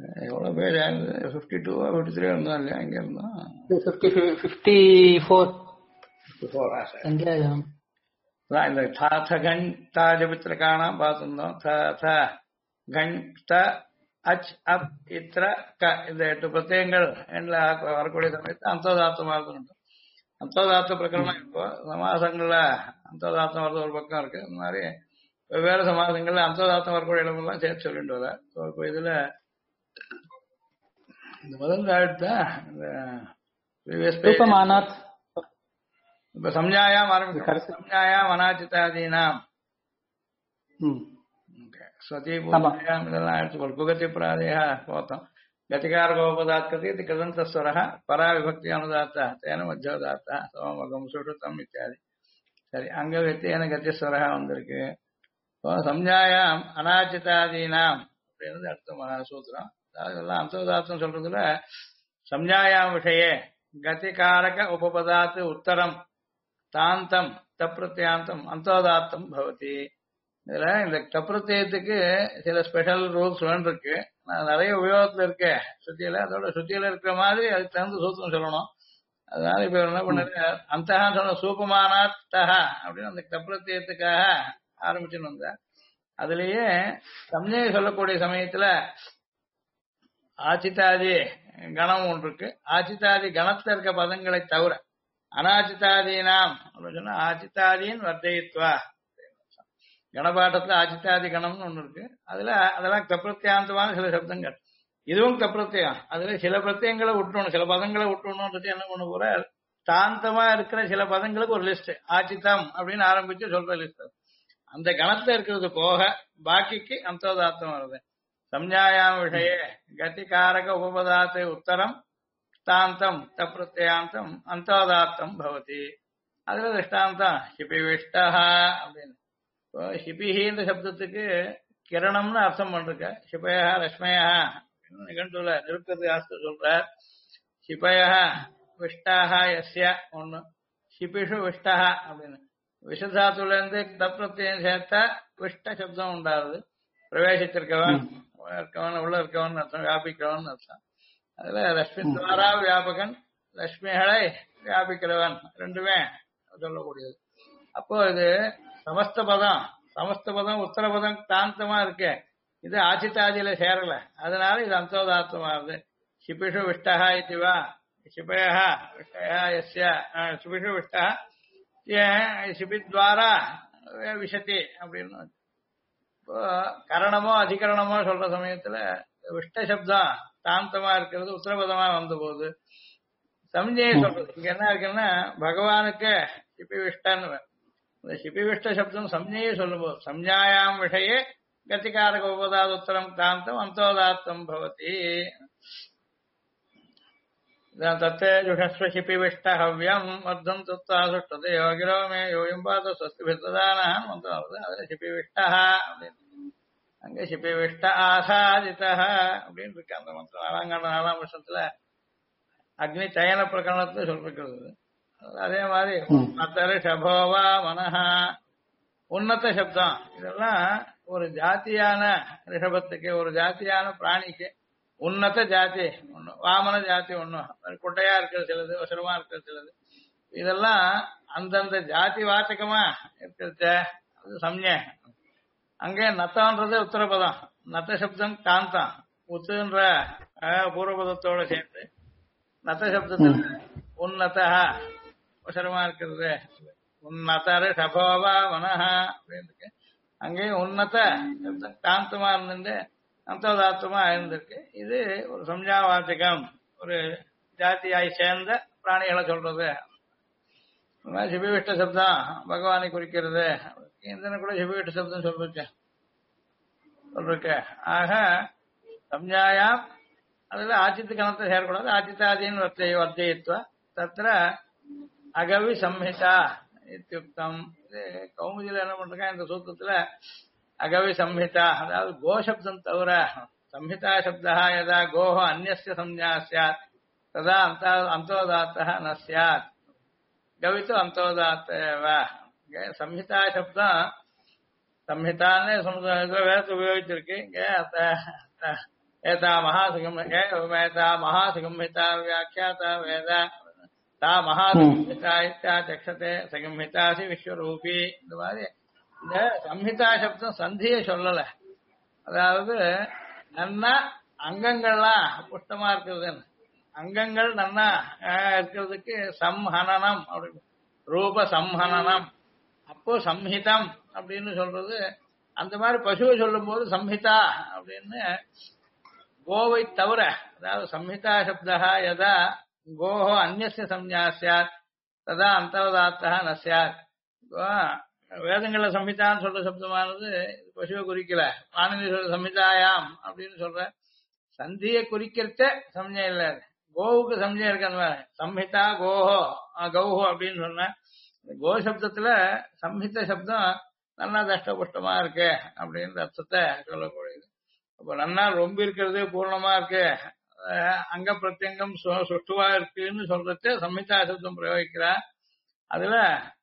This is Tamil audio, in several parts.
எவ்வளவு பேர் 52 53 இருந்தோம் இல்லையா இங்க இருந்தோம் 54 எங்க அதான் இந்த கண் தாஜபித்திர காணாம பார்த்திருந்தோம் கண் த அச் அப் இத்திர க இந்த 8 பிரத்யங்கள் வரக்கூடிய சமயத்தை அந்தோதாத்தமா இருந்துட்டோம். அந்தோதாத்த பிரகரணம் இப்போ சமாசங்கள்ல அந்தோதாத்தம் வர்றது ஒரு பக்கம் இருக்கு. இந்த மாதிரி வெவ்வேறு சமாசங்கள்ல அந்தோதாத்தம் வரக்கூடிய இடமெல்லாம் சேர்த்து சொல்லிட்டு வர. இப்போ இதுல இந்த முதல் ஆழ்த்தா இந்த ரூபமானாத் இப்ப சம்ஞாயாம் ஆரம்பிக்கிறோம். சம்ஞாயாம் அனாச்சிதாதீனாம் ஸ்வதீபூர்ணாயாம் இதெல்லாம் எடுத்துக்கொள். குகதி பிராதேக போத்தம் கதிகாரகோபதாத்கதி இது கிருதந்தஸ்வரः பரா விபக்தி அனுதாத்தः தேன மத்தியோதாத்தः சோமகம் சுஷுத்தம் இத்தியாதி. சரி, அங்க வெத்தியான கத்திஸ்வரः வந்திருக்கு. சம்ஞாயாம் அனாச்சிதாதீனாம் அப்படின்னு அடுத்த சூத்திரம். அதெல்லாம் அந்தோதாத்தம் சொல்றதுல சம்ஞாயாம் விஷயே கதிகாரக உபபதாத்து உத்தரம் தாந்தம் தப்பிரத்தியாந்தம் அந்தோதாத்தம் பவதி. இதுல இந்த தப்பிரத்தியத்துக்கு சில ஸ்பெஷல் ரூல்ஸ் இருக்கு. நிறைய உபயோகத்துல இருக்கு சுத்தியில. அதோட சுத்தியில இருக்கிற மாதிரி அதுக்கு தகுந்த சூத்திரம் சொல்லணும். அதனால இப்ப என்ன பண்ணது அந்தகான்னு சொன்ன சூப்பமானாத்தகா அப்படின்னு அந்த தப்பிரத்தியத்துக்காக ஆரம்பிச்சுன்னு வந்த. அதுலயே சம்ஞை சொல்லக்கூடிய சமயத்துல ஆச்சிதாதி கணம் ஒன்று இருக்கு. ஆச்சிதாதி கணத்துல இருக்க பதங்களை தவிர அனாச்சிதாதீனாம் அப்படின்னு சொன்னா ஆச்சிதாதியின் வர்த்தயித்வா கணபாட்டத்துல ஆச்சித்தாதி கணம்னு ஒண்ணு இருக்கு. அதுல அதெல்லாம் தப்பிரத்தியாந்தமான சில சப்தங்கள். இதுவும் தப்பிரத்தியம். அதுல சில பிரத்தியங்களை விட்டுணும், சில பதங்களை விட்டுணும்ன்றது என்ன பண்ண போற தாந்தமா இருக்கிற சில பதங்களுக்கு ஒரு லிஸ்ட் ஆச்சித்தம் அப்படின்னு ஆரம்பிச்சு சொல்ற லிஸ்ட். அந்த கணத்துல இருக்கிறது போக பாக்கிக்கு அந்தோதாத்தம் வருது. சம்ஞாயாம் விஷயே கதிகாரக உபபதாத்து உத்தரம் தாந்தம் தப்பிரத்தியாந்தம் அந்தோதாத்தம் பவதி. அதுல திருஷ்டாந்தம் ஹிபிவிஷ்டா அப்படின்னு. இப்போ ஹிபிஹின்ற சப்தத்துக்கு கிரணம்னு அர்த்தம் பண்றக்க. ஹிபயா லட்சுமயா நிகழ்ந்துள்ள நிருக்கிறது ஆஸ்து சொல்றார். ஹிபயா விஷ்டாக எஸ்ய ஒண்ணு ஹிபிஷு விஷ்டா அப்படின்னு விஷதாத்துல இருந்து தப்பிரத்தியம் சேர்த்தா விஷ்ட சப்தம் உண்டாருது. பிரவேசித்திருக்கவன் இருக்கவன் உள்ள இருக்கவன் அர்த்தம், வியாபிக்கிறவன் அர்த்தம். அதுல லட்சுமி துவாரா வியாபகன் லட்சுமிகளை வியாபிக்கிறவன் ரெண்டுமே சொல்லக்கூடியது. அப்போ இது சமஸ்த பதம் உத்தர பதம் தாந்தமா இருக்கு. இது ஆச்சித்தாதியில சேரல. அதனால இது அந்தோதாத்தமாகுது. சிபிஷு விஷ்டா இதுவா சிபயா விஷ்டயா எஸ்ய சிபிஷு விஷ்டா சிபித்வாரா விஷதி அப்படின்னு. இப்போ கரணமோ அதிகரணமோ சொல்ற சமயத்துல விஷ்ட சப்தம் தாந்தமா இருக்கிறது உத்தரபதமா வந்த போது சம்ஞையை சொல்றது இங்க என்ன இருக்குன்னா பகவானுக்கு சிபிவிஷ்டன்னு இந்த சிபிவிஷ்ட சப்தம் சம்ஞையை சொல்லும் போது சம்ஞாயாம் விஷயே கதிகாரக உபதாத் உத்தரம் தாந்தம் அந்தோதாத்தம் பவதி. தத்தேஜுஷஸ்வ சிபிவிஷ்ட ஹவ்யம் அர்த்தம் துத்தா சுஷ்டதே யோகிரோ மே யோகிம்பாத ஸ்வஸ்தி பித்ததானான் மந்திரம் வருது. அதுல சிபிவிஷ்டா அப்படின்னு அங்க சிபிவிஷ்ட ஆசாதிதா அப்படின்னு இருக்கு அந்த மந்திரம். 4ஆம் வருஷத்துல அக்னி சயன பிரகரணத்துல சொல்லிருக்கிறது. அதே மாதிரி உன்னத ஷபோவா மனஹா உன்னத சப்தம் இதெல்லாம் ஒரு ஜாத்தியான ரிஷபத்துக்கு ஒரு ஜாத்தியான பிராணிக்கு உன்னத ஜாதி ஒண்ணு, வாமன ஜாதி ஒண்ணு, குட்டையா இருக்கிற சிலது வசரமா இருக்கிற சிலது, இதெல்லாம் அந்தந்த ஜாதி வாச்சகமா இருக்கிறது. அது சம்ஞை. அங்கே நத்தம்ன்றது உத்தரபதம், நத்த சப்தம் காந்தம், உத்துன்ற பூர்வபதத்தோட சேர்ந்து நத்த சப்தத்தில் உன்னதா வசரமா இருக்கிறது. உன்னதரு சபோவா மனஹா அப்படின்னு இருக்கு. அங்கேயும் உன்னத சப்தம் காந்தமா இருந்துட்டு அந்தோதாத்தமா இருந்திருக்கு. இது ஒரு சம்ஞாவாச்சகம், ஒரு ஜாத்தியாய் சேர்ந்த பிராணிகளை சொல்றது. சிபிவிஷ்ட சப்தம் பகவானை குறிக்கிறது. இந்தன கூட சிபிவிஷ்ட சப்தம் சொல்லிருக்க. ஆக சம்ஞாயாம் அதுல ஆச்சித்து கணத்தை சேரக்கூடாது. ஆச்சித்தாதின்னு வர்த்தயித்வா தத்திர அகவி சம்ஹிதா இத்தியுக்தம். இது கௌமுதியில என்ன பண்றாங்க இந்த சூத்திரத்துல அகவி சம்ஹிதா, அதாவது கோசப்தம் தவிர சம்ஹிதா சப்தா யதா கோஹ அந்யஸ்ய சம்ஞா ஸ்யாத் ததா அந்தோதாத்தः ந ஸ்யாத். கவித்து அந்தோதாத்த ஏவ. சம்ஹிதா சப்தம் சம்ஹிதான்னு வேதத்தை உபயோகிச்சிருக்கு. இங்க ஏதா ஏதா மகாசகம்ஹிதா வியாக்கியாதா வேத தா மகாசகம்ஹிதா இத்தியாச்சக்ஷதே சகம்ஹிதாசி விஸ்வரூபி. இந்த மாதிரி இந்த சம்ஹிதா சப்தம் சந்தியை சொல்லல. அதாவது நன்னா அங்கங்கள்லாம் புஷ்டமா இருக்கிறதுன்னு, அங்கங்கள் நன்னா இருக்கிறதுக்கு சம்ஹனனம் அப்படின்னு ரூப சம்ஹனனம். அப்போ சம்ஹிதம் அப்படின்னு சொல்றது அந்த மாதிரி பசுவை சொல்லும் போது சம்ஹிதா அப்படின்னு கோவை தவிர, அதாவது சம்ஹிதா சப்தா யதா கோஹோ அந்நிய சம்ஞா சாத் ததா அந்தவதாத்தா ந சாத். வேதங்கள சம்ஹிதான்னு சொல்ற சப்தமானது பசுவை குறிக்கல. பாணினி சொல்ற சம்ஹிதாயாம் அப்படின்னு சொல்ற சந்தியை குறிக்கிறத சம்ஞை இல்ல. கோவுக்கு சம்ஞை இருக்க சம்ஹிதா கோஹோ கௌஹோ அப்படின்னு சொன்ன கோ சப்தத்துல சம்ஹித சப்தம் நல்லா தஷ்டபுஷ்டமா இருக்கு அப்படின்ற அர்த்தத்தை சொல்லக்கூடியது. அப்ப நன்னா ரொம்ப இருக்கிறது பூர்ணமா இருக்கு, அங்க பிரத்யங்கம் சுஷ்டுவா இருக்குன்னு சொல்றது சம்ஹிதா சப்தம் பிரயோகிக்கிறா. அதுல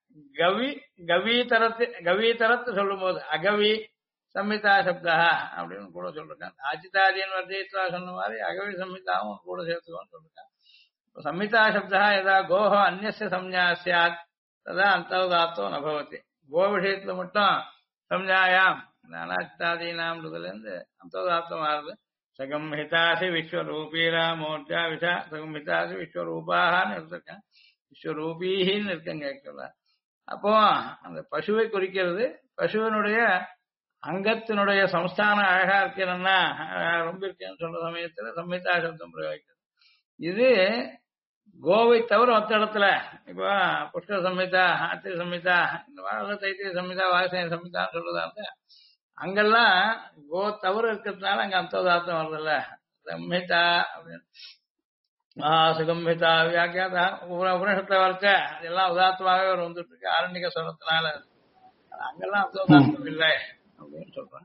கவீதரத்து சொல்லும் போது அகவி சம்ஹிதா சப்தா அப்படின்னு கூட சொல்லிருக்காங்க. ஆச்சிதாதியன் வர்ஜயித்வா சொன்ன மாதிரி அகவி சம்ஹிதாவும் கூட சேர்த்துக்கோன்னு சொல்லிருக்காங்க. சம்ஹிதா சப்தா யதா கோஹோ அந்நிய சம்ஞா சாத் ததா அந்தவதாத்தோ நபவதி. கோ விஷயத்துல மட்டும் சம்ஞாயாம் அனாச்சிதாதீனாம்ன்றதுல இருந்து அந்தவதாத்தம் ஆறுது. சகம்ஹிதாசி விஸ்வரூபீரா மோர்ஜா விஷா சகம்ஹிதாசி விஸ்வரூபான்னு எடுத்திருக்கேன். விஸ்வரூபீன்னு இருக்குங்க ஆக்சுவலா. அப்போ அந்த பசுவை குறிக்கிறது பசுவினுடைய அங்கத்தினுடைய சம்ஸ்தானம் அழகா இருக்கணும்னா ரொம்ப இருக்கேன்னு சொல்ற சமயத்துல சம்ஹிதா சப்தம் பிரயோகிக்கிறது. இது கோவை தவிர மற்ற இடத்துல இப்போ புஷ்கர சம்ஹிதா ஆத்திர சம்ஹிதா இந்த மாதிரி தைத்திரிய சம்ஹிதா வாகசேன சம்ஹிதான்னு சொல்றதா இருந்தா அங்கெல்லாம் கோ தவிர இருக்கிறதுனால அங்க அந்தோதார்த்தம் வருதுல்ல. சம்ஹிதா அப்படின்னு சுகம்ஹிதா வியாக்கியாதா உபநிஷத்துல வரைச்ச அதெல்லாம் உதார்த்தமாகவே ஒரு வந்துட்டு இருக்கு ஆரண்யக சொல்றதுனால. அங்கெல்லாம் அந்தோதார்த்தம் இல்லை அப்படின்னு சொல்றேன்.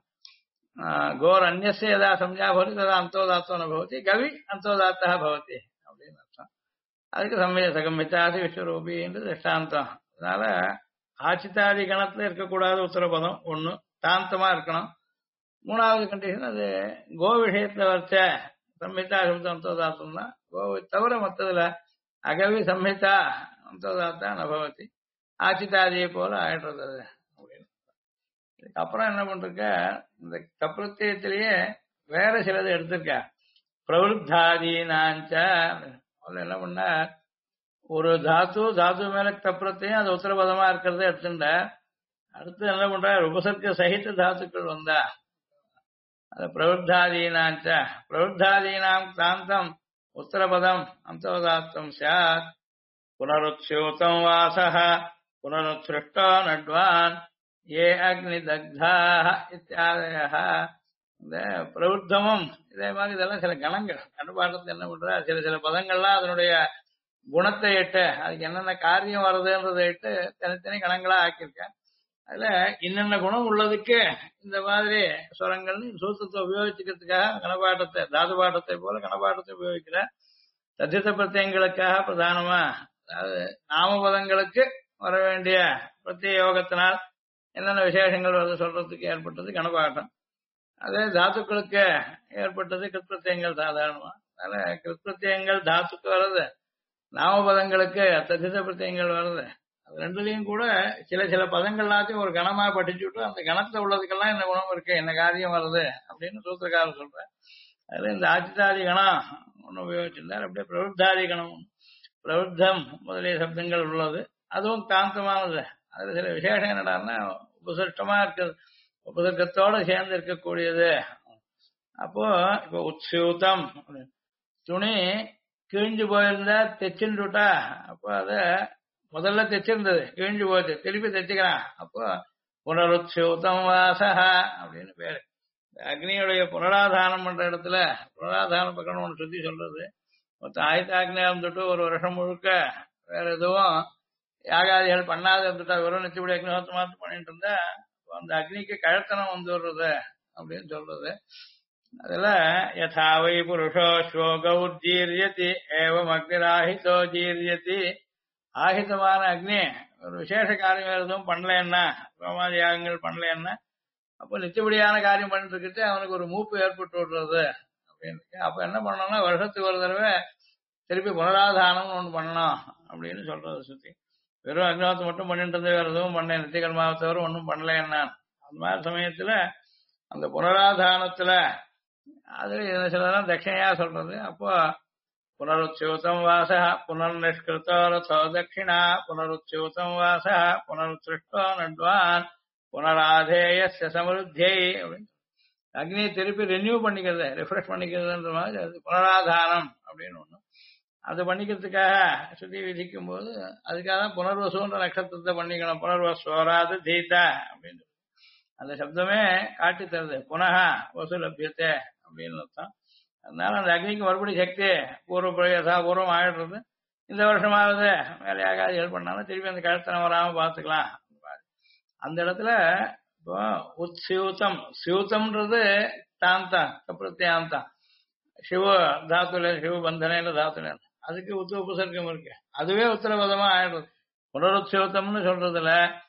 கோர் அந்நிய ஏதா சம்ஞா பவதி ததா அந்தோதார்த்தோ ந பவதி கவி அந்தோதார்த்தா பவதி அப்படின்னு அர்த்தம். அதுக்கு சகம்ஹிதாசி விஸ்வரூபி என்று திருஷ்டாந்தம். அதனால ஆச்சிதாதி கணத்துல இருக்கக்கூடாது உத்தரபதம் ஒண்ணு, தாந்தமா இருக்கணும். மூணாவது கண்டிஷன் அது கோ விஷயத்துல வச்ச சம்ஹிதா சப்தம் அந்தோதார்த்தம் தான். கோவை தவிர மற்றதுல அகவி சம்ஹிதா அந்தோதார்த்தா நபவதி ஆச்சிதாதியை போல ஆயிடுறது அப்படின்னு. இதுக்கப்புறம் என்ன பண்ருக்க, இந்த கப்பிரத்தியத்திலேயே வேற சிலது எடுத்திருக்க. பிரவருத்தாதீனாஞ்ச என்ன பண்ண, ஒரு தாத்து மேல கப்பிரத்தையும் அது உத்தரபதமா இருக்கிறத எடுத்துட்ட. அடுத்து என்ன பண்ற, உபசர்க்க சகித தாத்துக்கள் வந்தா அது பிரவருத்தாதீனாஞ்ச பிரவருத்தாதீனாம் தாந்தம் உத்தரபதம் அந்தோதாத்தம் சாத். புனருத்ஸ்யூதம் வாசः புனருத்ஸ்ருஷ்டோ நட்வான் ஏ அக்னி தக்தா இத்தியாதயः. இந்த பிரவருத்தமும் இதே மாதிரி இதெல்லாம் சில கணங்கள் கண்டுபாட்டத்தை என்ன பண்ற, சில பதங்கள்லாம் அதனுடைய குணத்தை இட்டு அதுக்கு என்னென்ன காரியம் வருதுன்றதை இட்டு தனித்தனி கணங்களா ஆக்கியிருக்கேன். அதுல இன்னென்ன குணம் உள்ளதுக்கு இந்த மாதிரி சுரங்கள்னு சூத்திரத்தை உபயோகிச்சுக்கிறதுக்காக கணபாட்டத்தை தாது பாட்டத்தை போல கணபாட்டத்தை உபயோகிக்கிற. தத்தித்த பிரத்யங்களுக்காக பிரதானமா அதாவது நாமபதங்களுக்கு வர வேண்டிய பிரத்ய யோகத்தினால் என்னென்ன விசேஷங்கள் வருது சொல்றதுக்கு ஏற்பட்டது கணபாட்டம். அதே தாத்துக்களுக்கு ஏற்பட்டது கிருத்பிரத்தியங்கள் சாதாரணமா. அதனால கிருத்பிரத்தியங்கள் தாத்துக்கு வருது, நாமபதங்களுக்கு தத்தித்த பிரத்தியங்கள் வருது. அது ரெண்டுலையும் கூட சில பதங்கள்லாத்தையும் ஒரு கணமா படிச்சுட்டு அந்த கணத்துல உள்ளதுக்கெல்லாம் என்ன குணம் இருக்கு என்ன காரியம் வருது அப்படின்னு சூத்திரக்காரர் சொல்றேன். அதுல இந்த ஆச்சிதாதி கணம் ஒண்ணு உபயோகிச்சிருந்தார். அப்படியே பிரவருத்தாதி கணம் பிரவருத்தம் முதலிய சப்தங்கள் உள்ளது, அதுவும் காந்தமானது. அதுல சில விசேஷம் என்னடான்னா உபசர்க்கமா இருக்கிறது, உபசர்க்கத்தோட சேர்ந்து இருக்கக்கூடியது. அப்போ இப்போ உத்சூதம் துணி கிழிஞ்சு போயிருந்தா தைச்சுட்டா, அப்போ அத முதல்ல தைச்சிருந்தது கிழிஞ்சு போச்சு திருப்பி தைச்சுக்கிறான். அப்போ புனருத்சூதம் வாசகா அப்படின்னு பேரு. அக்னியுடைய புனராதானம் பண்ற இடத்துல புனராதான பக்கம் ஒன்று சுத்தி சொல்றது. மொத்தம் ஆயுத்தாக்னியா இருந்துட்டு ஒரு வருஷம் முழுக்க வேற எதுவும் யாகாதிகள் பண்ணாத இருந்துட்டா வெறும் நிச்சயப்படி அக்னிஹோத்திரம் மாத்திரம் பண்ணிட்டு இருந்தா அந்த அக்னிக்கு கழத்தனம் வந்து வர்றது அப்படின்னு சொல்றது. அதுல யதாவை புருஷோ ஸ்வோகௌர்ஜீரியதி ஏவம் அக்னிராஹிதோ ஜீரியதி. ஆஹிதமான அக்னி ஒரு விசேஷ காரியம் எதுவும் பண்ணலன்னா ரோமாதி யாகங்கள் பண்ணலன்னா அப்போ நிச்சயப்படியான காரியம் பண்ணிட்டு இருக்கிட்டு அவனுக்கு ஒரு மூப்பு ஏற்பட்டு விடுறது அப்படின்னு இருக்கு. அப்ப என்ன பண்ணணும்னா வருஷத்துக்கு ஒரு தடவை திருப்பி புனராதானம்னு ஒண்ணு பண்ணணும் அப்படின்னு சொல்றது சுத்தி. வெறும் அக்னிஹோத்திரம் மட்டும் பண்ணிட்டு இருந்து வேற எதுவும் பண்ண நித்தியகர்மாவை தவிர ஒன்றும் பண்ணல என்ன. அந்த மாதிரி சமயத்துல அந்த புனராதானத்துல அது சிலதெல்லாம் தட்சிணையா சொல்றது. அப்போ புனருத்யூதம் வாச புனர்நிஷ்கிருத்தோ ரதோ தட்சிணா புனருத்யூதம் வாச புனருத்ருஷ்டோ நட்வான் புனராதேயஸ்ய சமருத்தியை அப்படின்னு அக்னியை திருப்பி ரெனியூ பண்ணிக்கிறது, ரிஃப்ரெஷ் பண்ணிக்கிறதுன்ற மாதிரி அது புனராதானம் அப்படின்னு ஒண்ணு. அது பண்ணிக்கிறதுக்காக சுத்தி விதிக்கும் போது அதுக்காக தான் புனர்வசுன்ற நட்சத்திரத்தை பண்ணிக்கணும். புனர்வஸ்வராது தீதா அப்படின்னு அந்த சப்தமே காட்டி தருது. புனக வசு லபியத்தை அப்படின்னு அர்த்தம். அதனால அந்த அக்னிக்கு மறுபடி சக்தி பூர்வம் ஆயிடுறது. இந்த வருஷமாவது வேலையாகாது ஹெல்ப் பண்ணாலும் திருப்பி அந்த கழுத்தனை வராம பார்த்துக்கலாம். அந்த இடத்துல இப்போ உத்சியூத்தம் சியூத்தம்ன்றது தாந்தம் பிரத்யாந்தம் சிவ தாத்துல சிவ பந்தனையில தாத்துல அதுக்கு உபசர்க்கம் இருக்கு. அதுவே உத்தரபதமா ஆயிடுறது. புனருத்சியூத்தம்னு சொல்றதுல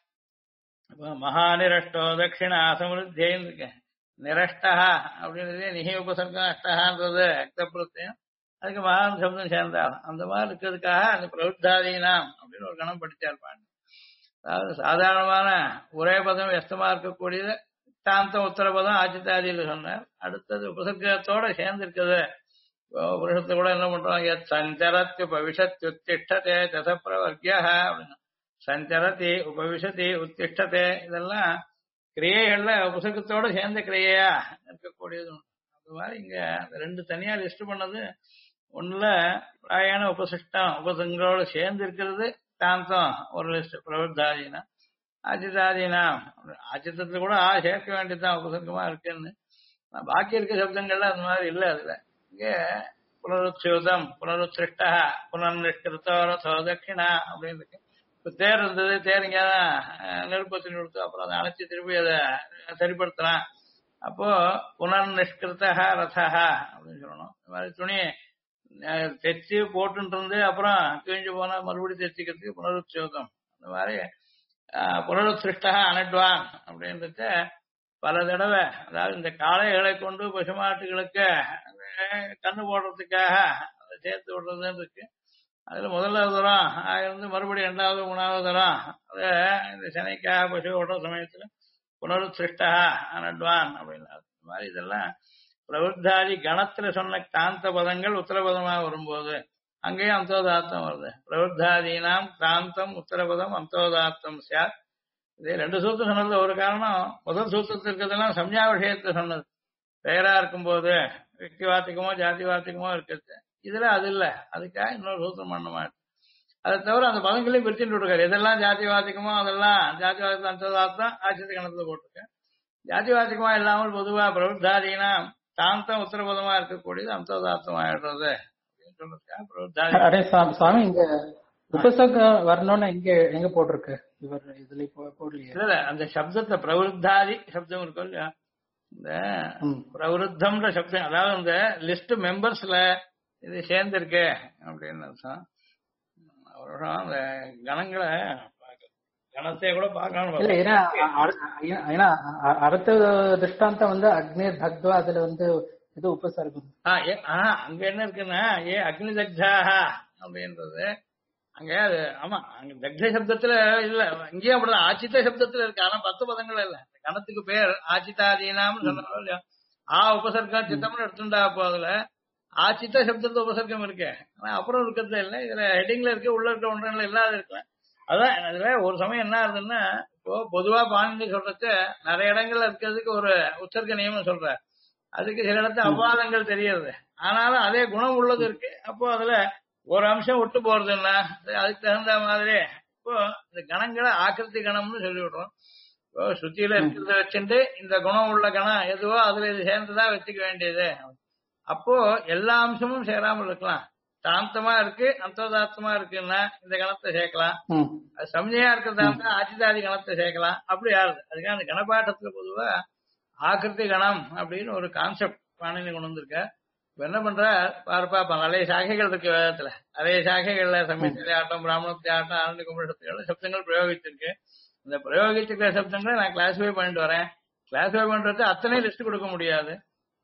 மகாநிரஷ்டோ தட்சிணா சமருத்தியின்னு இருக்கு. நிரஷ்டா அப்படின்றதே நிகி உபசர்க்கம் அஷ்டகான்றது அக்த பிரத்யம். அதுக்கு மகான் சப்தம் சேர்ந்தாலும் அந்த மாதிரி இருக்கிறதுக்காக அந்த பிரவృத்தாதீனாம் அப்படின்னு ஒரு கணம் படிச்சார் பாண்டி. அதாவது சாதாரணமான ஒரே பதம் வியஸ்தமா இருக்கக்கூடியது தாந்தம் உத்தரபதம் ஆச்சித்தாதியில் சொன்னார். அடுத்தது உபசர்க்கத்தோட சேர்ந்து இருக்குது. புருஷத்தை கூட என்ன பண்றாங்க, சஞ்சரத்து பவிஷத்து உத்திஷ்டதே தசப்பிரவர்க்கியா அப்படின்னு சஞ்சரதி உபவிஷதி உத்திஷ்டதே இதெல்லாம் கிரியைகள்ல உபசர்க்கத்தோட சேர்ந்த கிரியையா இருக்கக்கூடியது. அது மாதிரி இங்க ரெண்டு தனியா லிஸ்ட் பண்ணது. ஒண்ணுல பிராயண உபசிஷ்டம் உபசங்களோட சேர்ந்து இருக்கிறது தாந்தம் ஒரு லிஸ்ட் பிரவృத்தாதீனா அஜிதாதீனா. அஜித்தத்துல கூட சேர்க்க வேண்டியதுதான் உபசர்க்கமா இருக்குன்னு. பாக்கி இருக்க சப்தங்கள்ல அந்த மாதிரி இல்லை. அதுல இங்க புனருத்சியூதம் புனருத்ருஷ்டா புனர்நிஷ்கிருத்தோ ரதோ தட்சிணா அப்படின்னு இருக்கு. இப்ப தேர் இருந்தது, தேர் இங்கதான் நெருப்பத்தி கொடுத்து அப்புறம் அதை அணைச்சி திருப்பி அதை சரிப்படுத்தலாம். அப்போ புனர்நிஷ்கிருத்தா ரதா அப்படின்னு சொல்லணும். இந்த மாதிரி துணி தைச்சு போட்டு இருந்து அப்புறம் கிழிஞ்சு போனா மறுபடியும் தைச்சிக்கிறதுக்கு புனருத்சியூதம். அந்த மாதிரி புனருத்ருஷ்டா அனட்வான் அப்படின்றத பல தடவை, அதாவது இந்த காளைகளை கொண்டு பசுமாட்டுகளுக்கு கண்ணு போடுறதுக்காக அதை சேர்த்து விடுறதுன்னு இருக்கு. அதுல முதல்ல தரம் இருந்து மறுபடியும் இரண்டாவது மூணாவது தரம் அதை இந்த சனைக்காக பசு ஓடுற சமயத்துல புனருத்ருஷ்டா அனட்வான் அப்படின்னு இந்த மாதிரி இதெல்லாம் பிரவృத்தாதி கணத்துல சொன்ன காந்த பதங்கள் உத்தரபதமா வரும்போது அங்கேயும் அந்தோதாத்தம் வருது. பிரவృத்தாதீனாம் காந்தம் உத்தரபதம் அந்தோதாத்தம் சார். இதே ரெண்டு சூத்திரம் சொன்னது ஒரு காரணம். முதல் சூத்திரத்தில் இருக்கிறதெல்லாம் சம்ஞா விஷயத்தை சொன்னது. பெயரா இருக்கும்போது வியக்தி வார்த்திகமோ ஜாதி வார்த்திகமோ இருக்கிறது. இதுல அது இல்லை. அதுக்காக இன்னொரு சூத்திரம் பண்ண மாட்டேன். அதை தவிர அந்த பதங்களையும் பிரிச்சுட்டு விட்டுருக்காரு. எதெல்லாம் ஜாதி வார்த்திகமோ அதெல்லாம் ஜாதி வார்த்தை அந்தோதாத்தம் ஆட்சி கணத்துல போட்டிருக்கேன். ஜாதி வார்த்திகமா இல்லாமல் பொதுவா பிரவృத்தாதீனா தாந்தம் உத்தரபதமா இருக்கக்கூடியது அந்தோதாத்தம் ஆயிடுறது அப்படின்னு சொல்றதுக்காக பிரவృத்தாதி. சுவாமி இங்க உபசர்க்கம் வரணும்னு எங்க போட்டிருக்கு? இவர் இதுல போடலையே. இல்ல அந்த சப்தத்தை பிரவృத்தாதி சப்தம் இருக்கும் இல்லையா, இந்த பிரவருத்தம்ன்ற சப்தம், அதாவது இந்த லிஸ்ட் மெம்பர்ஸ்ல இது சேர்ந்திருக்கு அப்படின்னு அர்த்தம். அந்த கணங்களை கணத்தை கூட பார்க்கணும். ஏன்னா அடுத்த திருஷ்டாந்தம் வந்து அக்னி தக்வா, அதுல வந்து இது உபசர்க்கம். அங்க என்ன இருக்குன்னா அக்னி தக்தாக அப்படின்றது அங்க அது. ஆமா, அங்க தக்ஷ சப்தத்துல இல்ல, இங்கேயும் அப்படிதான் ஆச்சித்த சப்தத்துல இருக்கு. ஆனா 10 பதங்கள் இல்ல. கணத்துக்கு பேர் ஆச்சித்தாதீனாம்னு சொன்னாலும் இல்லையா, உபசர்க்கம் சித்தம்னு எடுத்துட்டா போதுல ஆச்சித்த சப்தத்துல உபசர்க்கம் இருக்கு. ஆனா அப்புறம் இருக்கிறது இல்லை. இதுல ஹெட்டிங்ல இருக்கு, உள்ள இருக்க ஒன்றுல இல்லாத இருக்கலாம். அதான் அதுல ஒரு சமயம் என்ன ஆகுதுன்னா, இப்போ பொதுவா பாணினி சொல்றதுக்கு நிறைய இடங்கள்ல இருக்கிறதுக்கு ஒரு உச்சர்க்க நியமம் சொல்ற, அதுக்கு சில இடத்துல அபாதங்கள் தெரியறது. ஆனாலும் அதே குணம் உள்ளது இருக்கு. அப்போ அதுல ஒரு அம்சம் விட்டு போறதுன்னா அதுக்கு தகுந்த மாதிரி இப்போ இந்த கணங்களை ஆக்கிருத்தி கணம்னு சொல்லி விடுறோம். இப்போ சுத்தியில இருக்கிறத வச்சுட்டு இந்த குணம் உள்ள கணம் எதுவோ அதுல இது சேர்ந்துதான் வச்சுக்க வேண்டியது. அப்போ எல்லா அம்சமும் சேராமல் இருக்கலாம். தாந்தமா இருக்கு அந்தோதாத்தமா இருக்குன்னா இந்த கணத்தை சேர்க்கலாம். அது சம்ஞையா இருக்கிறதா ஆச்சிதாதி கணத்தை சேர்க்கலாம். அப்படி ஆறுது. அதுக்காக அந்த கணப்பாட்டத்துல பொதுவா ஆக்கிருத்தி கணம் அப்படின்னு ஒரு கான்செப்ட் பாணினி கொண்டு வந்திருக்க. இப்ப என்ன பண்ற பார்ப்பா, நிறைய சாகைகள் இருக்கு வேதத்துல. நிறைய சாகைகள்ல சமயத்திலே ஆட்டம், பிராமணத்தி ஆட்டம், ஆனந்த கும்பலத்துல சப்தங்கள் பிரயோகிச்சிருக்கு. இந்த பிரயோகிச்சிருக்கிற சப்தங்களை நான் கிளாஸிஃபை பண்ணிட்டு வரேன். கிளாஸிஃபை பண்றது அத்தனை லிஸ்ட் கொடுக்க முடியாது.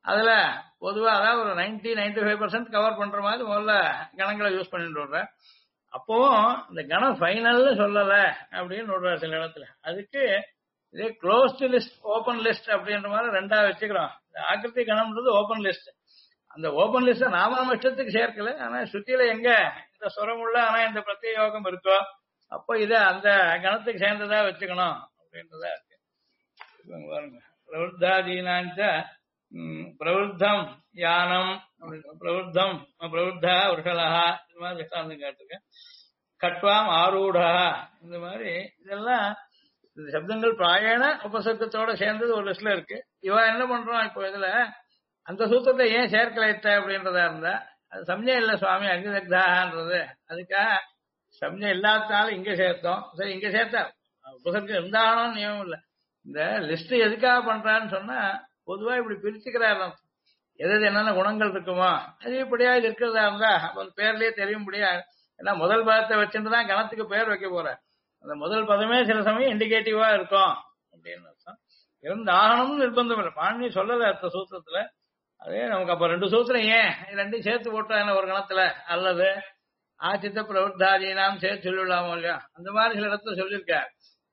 அதுல பொதுவா அதாவது ஒரு 95% கவர் பண்ற மாதிரி முதல்ல கணங்களை யூஸ் பண்ணிட்டு வர்றேன். அப்பவும் இந்த கணம் ஃபைனல்னு சொல்லல அப்படின்னு விடுறாரு சில இடத்துல. அதுக்கு இதே க்ளோஸ்டு லிஸ்ட் ஓபன் லிஸ்ட் அப்படின்ற மாதிரி ரெண்டா வச்சுக்கிறோம். ஆக்கிருதி கணம்ன்றது ஓபன் லிஸ்ட். அந்த ஓபன் லிஸ்ட நாம நம்ம இஷ்டத்துக்கு சேர்க்கல. ஆனா ஸ்ருதியில எங்க இந்த சுரமுள்ள ஆனா இந்த பிரத்யேக யோகம் இருக்கோ அப்போ இத அந்த கணத்துக்கு சேர்ந்ததா வச்சுக்கணும் அப்படின்றதா இருக்கு. இப்ப பாருங்க பிரவருத்தாதீனாஞ்ச பிரவருத்தம் யானம் பிரவருத்தம் பிரவருத்தா உருஷலஹா இந்த மாதிரி திஷ்டாந்தம் கேட்டிருக்கேன். கட்வாம் ஆரூடா இந்த மாதிரி இதெல்லாம் இந்த சப்தங்கள் பிராயண உபசர்க்கத்தோட சேர்ந்தது ஒரு லிஸ்ட்ல இருக்கு. இவன் என்ன பண்றான் இப்போ இதுல அந்த சூத்திரத்தை ஏன் சேர்க்கலைட்ட அப்படின்றதா இருந்தா அது சம்ஞை இல்ல சுவாமி அக்னிதக்தான்றது. அதுக்காக சம்ஞை இல்லாதனால இங்க சேர்த்தோம். சரி இங்க சேர்த்தா உபசர்க்கம் இருந்தாலும் நியமம் இல்ல. இந்த லிஸ்ட் எதுக்காக பண்றான்னு சொன்னா பொதுவா இப்படி பிரிச்சுக்கிறாரு. எது என்னென்ன குணங்கள் இருக்குமோ அது இப்படியா இது இருக்கிறதா இருந்தா அப்ப பேர்லயே தெரியும்படியா. ஏன்னா முதல் பதத்தை வச்சுட்டு தான் கணத்துக்கு பேர் வைக்க போற. அந்த முதல் பதமே சில சமயம் இண்டிகேட்டிவா இருக்கும் அப்படின்னு அர்த்தம். இருந்து ஆகணும்னு நிர்பந்தம் இல்லை. பாணி சொல்லல அடுத்த சூத்திரத்துல. அதே நமக்கு அப்ப ரெண்டு சூத்திரம் ஏன் ரெண்டையும் சேர்த்து போட்டா என்ன ஒரு கணத்துல அல்லது ஆச்சித்த பிரவர்த்தாதீனாம் சேர்த்து சொல்லிவிடலாமோ இல்லையா? அந்த மாதிரி சில இடத்துல சொல்லியிருக்காரு.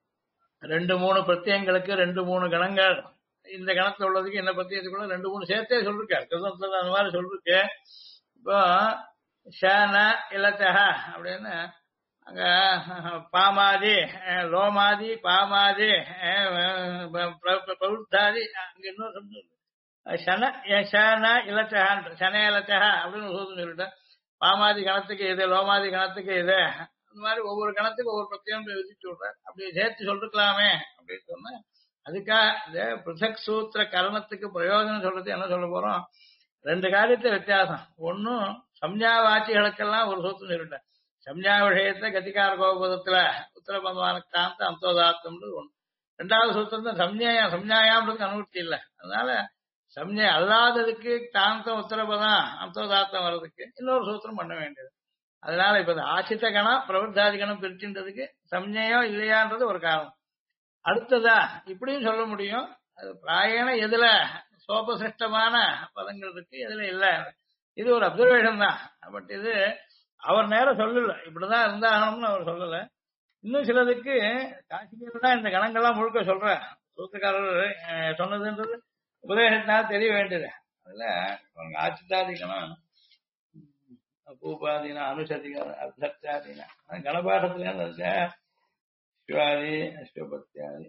2-3 பிரத்யங்களுக்கு 2-3 கணங்கள் இந்த கணத்துல உள்ளதுக்கு என்ன பிரத்யத்துக்குள்ள 2-3 சேர்த்தே சொல்லிருக்காரு. கிருதத்துல அந்த மாதிரி சொல்லிருக்கு. இப்போ ஷன இலத்தக அப்படின்னு அங்க பாமாதி லோமாதி பாமாதி பிரவருத்தாதி அங்க இன்னொரு சன இலத்தகான் சன இலத்தகா அப்படின்னு சொல்லிட்டேன். பாமாதி கணத்துக்கு இது லோமாதி கணத்துக்கு இது அந்த மாதிரி ஒவ்வொரு கணத்துக்கு ஒவ்வொரு பிரத்யேகம் விதிச்சு விடுறாரு. அப்படி சேர்த்து சொல்லிருக்கலாமே அப்படின்னு சொன்ன அதுக்காக இந்த பிருத்தக் சூத்திர கரணத்துக்கு பிரயோஜனம் சொல்றது என்ன சொல்ல போறோம்? 2 காரியத்தை வித்தியாசம். ஒன்னும் சம்ஞாவாச்சிகளுக்கெல்லாம் ஒரு சூத்திரம் சொல்லிட்டேன். சம்ஞா விஷயத்தை கதிகார கோபதத்துல உத்தரபந்தமான காந்த அந்தோதாத்தம்ன்றது ஒண்ணு. 2வது சூத்திரம் சம்ஞாயாம்ன்றதுக்கு அனுமதி இல்லை. அதனால சம்ஞை அல்லாததுக்கு தாந்தம் உத்தரபதம் அந்தோதாத்தம் வர்றதுக்கு இன்னொரு சூத்திரம் பண்ண வேண்டியது. அதனால இப்ப ஆசித்த கணம் பிரவருத்தாதி கணம் பிரிச்சுன்றதுக்கு சம்ஞையோ இல்லையான்றது ஒரு காரணம். அடுத்ததா இப்படியும் சொல்ல முடியும். அது பிராயண எதுல சோபசிருஷ்டமான பதங்கள் இருக்கு எதுல இல்ல. இது ஒரு அப்சர்வேஷன் தான். பட் இது அவர் நேரம் சொல்லல இப்படிதான் இருந்தாகணும்னு அவர் சொல்லல. இன்னும் சிலதுக்கு காசிகர் தான் இந்த கணங்கள்லாம் முழுக்க சொல்ற சூத்திரக்காரர் சொன்னதுன்றது உபதேசத்தினால தெரிய வேண்டியது. அதுல ஆச்சித்தாதிகணம் பூபாதீனா அனுசதிகா அர்த்தாதீனா கணபாடத்துல சிவாதி அஷ்டபத்தியாதி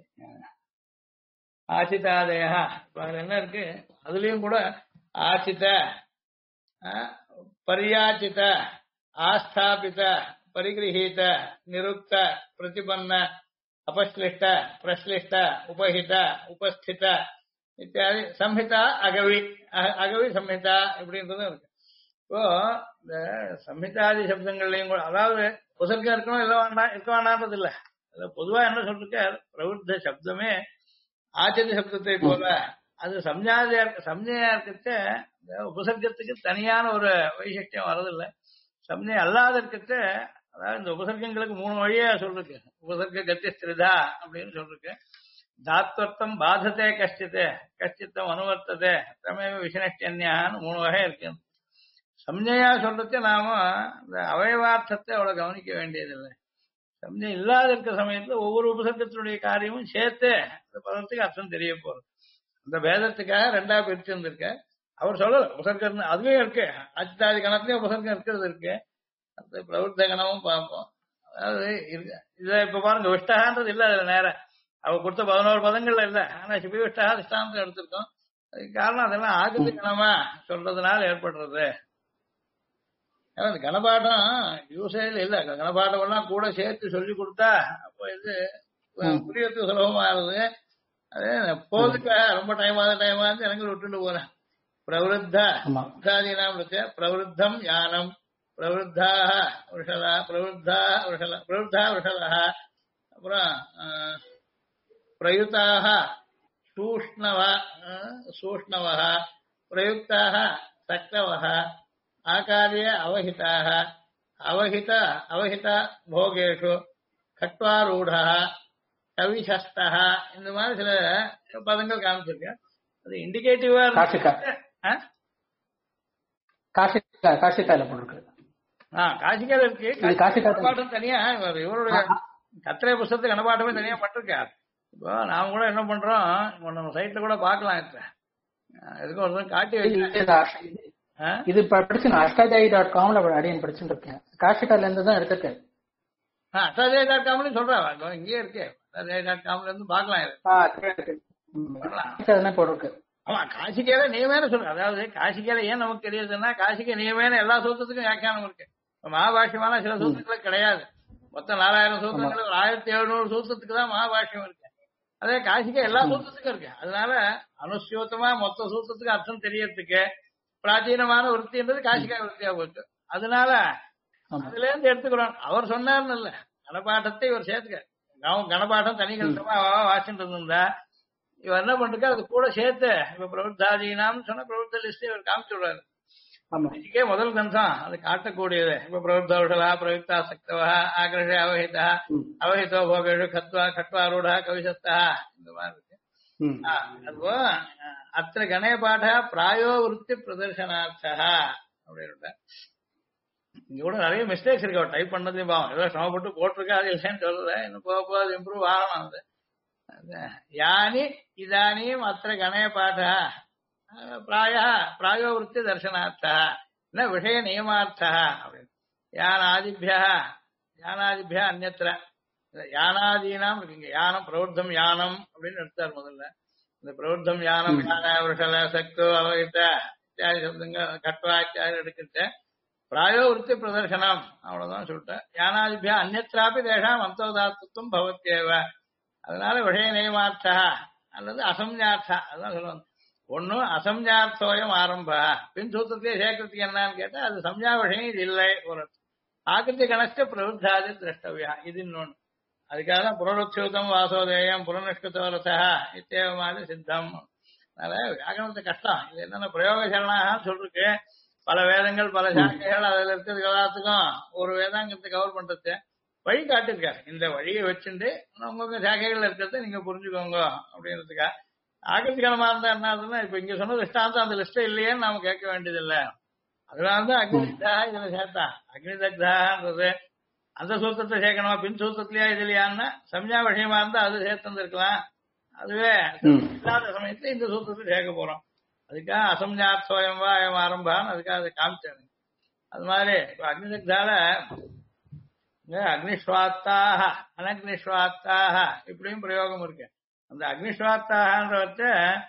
ஆச்சிதாதயா என்ன இருக்கு? அதுலயும் கூட ஆச்சித பரியாச்சித ஆஸ்தாபித பரிகிரஹீத நிருக்த பிரதிபன்ன அபஸ்லிஷ்ட பிரஸ்லிஷ்ட உபஹித உபஸ்தித இத்தியாதி சம்ஹிதா அகவி சம்ஹிதா இப்படின்றதும் இருக்கு. இப்போ இந்த சம்ஹிதாதி சப்தங்கள்லயும் கூட அதாவது உசர்க்கம் இருக்கணும் இல்ல வேண்டாம் இருக்க வேண்டாம்ன்றது இல்ல. பொதுவா என்ன சொல்லிருக்க பிரவருத்த சப்தமே ஆச்சரிய சப்தத்தை போல அது சம்ஞையா இருக்கிறத உபசர்க்கத்துக்கு தனியான ஒரு வைசிஷ்டியம் வர்றதில்லை. சம்ஞை அல்லாத இருக்கிறத அதாவது இந்த உபசர்க்கங்களுக்கு 3 வழியா சொல்லிருக்கு. உபசர்க்க கத்தியஸ்திரிதா அப்படின்னு சொல்லிருக்கு. தாத்வர்த்தம் பாதத்தே கஷ்டித்தே கஷ்டித்தம் அனுவர்த்ததே தமேவ விசனஷ்டியன்யான்னு 3 வகை இருக்கு. சம்ஞையா சொல்றத நாம இந்த அவயவார்த்தத்தை அவ்வளவு கவனிக்க வேண்டியதில்லை. சம்ஞை இல்லாத இருக்கிற சமயத்துல ஒவ்வொரு உபசர்க்கத்தினுடைய காரியமும் சேர்த்து அந்த பதத்துக்கு அர்த்தம் தெரிய போறது. அந்த வேதத்துக்காக 2ஆ பிரிச்சு இருந்திருக்க. அவர் சொல்லல உபசர்க்கம் அதுலயும் இருக்கு. அச்சிதாதி கணத்துலயும் உபசர்க்கம் இருக்கிறது இருக்கு. அந்த பிரவருத்த கணமும் பார்ப்போம். அதாவது இத இப்ப பாருங்க விஷ்டகான்றது இல்ல. அதுல நேரம் அவ கொடுத்த 11 பதங்கள்ல இல்ல. ஆனா சிபி விஷ்டகா திஷ்டாந்தம் எடுத்திருக்கோம். அதுக்கு காரணம் அதெல்லாம் ஆகத்து கணமா சொல்றதுனால ஏற்படுறது. கணபாடம் யூசேஜ் இல்ல. கணபாடம் எல்லாம் கூட சேர்த்து சொல்லி கொடுத்தா அப்போ இது புரியறதுக்கு சுலபமாகுது. அதே போதுக்காக ரொம்ப டைம் ஆகுது எனக்கு விட்டுட்டு போறேன். பிரவருத்தாதீனாம் இருக்கு. பிரவருத்தம் யானம் பிரவருத்தாக விஷலா பிரவருத்தா விஷலா அப்புறம் பிரயுக்தாக சூஷ்ணவ பிரயுக்தாக சக்தவ ஆகாரிய அவஹிதாக அவஹித போகேஷு கட்வாரூடா கவிசஸ்தா இந்த மாதிரி சில பதங்கள் காமிச்சிருக்கேன். அது இண்டிகேட்டிவா காஷிகால போட்டிருக்கு. காசிக்கால இருக்கு. இது காஷிகா கணபாட்டம் தனியா இவருடைய கத்திரை புஸ்தகத்துக்கு கணபாட்டமே தனியா பட்டிருக்காரு. இப்போ நாம கூட என்ன பண்றோம், இப்போ நம்ம சைட்ல கூட பாக்கலாம். இப்ப எதுக்கும் ஒரு தடவை காட்டி வச்சு இது படிச்சு அஷ்டாஜாயி.comல அடியன் படிச்சுட்டு இருக்கேன். காஷிகால இருந்து தான் எடுத்திருக்கேன். அஷ்டாஜாயி.comலயும் சொல்றேன், இங்கேயே இருக்கு. அஷ்டாஜாயி.comல இருந்து பாக்கலாம். போட்டிருக்கு. ஆமா, காசிக்கையில நியமேன சொல்றேன். அதாவது காசிக்கையில ஏன் நமக்கு தெரியுதுன்னா, காசிக்கை நியமேன எல்லா சூத்திரத்துக்கும் வியாக்கியானம் இருக்கு. மகாபாஷ்யமான சில சூத்திரங்களுக்கு கிடையாது. மொத்தம் 4000 சூத்திரங்கள், 1700 சூத்திரத்துக்கு தான் மகாபாஷ்யம் இருக்கு. அதே காசிக்கை எல்லா சூத்திரத்துக்கும் இருக்கு. அதனால அனுசியோத்தமா மொத்த சூத்திரத்துக்கு அர்த்தம் தெரியறதுக்கு பிராச்சீனமான விற்த்தின்றது காசிக்கா விற்த்தியா போச்சு. அதனால அதுல இருந்து எடுத்துக்கிறோம். அவர் சொன்னார்னு இல்ல, கணபாட்டத்தை இவர் சேர்த்துக்க. கணபாட்டம் தனி கண்டமா வாசிட்டு இருந்தா இவர் என்ன பண்றது, அது கூட சேர்த்து இப்ப பிரவருத்தாதீனாம்னு சொன்ன பிரவருத்த லிஸ்ட் இவர் காமிச்சுடுறாரு. இதுக்கே முதல் கந்தம் அது காட்டக்கூடியது. இப்ப பிரவருத்தா பிரயுக்தா சக்தவா ஆகிருஷ அவஹிதா அவஹிதோ போகேஷு கத்வா கட்வாரூடா கவிசஸ்தா இந்த மாதிரி இருக்கு. அதுவோ அத்த கணே பாட பிராயோ விருத்தி பிரதர்சனார்த்தா அப்படின்னு. இங்க கூட நிறைய மிஸ்டேக்ஸ் இருக்கு. அவர் டைப் பண்ணதையும் பாவம் ஏதோ சிரமப்பட்டு போட்டிருக்கா, அது இல்லைன்னு சொல்லல. இன்னும் போக போக அது இம்ப்ரூவ் ஆகணும். அது யானி இதானியும் அத்த கணே பாட பிராயோ விருத்தி தர்சனார்த்தா ந விஷய நியமார்த்தா அப்படின்னு. யானாதிபியா அந்நத்திர யானாதீனாம் இருக்குங்க. யானம் பிரவருத்தம் யானம் அப்படின்னு எடுத்தார் முதல்ல. இந்த பிரவருத்தம் யானம் யான விஷல சக்தோ அவகிட்ட இத்தியாதி சப்தங்கள் கட்வா இத்தியாதி எடுக்கிட்ட பிராயோ விருத்தி பிரதர்சனம் அவ்வளவுதான் சொல்லிட்டேன். யானாதிபியா அந்நத்திராப்பி தேஷாம் அந்தோதாத்துவம் பவத்யேவ. அதனால விஷய நியமார்த்தா அல்லது அசம்ஞார்த்தா அதுதான் சொல்லுவாங்க. ஒன்னும் அசம்ஞார்த்தோயம் ஆரம்ப பின் சூத்திரத்தையே சேர்க்கறதுக்கு என்னன்னு கேட்டா அது சம்ஞா விஷயம் இது இல்லை. ஒரு ஆக்கிருத்தி கணஸ்ட பிரவருத்தாதி திரஷ்டவியா இது இன்னொன்னு. அதுக்காக தான் புனருத்யூதம் வாசோதேயம் புனநிஷ்கிருத்தவரசா இத்தேவமாதி சித்தம். அதனால வியாகரணத்து கஷ்டம். இது என்னென்ன பிரயோக சரணாக சொல்லிருக்கு. பல வேதங்கள் பல சாக்கைகள் அதுல இருக்கிறது எல்லாத்துக்கும் ஒரு வேதாங்கத்தை கவர் பண்றது வழி காட்டிருக்காரு. இந்த வழியை வச்சுட்டு உங்க சாக்கைகள் இருக்கிறத நீங்க புரிஞ்சுக்கோங்க அப்படின்றதுக்கா. ஆக்கிரத்திகரமா இருந்தா என்ன ஆகுதுன்னா, இப்ப இங்க சொன்ன லிஸ்டாந்தம் அந்த லிஸ்ட் இல்லையேன்னு நாம கேட்க வேண்டியது இல்ல. அதனாலதான் அக்னிதா இதுல சேர்த்தா. அக்னிதக்தான்றது அந்த சூத்திரத்தை சேர்க்கணுமா பின் சூத்திரத்திலயா இதுலையான்னா சம்ஞா விஷயமா இருந்தா அது சேர்த்திருக்கலாம். அதுவே இல்லாத சமயத்துல இந்த சூத்திரத்தை சேர்க்க போறோம். அதுக்காக அசம்ஞார்த்தோயம் வா அயம் ஆரம்பான்னு அதுக்காக அதை காமிச்சாங்க. அது மாதிரி இப்ப அக்னிதக்தால அக்னிஸ்வாத்தாக அனக்னிஸ்வாத்தாக இப்படியும் பிரயோகம் இருக்கு. அந்த அக்னிஸ்வாத்தாகன்றவற்ற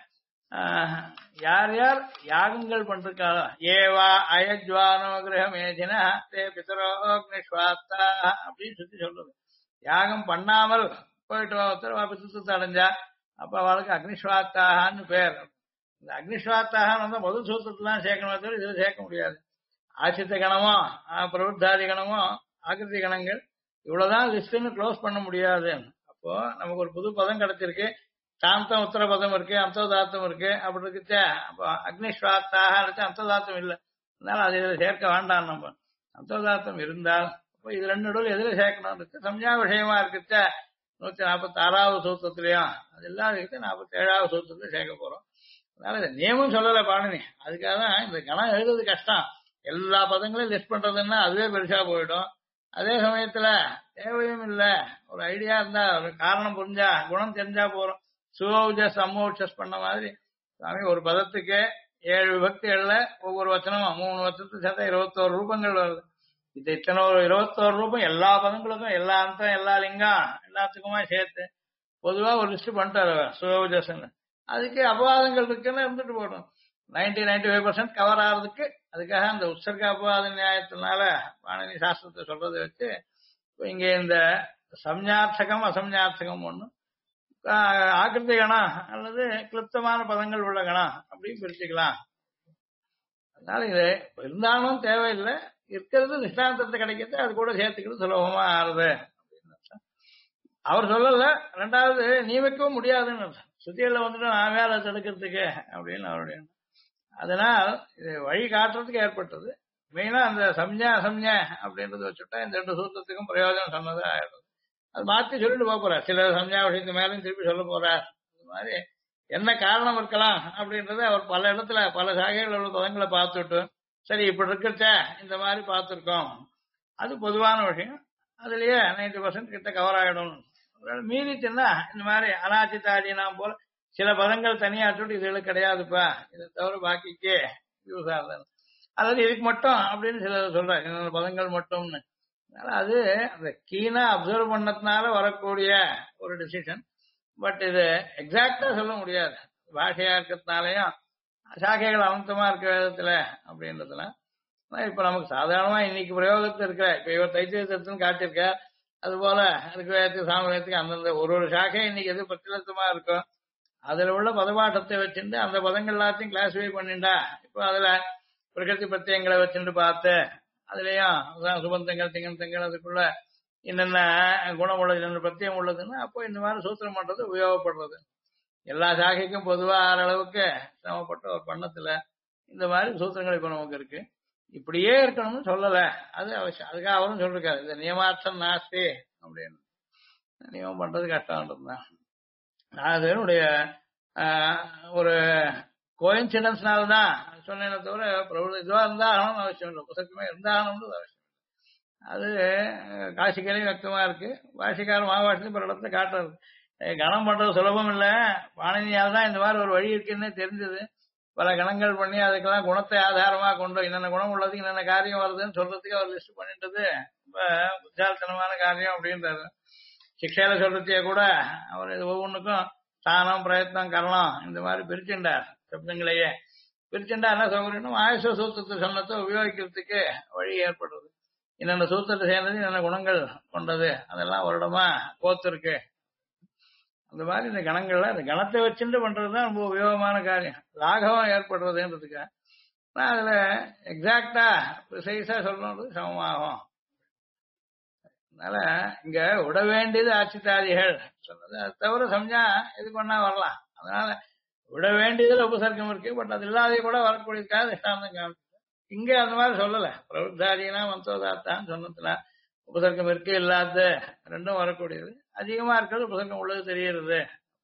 யார் யார் யாகங்கள் பண்றாங்களோ ஏவா அயஜ்வானோ கிரகமேதினா தே பிதரோ அக்னிஸ்வாத்தாக அப்படின்னு சுத்தி சொல்றது. யாகம் பண்ணாமல் போயிட்டு ஒருத்தர் பித்திருத்தத்தை அடைஞ்சா அப்ப அவளுக்கு அக்னிஸ்வாத்தாகன்னு பேர். இந்த அக்னிஸ்வாத்தாகன்னு வந்து முதல் சூத்திரத்துலாம் சேர்க்கணும், தவிர இதுல சேர்க்க முடியாது. ஆசித்த கணமோ பிரவருத்தாதி கணமோ ஆக்கிருதி கணங்கள் இவ்வளவுதான் லிஸ்ட்னு க்ளோஸ் பண்ண முடியாது. அப்போ நமக்கு ஒரு புது பதம் கிடைச்சிருக்கு. சாந்தம் உத்தர பதம் இருக்கு, அந்தோதாத்தம் இருக்கு. அப்படி இருக்குச்சே அப்போ அக்னிஸ்வாத்தாக இருக்கு, அந்தோதாத்தம் இல்லை. அதனால அது இதுல சேர்க்க வேண்டாம். நம்ம அந்தோதாத்தம் இருந்தால் அப்போ இது ரெண்டு நடுவில் எதிர சேர்க்கணும் இருக்கு. சம்ஞா விஷயமா இருக்குச்ச 146வது சூத்திரத்திலையும் அது இல்லாத இருக்கு 47வது சூத்திரத்திலையும் சேர்க்க போறோம். அதனால இந்த நியமம் சொல்லல பாணினி. அதுக்காக தான் இந்த கணம் எழுதுறது கஷ்டம். எல்லா பதங்களையும் லிஸ்ட் பண்றதுன்னா அதுவே பெருசா போயிடும். அதே சமயத்துல தேவையும் இல்ல. ஒரு ஐடியா இருந்தா ஒரு காரணம் புரிஞ்சா குணம் தெரிஞ்சா போறோம். சுவோஜஸ் அம்மோட்சஸ் பண்ண மாதிரி சாமி ஒரு பதத்துக்கு 7 விபக்திகள்ல ஒவ்வொரு வச்சனமும் 3 வச்சனத்துக்கு சேர்த்தா 21 ரூபங்கள் வருது. இது இத்தனை ஒரு 21 ரூபம் எல்லா பதங்களுக்கும் எல்லா அந்தம் எல்லா லிங்கம் எல்லாத்துக்குமா சேர்த்து பொதுவா ஒரு லிஸ்ட் பண்ணிட்டாரு சுவோஜஸ். அதுக்கு அபவாதங்கள் இருக்குன்னு இருந்துட்டு போடும். 95% கவர் ஆகிறதுக்கு அதுக்காக அந்த உற்சர்க அபவாத நியாயத்தினால பாணினி சாஸ்திரத்தை சொல்றதை வச்சு இங்க இந்த சம்ஞார்த்தகம் அசம்ஞார்த்தகம் ஒண்ணு ஆக்கிருதி கணம் அல்லது கிளிப்தமான பதங்கள் உள்ள கணம் அப்படின்னு பிரிச்சுக்கலாம். அதனால இது இருந்தாலும் தேவையில்லை. இருக்கிறது நிஷ்டாந்தத்தை கிடைக்கிறது அது கூட சேர்த்துக்கிறது சுலபமா ஆறுது அப்படின்னு அவர் சொல்லல. ரெண்டாவது நியமிக்கவும் முடியாதுன்னு சுத்தியில வந்துட்டு நான் வேலை தடுக்கிறதுக்கு அப்படின்னு அவருடைய. அதனால் இது வழி காட்டுறதுக்கு ஏற்பட்டது. மெயினா அந்த சம்ஞா அசம்ஞா அப்படின்றத வச்சுட்டா இந்த 2 சூத்திரத்துக்கும் பிரயோஜனம் சொன்னதா ஆயிடுது. அது மாற்றி சொல்லிட்டு போக போறார். சில சம்ஞா விஷயத்து மேலும் திருப்பி சொல்ல போறார். அது மாதிரி என்ன காரணம் இருக்கலாம் அப்படின்றத அவர் பல இடத்துல பல சாகைகள் உள்ள பதங்களை பார்த்துட்டு சரி இப்படி இருக்கிறச்ச இந்த மாதிரி பார்த்துருக்கோம். அது பொதுவான விஷயம். அதுலயே 90% கிட்ட கவர் ஆகிடும். மீறிச்சுன்னா இந்த மாதிரி அனாச்சிதாதீனாம் போல சில பதங்கள் தனியாட்டு இதுல கிடையாதுப்பா, இதை தவிர பாக்கிக்கு யூஸ் ஆகுது. அதாவது இதுக்கு மட்டும் அப்படின்னு சிலர் சொல்றாங்க, இந்த பதங்கள் மட்டும்னு. அதனால அது அந்த கீனா அப்சர்வ் பண்ணதுனால வரக்கூடிய ஒரு டிசிஷன். பட் இது எக்ஸாக்டா சொல்ல முடியாது. பாஷையா இருக்கிறதுனாலையும் சாக்கைகள் அனந்தமா இருக்க விதத்துல அப்படின்றதுல இப்ப நமக்கு சாதாரணமா இன்னைக்கு பிரயோகத்துல இருக்கிற இப்ப இவர் தைத்தியத்துன்னு காட்டியிருக்க, அது போல ரிக்வேதத்துக்கு சாமவேதத்துக்கு அந்தந்த ஒரு ஒரு சாக்கை இன்னைக்கு எது பிரச்சலத்தமா இருக்கும் அதுல உள்ள பதபாட்டத்தை வச்சுட்டு அந்த பதங்கள் எல்லாத்தையும் கிளாசிஃபை பண்ணிண்டா இப்போ அதுல பிரகிருதி பிரத்யங்களை வச்சுட்டு பார்த்து அதுலயும் சுபந்தங்கள் திங்கந்தங்கள் அதுக்குள்ள என்னென்ன குணம் உள்ளது என்னென்ன பிரத்யம் உள்ளதுன்னா அப்போ இந்த மாதிரி சூத்திரம் பண்றது உபயோகப்படுறது. எல்லா சாகைக்கும் பொதுவா ஆற அளவுக்கு சிரமப்பட்ட ஒரு பண்ணத்துல இந்த மாதிரி சூத்திரங்கள் இப்ப நமக்கு இருக்கு. இப்படியே இருக்கணும்னு சொல்லல, அது அவசியம். அதுக்காக அவரும் சொல்லிருக்காரு இந்த நியமார்த்தம் நாஸ்தி அப்படின்னு. நியமம் பண்றது கஷ்டம்ன்றதுதான் அதனுடைய ஒரு கோயின்சிடன்ஸ்னால்தான் சொன்னேன்னு தவிர இதுவா இருந்தா ஆகணும்னு அவசியம் இல்லை, புத்தகமே இருந்தாகணும்ன்றது அவசியம். அது காசிக்கரையும் வியக்தமா இருக்கு, பாஷிக்கார மகாபாஷத்தையும் பல இடத்துல காட்டுறது. கணம் பண்றது சுலபம் இல்ல, பாணினியால் தான் இந்த மாதிரி ஒரு வழி இருக்குன்னு தெரிஞ்சது. பல கணங்கள் பண்ணி அதுக்கெல்லாம் குணத்தை ஆதாரமா கொண்டு என்னென்ன குணம் உள்ளது என்னென்ன காரியம் வருதுன்னு சொல்றதுக்கு அவர் லிஸ்ட் பண்ணிட்டது ரொம்ப புத்தால்தனமான காரியம் அப்படின்றாரு. சிக்ஷையில சொல்றதையே கூட அவர் இது ஒவ்வொன்றுக்கும் ஸ்தானம் பிரயத்னம் கரணம் இந்த மாதிரி பிரிச்சுண்டார். சப்தங்களையே பிரிச்சுண்டா என்ன சௌகரியம், ஆயுஷ சூத்திரத்தை சொன்னதை உபயோகிக்கிறதுக்கு வழி ஏற்படுறது. என்னென்ன சூத்திரத்தை சேர்ந்தது என்னென்ன குணங்கள் கொண்டது அதெல்லாம் வருடமா கோத்திருக்கு. அந்த மாதிரி இந்த கணங்கள்ல இந்த கணத்தை வச்சுட்டு பண்றதுதான் ரொம்ப உபயோகமான காரியம், லாகவம் ஏற்படுறதுன்றதுக்கு. ஆனா அதுல எக்ஸாக்டா ப்ரிசைஸா சொல்லணுன்றது சமமாகும். அதனால இங்க விட வேண்டியது ஆட்சித்தாதிகள் சொன்னது, அது தவிர சம்ஜா இது பண்ணா வரலாம். அதனால விட வேண்டியதுல உபசர்க்கம் இருக்கு, பட் அது இல்லாத கூட வரக்கூடியதுக்காக திஷ்டாந்தம் காமிச்சு. இங்க அந்த மாதிரி சொல்லல, பிரவருத்தாதீனா மந்தோதாத்தான்னு சொன்னதுல உபசர்க்கம் இருக்கு இல்லாத ரெண்டும் வரக்கூடியது. அதிகமா இருக்கிறது உபசர்க்கம் உள்ளது தெரிகிறது.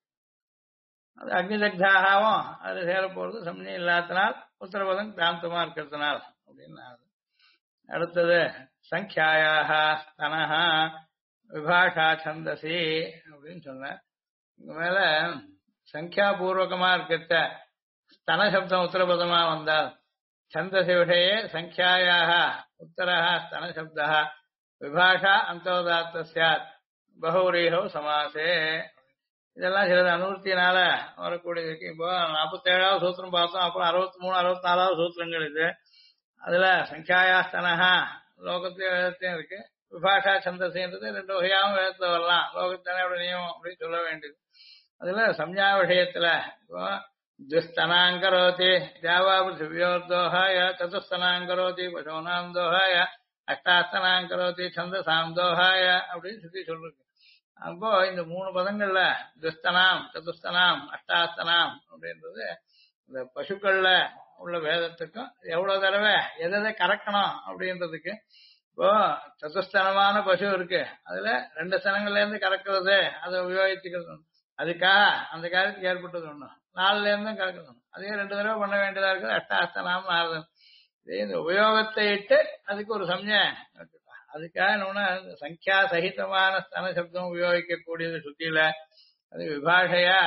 அது அக்னிதக்தாகவும் அது சேர போறது சமயம் இல்லாதனால் உத்தரபதம் கிராந்தமா இருக்கிறதுனால் அப்படின்னு. அடுத்தது சங்கியாயாக ஸ்தனஹா விபாஷா சந்தசி அப்படின்னு சொன்ன. இங்க மேல சங்கியா பூர்வகமா இருக்கிற ஸ்தன சப்தம் உத்தரபதமா வந்தால் சந்தசி விஷயே சங்கியாயாக உத்தரஹா ஸ்தன சப்தா விபாஷா அந்தோதாத்த சாத் பகௌரீஹோ சமாசே. இதெல்லாம் சிலது அனுவர்த்தியினால வரக்கூடியது. இப்போ 47வது சூத்திரம் பார்த்தோம், அப்புறம் 63 64வது சூத்திரங்கள் இது. அதுல சங்கியாயாஸ்தனஹா லோகத்தையும் வேதத்தையும் இருக்கு, விபாஷா சந்தசின்றது ரெண்டு வகையாகவும் வேதத்துல வரலாம், லோகத்தானே அப்படி நியமம் அப்படின்னு சொல்ல வேண்டியது. அதுல சம்ஞா விஷயத்துல இப்போ துஸ்தனாங்கரோதி தேவா பிருத்திவியோர்தோஹாய சதுஸ்தனாங்கரோதி பசோனாம் தோஹாய அஷ்டாஸ்தனாங்கரோதி சந்தசாம் தோஹாய அப்படின்னு சுத்தி சொல்றது. அப்போ இந்த 3 பதங்கள்ல துஸ்தனாம் சதுஸ்தனாம் அஷ்டாஸ்தனாம் அப்படின்றது இந்த பசுக்கள்ல உள்ள வேதத்துக்கும் எவ்வளவு தடவை எதை கறக்கணும் அப்படின்றதுக்கு. இப்போ சதுஸ்தனமான பசு இருக்கு, அதுல 2 ஸ்தனங்கள்ல இருந்து கறக்கிறது அதை உபயோகிச்சுக்கிறது, அதுக்காக அந்த காரியத்துக்கு ஏற்பட்டது ஒண்ணு. 4ல இருந்தும் கறக்கணும், அதே 2 தடவை பண்ண வேண்டியதா இருக்குது. அஷ்டாஸ்தனாம் ஆறுதல் இந்த உபயோகத்தை இட்டு அதுக்கு ஒரு சம்ஞை. அதுக்காக என்ன சங்கியா சகிதமான ஸ்தன சப்தம் உபயோகிக்கக்கூடியது சுத்தியில. அது விபாஷையா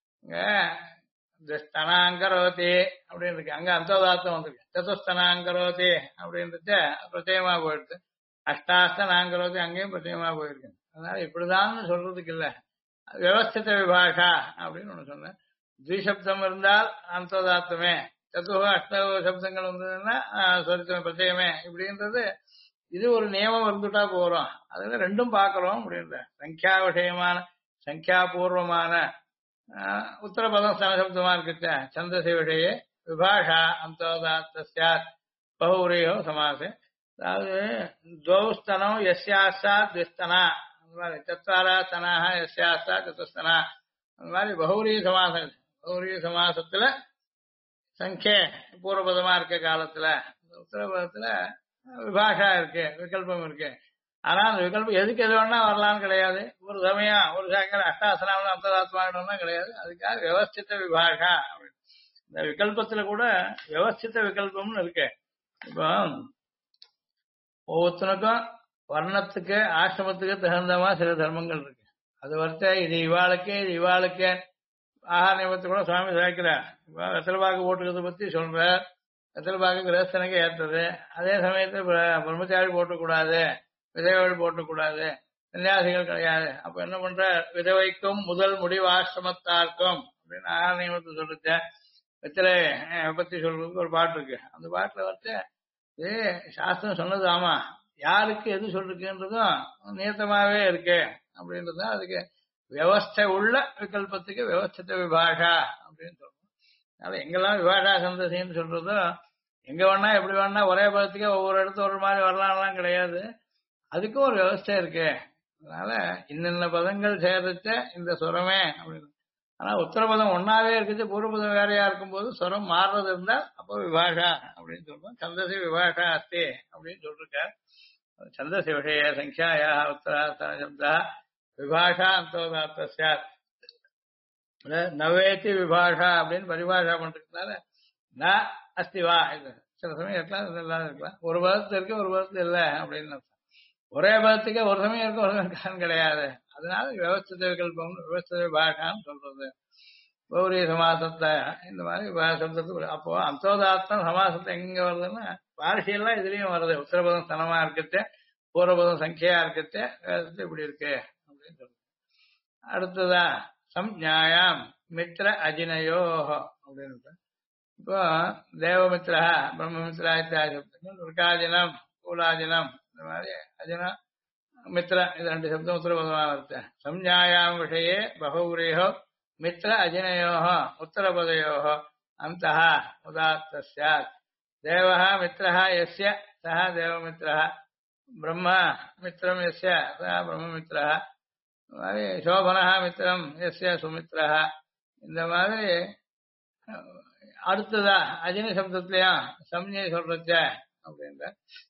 ஸ்தனாங்கரோதி அப்படின்னு இருக்கு, அங்க அந்தோதாத்தம் வந்திருக்கு. சதுஸ்தனாங்கரோதி அப்படின்றது பிரத்யமா போயிடுது, அஷ்டாஸ்தனாங்கரோதி அங்கேயும் பிரத்யமா போயிருக்கு. அதனால இப்படிதான் சொல்றதுக்கு இல்ல, வியவஸ்தித விபாஷா அப்படின்னு ஒண்ணு சொன்னேன். த்விசப்தம் இருந்தால் அந்தோதாத்தமே, சதுக அஷ்ட சப்தங்கள் வந்ததுன்னா சொரித்தமே பிரத்யமே இப்படின்றது. இது ஒரு நியமம் இருந்துட்டா போறோம், அதுல ரெண்டும் பாக்குறோம் அப்படின்ற சங்கியா விஷயமான சங்கியா பூர்வமான உத்தரபதம் ஸ்தனசப்தமா இருக்க சந்தசி விஷய விபாஷா அந்தோதாத்த சாத் பகௌரீஹோ சமாசே. அதாவது துவஸ்தனம் யஸ்யாஸ்தா த்விஸ்தனா, அந்த மாதிரி சத்வாரா ஸ்தனாக யஸ்யாஸ்தா சதுஸ்தனா, அந்த மாதிரி பகௌரீ சமாசம். பகௌரீ சமாசத்துல சங்கே பூர்வபதமா இருக்க காலத்துல உத்தரபதத்துல விபாஷா இருக்கு, விகல்பம் இருக்கு. ஆனா அந்த விகல்பம் எதுக்கு எது வேணா வரலாம்னு கிடையாது. ஒரு சமயம் ஒரு சாக்கியம் அஷ்டாசனம் அந்தராத்மாடம்னா கிடையாது. அதுக்காக விவஸ்தித விபாகா அப்படின்னு. இந்த விகல்பத்துல கூட விவஸ்தித விகல்பம்னு இருக்கு. இப்போ ஒவ்வொருத்தனுக்கும் வர்ணத்துக்கு ஆசிரமத்துக்கு தகுந்தமா சில தர்மங்கள் இருக்கு. அது வரைத்த இது இவாளுக்கே இது இவாளுக்கே ஆகார நியமத்தை கூட சுவாமி சாய்க்கிறார். இப்போ வெத்தலைபாக்கு போட்டுக்கிறத பத்தி சொல்றார். வெத்தலைபாக்கு கிரகஸ்தனுக்கு ஏற்றது. அதே சமயத்துல பிரம்மச்சாரி போட்டக்கூடாது, விதவைகள் போட்டக்கூடாது, சன்னியாசிகள் கிடையாது. அப்ப என்ன பண்ற, விதவைக்கும் முதல் முடிவு ஆசிரமத்தார்க்கும் அப்படின்னு ஆகார நியமத்தை சொல்லிச்ச. வெத்தலை பத்தி சொல்றதுக்கு ஒரு பாட்டு இருக்கு. அந்த பாட்டுல வந்து இது சாஸ்திரம் சொன்னது ஆமா, யாருக்கு எது சொல்லிருக்குன்றதும் நியத்தமாவே இருக்கு அப்படின்றதுதான் அதுக்கு வியவஸ்தை உள்ள விகல்பத்துக்கு வியவஸ்தித விபாகா அப்படின்னு சொல்றோம். அதனால எங்கெல்லாம் விபாகா சந்ததின்னு சொல்றதோ எங்க வேணா எப்படி வேணா ஒரே பதத்துக்கே ஒவ்வொரு இடத்துல ஒரு மாதிரி வரலாம்லாம் கிடையாது. அதுக்கும் ஒரு வியவஸ்தை இருக்கு. அதனால இன்னென்ன பதங்கள் சேர்த்த இந்த சுரமே அப்படின்னு. ஆனா உத்தரபதம் ஒன்னாவே இருக்குது, பூர்வபதம் வேறையா இருக்கும்போது சுரம் மாறுறது இருந்தா அப்போ விபாகா அப்படின்னு சொல்றோம். சந்தசி விபாகா அஸ்தி அப்படின்னு சொல்லிருக்க. சந்தசி விஷய சங்கியாயா உத்தரார்த்த சப்தா விபாஷா அந்தோதாத்த சார் நவேத்தி விபாஷா அப்படின்னு பரிபாஷா பண்றதுனால ந அஸ்தி வா இது சில சமயம் இருக்கலாம், இல்லாத இருக்கலாம். ஒரு பதத்து இருக்கு ஒரு பதத்து இல்லை அப்படின்னு அர்த்தம். ஒரே பதத்துக்கே ஒரு சமயம் இருக்கு ஒரு சமயம் கிடையாது. அதனால விவஸ்தித விகல்பம் விவஸ்தித விபாஷான்னு சொல்றது. கௌரி சமாசத்தை இந்த மாதிரி சப்தத்துக்கு அப்போ அந்தோதாத்தம் சமாசத்தை எங்க வருதுன்னா பாரசியெல்லாம் இதுலயும் வருது. உத்தரபதம் ஸ்தனமா இருக்கட்டு, பூர்வபதம் சங்கியா இருக்கட்டு, வேதத்து இப்படி இருக்கு அப்படின்னு சொல்றது. அடுத்ததா சம்ஞாயாம் மித்ர அஜினயோ அப்படின்னு. இப்போ தேவமித்ரா பிரம்மமித்ரா இத்தியாதி சப்தங்கள் துர்காஜினம் கூலாஜினம் இந்த மாதிரி அஜினம் மித்ர இது ரெண்டு சப்தம் உத்தரபதமாக வருது. சம்ஞாயாம் விஷயே பகூரியோ மித்ர அஜினயோ உத்தரபதயோ அந்தः உதாத்த ஸ்யாத். தேவः மித்ரः யஸ்ய சः தேவமித்ரः, பிரம்ம மித்ரம் யஸ்ய சः பிரம்மமித்ரः, மாதிரி சோபனः மித்ரம் யஸ்ய சுமித்ரः. இந்த மாதிரி அடுத்ததா அஜின சப்தத்திலையும் சம்ஞை சொல்றச்ச அப்படின்ற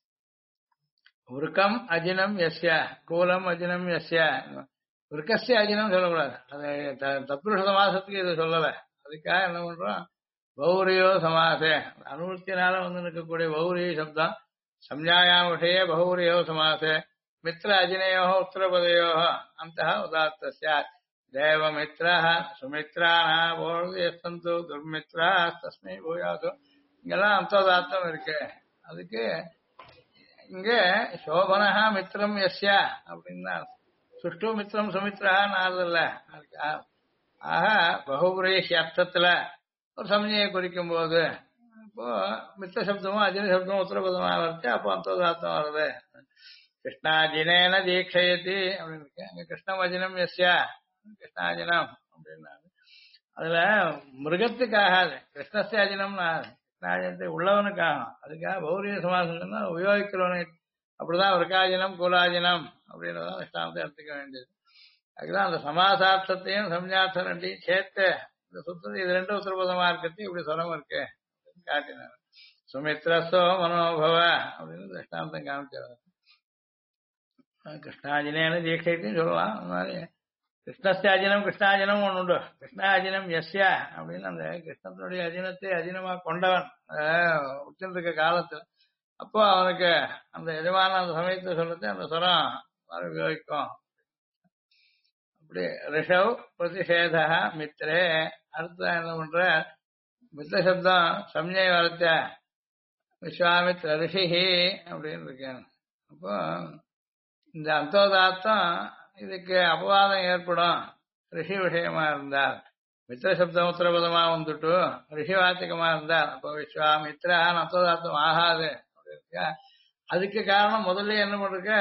விருக்கம் அஜினம் யஸ்ய கூலம் அஜினம் யஸ்ய. விருக்கஸ்ய அஜினம் சொல்லக்கூடாது. அது தத்புருஷ சமாசத்துக்கு இது சொல்லல. அதுக்காக என்ன பண்றோம், பௌரியோ சமாசே அனுவர்த்தினால வந்து நிற்கக்கூடிய பௌரிய சப்தம் சம்ஞாயாம் விஷயே பௌரியோ சமாசே மித்ர அஜினயோ உத்தரபதயோ அந்தः உதாத்த ஸ்யாத். தேவமித்ரः சுமித்ராணா போது துர்மித்ரா தஸ்மை பூயாசோ. இங்கெல்லாம் அந்தோதாத்தம் இருக்கு. அதுக்கு இங்க சோபனஹா மித்ரம் யஸ்யா அப்படின்னா சுஷ்டு மித்ரம் சுமித்ரான்னு ஆறுதல்ல. ஆக பகுபுரேஷி அர்த்தத்துல ஒரு சமநிலையை குறிக்கும் போது இப்போ மித்த சப்தமும் அஜின சப்தமும் உத்தரபதமாக வருது. அப்போ அந்தோதாத்தம் வருது. கிருஷ்ணாஜினேன தீட்சயதி அப்படின்னு இருக்கு. அங்க கிருஷ்ணம் அஜினம் யஸ்யா கிருஷ்ணாஜினம் அப்படின்னாரு. அதுல மிருகத்துக்காகாது, கிருஷ்ணஸ்ய அஜினம்னு ஆகுது. கிருஷ்ணாஜனத்தை உள்ளவனுக்காகும். அதுக்காக பௌரிய சமாசம்னா உபயோகிக்கிறவனுக்கு அப்படிதான் விருக்காஜினம் கூலாஜினம் அப்படின்றதான் கிருஷ்ணாவத்தை எடுத்துக்க வேண்டியது. அதுதான் அந்த சமாசார்த்தத்தையும் சம்ஞார்த்தம் ரெண்டையும் சேர்த்து இந்த சுத்தம் இது ரெண்டும் உத்தரபதமா இருக்கிறது இப்படி சொரம் இருக்கு காட்டினார். சுமித்ரஸ்தோ மனோபவ அப்படின்னு கிருஷ்ணாந்தம் காமிச்சார். கிருஷ்ணாஜினேன்னு தீட்சைத்தையும் சொல்லலாம். அந்த மாதிரி கிருஷ்ணஸ்ய அஜினம் கிருஷ்ணாஜினம் ஒன்று உண்டு. கிருஷ்ணாஜினம் யஸ்யா அப்படின்னு அந்த கிருஷ்ணத்தினுடைய அஜினத்தை அஜினமா கொண்டவன் உச்சிருக்க காலத்துல அப்போ அவனுக்கு அந்த எஜமான அந்த சமயத்தை சொல்றது அந்த சுரம் உபயோகிக்கும். அப்படி ரிஷவ் பிரதிஷேத மித்ரே. அடுத்த என்ன பண்ற, மித்ர சப்தம் சம்ஞை வளர்த்த விஸ்வாமித்ர ரிஷிஹி அப்படின்னு இருக்கேன். அப்போ இந்த அந்தோதாத்தம் இதுக்கு அபவாதம் ஏற்படும் ரிஷி விஷயமா இருந்தால். மித்ர சப்தம் உத்தரபதமா வந்துட்டு ரிஷி வாச்சகமா இருந்தால் அப்போ விஸ்வாமித்ரான்னு அந்தோதாத்தம் ஆகாது. அதுக்கு காரணம் முதல்ல என்ன பண்றக்க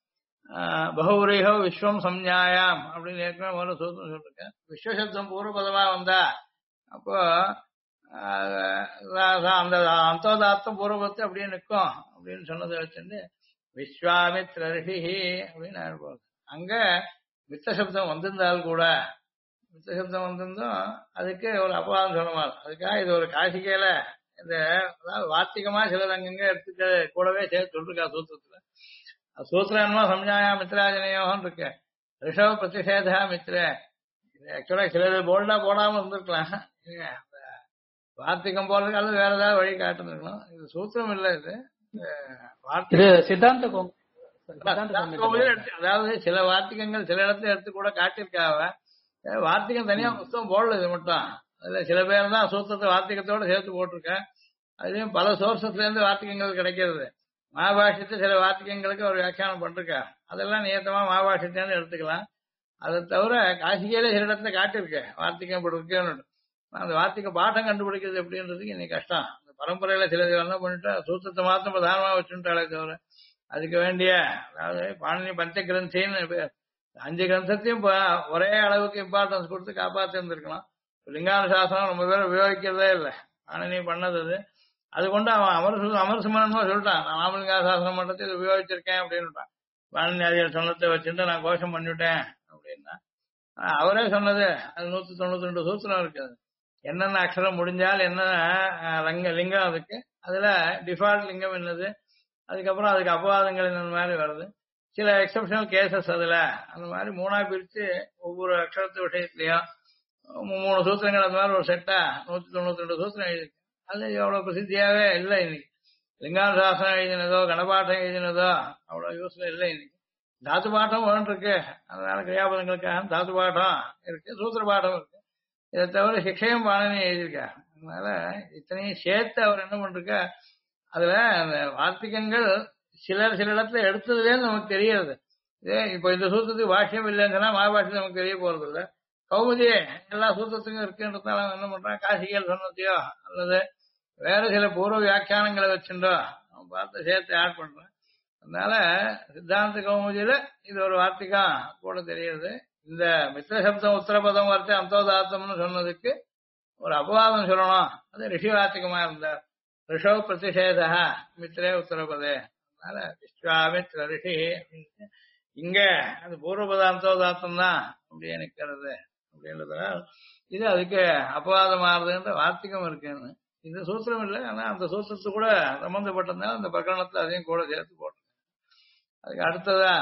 பகுரீகோ விஸ்வம் சம்ஞாயாம் அப்படின்னு ஏற்கனவே முதல்ல சூத்திரம் சொல்லிருக்கேன். விஸ்வசப்தம் பூர்வபதமா வந்தா அப்போ அந்த அந்தோதாத்தம் பூர்வபத்தை அப்படியே நிற்கும் அப்படின்னு சொன்னதை வச்சுட்டு விஸ்வாமித்ர ரிஷி அப்படின்னு போகுது. அங்க மித்த சப்தம் வந்திருந்தால் கூட மித்த சப்தம் வந்திருந்தோம் அதுக்கு ஒரு அபவாதம் சொல்லமாது. அதுக்காக இது ஒரு காசிக்கையில இந்த அதாவது வார்த்திகமா சிலர் அங்கங்க எடுத்துக்க கூடவே சேர்த்து சொல்லிருக்கா சூத்திரத்துல. சூத்திரன்மா சம்ஞாயா மித்ராஜனையோன்னு இருக்கு. ரிஷவ பிரதிஷேதா மித்ரே. ஆக்சுவலா சிலது போல்டா போடாம இருந்திருக்கலாம். வார்த்திகம் போறதுக்கு அல்லது வேற ஏதாவது வழி காட்டுருக்கணும். இது சூத்திரம் இல்ல, இது வார்த்தை. இது சித்தாந்த கௌமுதி. அதாவது சில வார்த்திகங்கள் சில இடத்துல எடுத்து கூட காட்டியிருக்காவ. வார்த்திகம் தனியா புத்தகம் போடல, இது மட்டும். அதுல சில பேர் தான் சூத்திரத்தை வார்த்திகத்தோட சேர்த்து போட்டிருக்கேன். அதுலயும் பல சோர்சஸ்ல இருந்து வார்த்திகங்கள் கிடைக்கிறது. மகாபாஷ்யத்தை சில வார்த்திகங்களுக்கு ஒரு வியாக்கியானம் பண்ணிருக்கா. அதெல்லாம் நியத்தமா மகாபாஷ்யத்தேன்னு எடுத்துக்கலாம். அதை தவிர காசிகையில சில இடத்துல காட்டியிருக்கேன் வார்த்திகம் இப்படி இருக்கேன்னு. அந்த வார்த்திக பாடம் கண்டுபிடிக்கிறது எப்படின்றதுக்கு இன்னைக்கு கஷ்டம். அந்த பரம்பரையில சிலது என்ன பண்ணிட்டா சூத்திரத்தை மாத்திரம் பிரதானமா வச்சுட்டாலே தவிர அதுக்கு வேண்டிய, அதாவது பாணினி பஞ்ச கிரந்தின்னு 5 கிரந்தத்தையும் ஒரே அளவுக்கு இம்பார்ட்டன்ஸ் கொடுத்து காப்பாத்தி இருந்திருக்கலாம். லிங்கானுசாசனம் ரொம்ப பேர் உபயோகிக்கிறதே இல்லை. பாணினி பண்ணது அது. அது கொண்டு அவன் அமரசுமனமா சொல்லிட்டான், நான் ராமலிங்காசாசனம் மன்றத்தை இது உபயோகிச்சிருக்கேன் அப்படின்னுட்டான். பாணினி அதிகாரி சொன்னதை வச்சுட்டு நான் கோஷம் பண்ணிவிட்டேன் அப்படின்னா. அவரே சொன்னது அது 192 சூத்திரம் இருக்கு. என்னென்ன அக்ஷரம் முடிஞ்சால் என்ன லிங்கம் அதுக்கு, அதுல டிஃபால்ட் லிங்கம் என்னது, அதுக்கப்புறம் அதுக்கு அபவாதங்கள் இந்த மாதிரி வருது. சில எக்ஸப்ஷனல் கேசஸ் அதுல அந்த மாதிரி 3ஆ பிரிச்சு ஒவ்வொரு அக்ஷரத்து விஷயத்திலையும் 3 சூத்திரங்கள் அந்த மாதிரி ஒரு செட்டா 192 சூத்திரம் எழுதிருக்கு. அது எவ்வளவு பிரசித்தியாவே இல்லை இன்னைக்கு. லிங்கானுசாசனம் எழுதினதோ கணபாட்டம் எழுதினதோ அவ்வளவு யூஸ்ல இல்லை இன்னைக்கு. தாத்து பாட்டம் இருக்கு, அதனால கிரியாபதங்களுக்காக தாத்து பாட்டம் இருக்கு, சூத்திர பாட்டம் இருக்கு. இதை தவிர சிக்ஷையும் பாணினி எழுதியிருக்காரு. அதனால இத்தனையும் சேர்த்து அவர் என்ன பண்றாரு, அதுல அந்த வார்த்திகங்கள் சில இடத்துல எடுத்ததுலேயே நமக்கு தெரியாது. இப்ப இந்த சூத்திரத்துக்கு பாஷ்யம் இல்லைன்னு சொன்னா மகாபாஷ்யம் நமக்கு தெரிய போறது இல்லை. கௌமுதி எல்லா சூத்திரத்துக்கும் இருக்குன்றதுனால என்ன பண்றான், காசிகள் சொன்னதையோ அல்லது வேற சில பூர்வ வியாக்கியானங்களை வச்சுட்டோ அவன் பார்த்து சேர்த்து ஆட் பண்றான். அதனால சித்தாந்த கௌமுதியில இது ஒரு வார்த்திகம் கூட தெரியுது. இந்த மித்திர சப்தம் உத்தரபதம் வரைச்சு அந்தோதாத்தம்னு சொன்னதுக்கு ஒரு அபவாதம் சொல்லணும். அது ரிஷி வார்த்திகமா இருந்தார். ரிஷவ பிரதிஷேதா மித்ரே உத்தரபதே. அதனால விஸ்வாமித்ர ரிஷி இங்க அது பூர்வபத அந்தோதாத்தம் தான் அப்படி நிற்கிறது அப்படின்றதுனால இது அதுக்கு அபவாதமாறுதுன்ற வார்த்திகம் இருக்குன்னு. இது சூத்திரம் இல்லை, ஆனா அந்த சூத்திரத்து கூட சம்பந்தப்பட்டதுனால அந்த பிரகடனத்துல அதையும் கூட சேர்த்து போட்டேன். அதுக்கு அடுத்ததா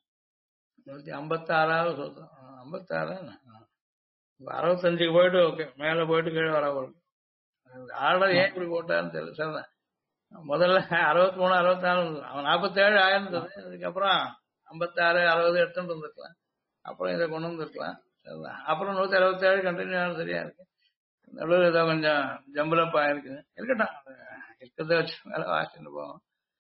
156வது சூத்திரம். 56 65க்கு போயிட்டு ஓகே, மேல போயிட்டு கீழே வர ஆர்டர் ஏன் இப்படி போட்டான்னு தெரியல. சரிதான், முதல்ல 63 64 அவன் 47 ஆயிருந்தது. அதுக்கப்புறம் 56 60 எடுத்துட்டு வந்துருக்கலாம். அப்புறம் இதை கொண்டு வந்துருக்கலாம். சரிதான், அப்புறம் 167 கண்டினியூ ஆனது சரியா இருக்கு. நடுவில் ஏதோ கொஞ்சம் ஜம்பலப் ஆயிருக்குது. இருக்கட்டும், இருக்கிறத வச்சு மேல வாசிட்டு போவோம்.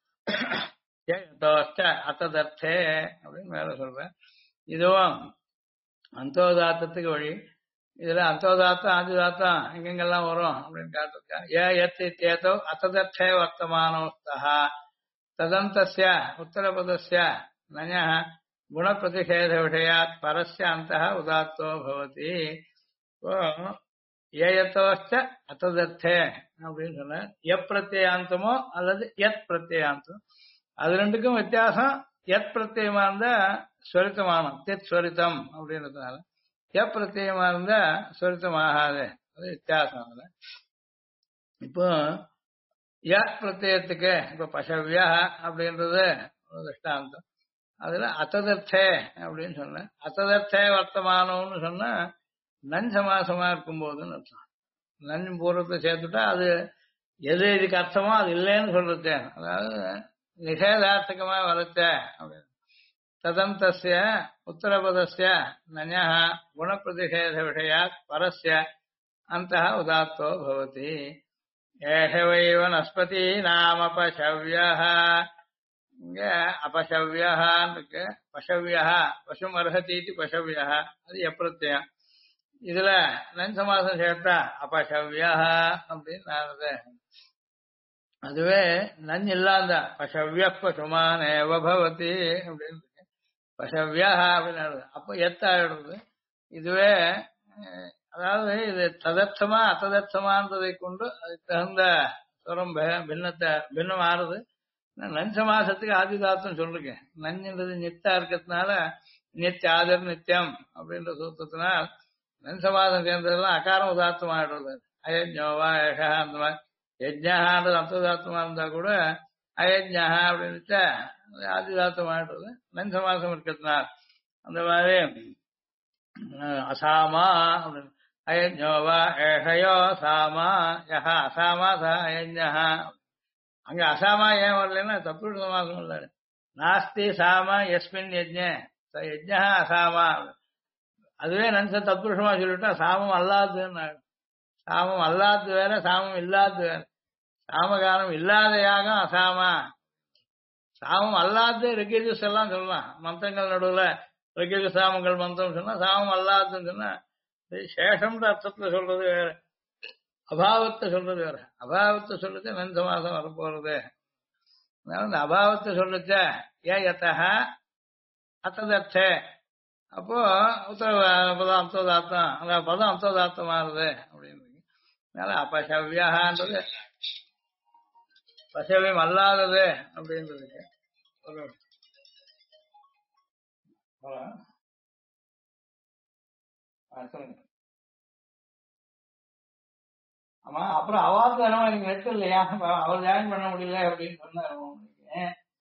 அத்ததர்த்தே அப்படின்னு மேல சொல்றேன். இதுவும் அந்தோதாத்தத்துக்கு வழி. இதுல அந்தோதாத்தம் ஆதிதாத்தம் எங்கெங்கெல்லாம் வரும் அப்படின்னு காட்டிருக்கா. ஏத்தோ அத்ததர்த்தே வர்த்தமானோஸ்தா ததந்தஸ்ய உத்தரபதஸ்ய நஞ குணப்பிரதிஷேத விஷயாத் பரஸ்ய அந்தः உதாத்தோ பவதி. ஏயத்தோச்ச அத்ததர்த்தே அப்படின்னு சொன்ன எப்பிரத்யாந்தமோ அல்லது எத் பிரத்யாந்தம், அது ரெண்டுக்கும் வித்தியாசம். எத் பிரத்யமா இருந்தா ஸ்வரித்தமானம், தெத் ஸ்வரித்தம் அப்படின்றதுனால. எப்பிரத்யமா இருந்தா ஸ்வரித்தம் ஆகாது, அது வித்தியாசம். அதுல இப்போ பிரத்யத்துக்கு இப்ப பசவ்யா அப்படின்றது ஒரு திருஷ்டாந்தம். அதுல அத்ததர்த்தே அப்படின்னு சொன்ன அத்ததர்த்தே வர்த்தமானம்னு சொன்னா நன் சமாசமா இருக்கும் போதுன்னு அர்த்தம். நன் பூர்வத்தை சேர்த்துட்டா அது எது இதுக்கு அர்த்தமோ அது இல்லைன்னு சொல்றது. அதாவது நிஷேதார்த்தகமா வரச்ச அப்படின்னு. ததந்தஸ்ய உத்தரபதஸ்ய நஞ குணப்பிரதிஷேத விஷயாத் பரஸ்ய அந்தः உதாத்தோ பவதி. ஏஷவைவ நஸ்பதி நாம பசவ்யः. இங்க அபசவ்யஹான்னு இருக்கு. பசவ்யஹ பசும் அர்ஹதீதி பசவ்யஹ, அது எப்பிரத்யம். இதுல நன் சமாசம் சேர்த்தா அபசவ்யஹ அப்படின்னு ஆனது. அதுவே நன் இல்லாத பசவ்ய பசுமானேவ பவதி அப்படின்னு இருக்கு. பசவ்யஹ அப்படின்னு அப்போ எத்தாயிடுறது. இதுவே அதாவது இது ததர்த்தமா அத்ததர்த்தமானதை கொண்டு அதுக்கு தகுந்த சுரம் பின்னம் ஆறுது. நன் சமாசத்துக்கு ஆதிதாத்தம் சொல்லிருக்கேன். நன்ன்றது நித்தா இருக்கிறதுனால நித்திய ஆதர் நித்தியம் அப்படின்ற சூத்திரத்தினால் நன் சமாசம் சேர்ந்ததெல்லாம் அகாரம் உதாத்தம் ஆயிடுறது. அயஜோவா ஏஷா அந்த மாதிரி யஜ்ஞான்றது அந்ததாத்தமா இருந்தா கூட அயஜ்ஞா அப்படின்னு ஆதிதாத்தம் ஆயிடுறது நன் சமாசம் இருக்கிறதுனால அந்த மாதிரி அசாமா அப்படின்னு அயஜ்ஞோவா ஏஷயோ சாமா யஹா அசாமா ச அயஜ்ஞா. அங்க அசாமா ஏன் வரலன்னா தப்பு சமாசம் இல்லை. நாஸ்தி சாம எஸ்மின் யஜ்ஞே யஜ்ஞா அசாமா. அதுவே நன்ச தத்புருஷமா சொல்லிட்டா சாமம் அல்லாதுன்னு. சாமம் அல்லாது வேற சாமம் இல்லாது வேற. சாமகானம் இல்லாத யாகம் அசாமா. சாமம் அல்லாது ரிகேஜஸ் எல்லாம் சொல்லலாம் மந்திரங்கள் நடுவுல ரிகேஜ சாமங்கள் மந்திரம் சொன்னா சாமம் அல்லாதுன்னு சொன்னா சேஷம்ன்ற அர்த்தத்துல சொல்றது வேற, அபாவத்தை சொல்றது வேற. அபாவத்தை சொல்றது நன் சமாசம் வரப்போறது. அதனால இந்த அபாவத்தை சொல்லுச்ச ஏ யத்தா அத்ததர்த்தே அப்போ உத்தர பதம் அம்சோதார்த்தம் அந்த பதம் அம்சோதார்த்தம் ஆறுது அப்படின்னு. அதனால அபசவ்யான்றது பசவியம் அல்லாதது அப்படின்றதுக்கு ஆமா. அப்புறம் அவாத்து வேணும் எனக்கு நெட் இல்லையா அவர் ஜாயின் பண்ண முடியல அப்படின்னு சொன்னாரு.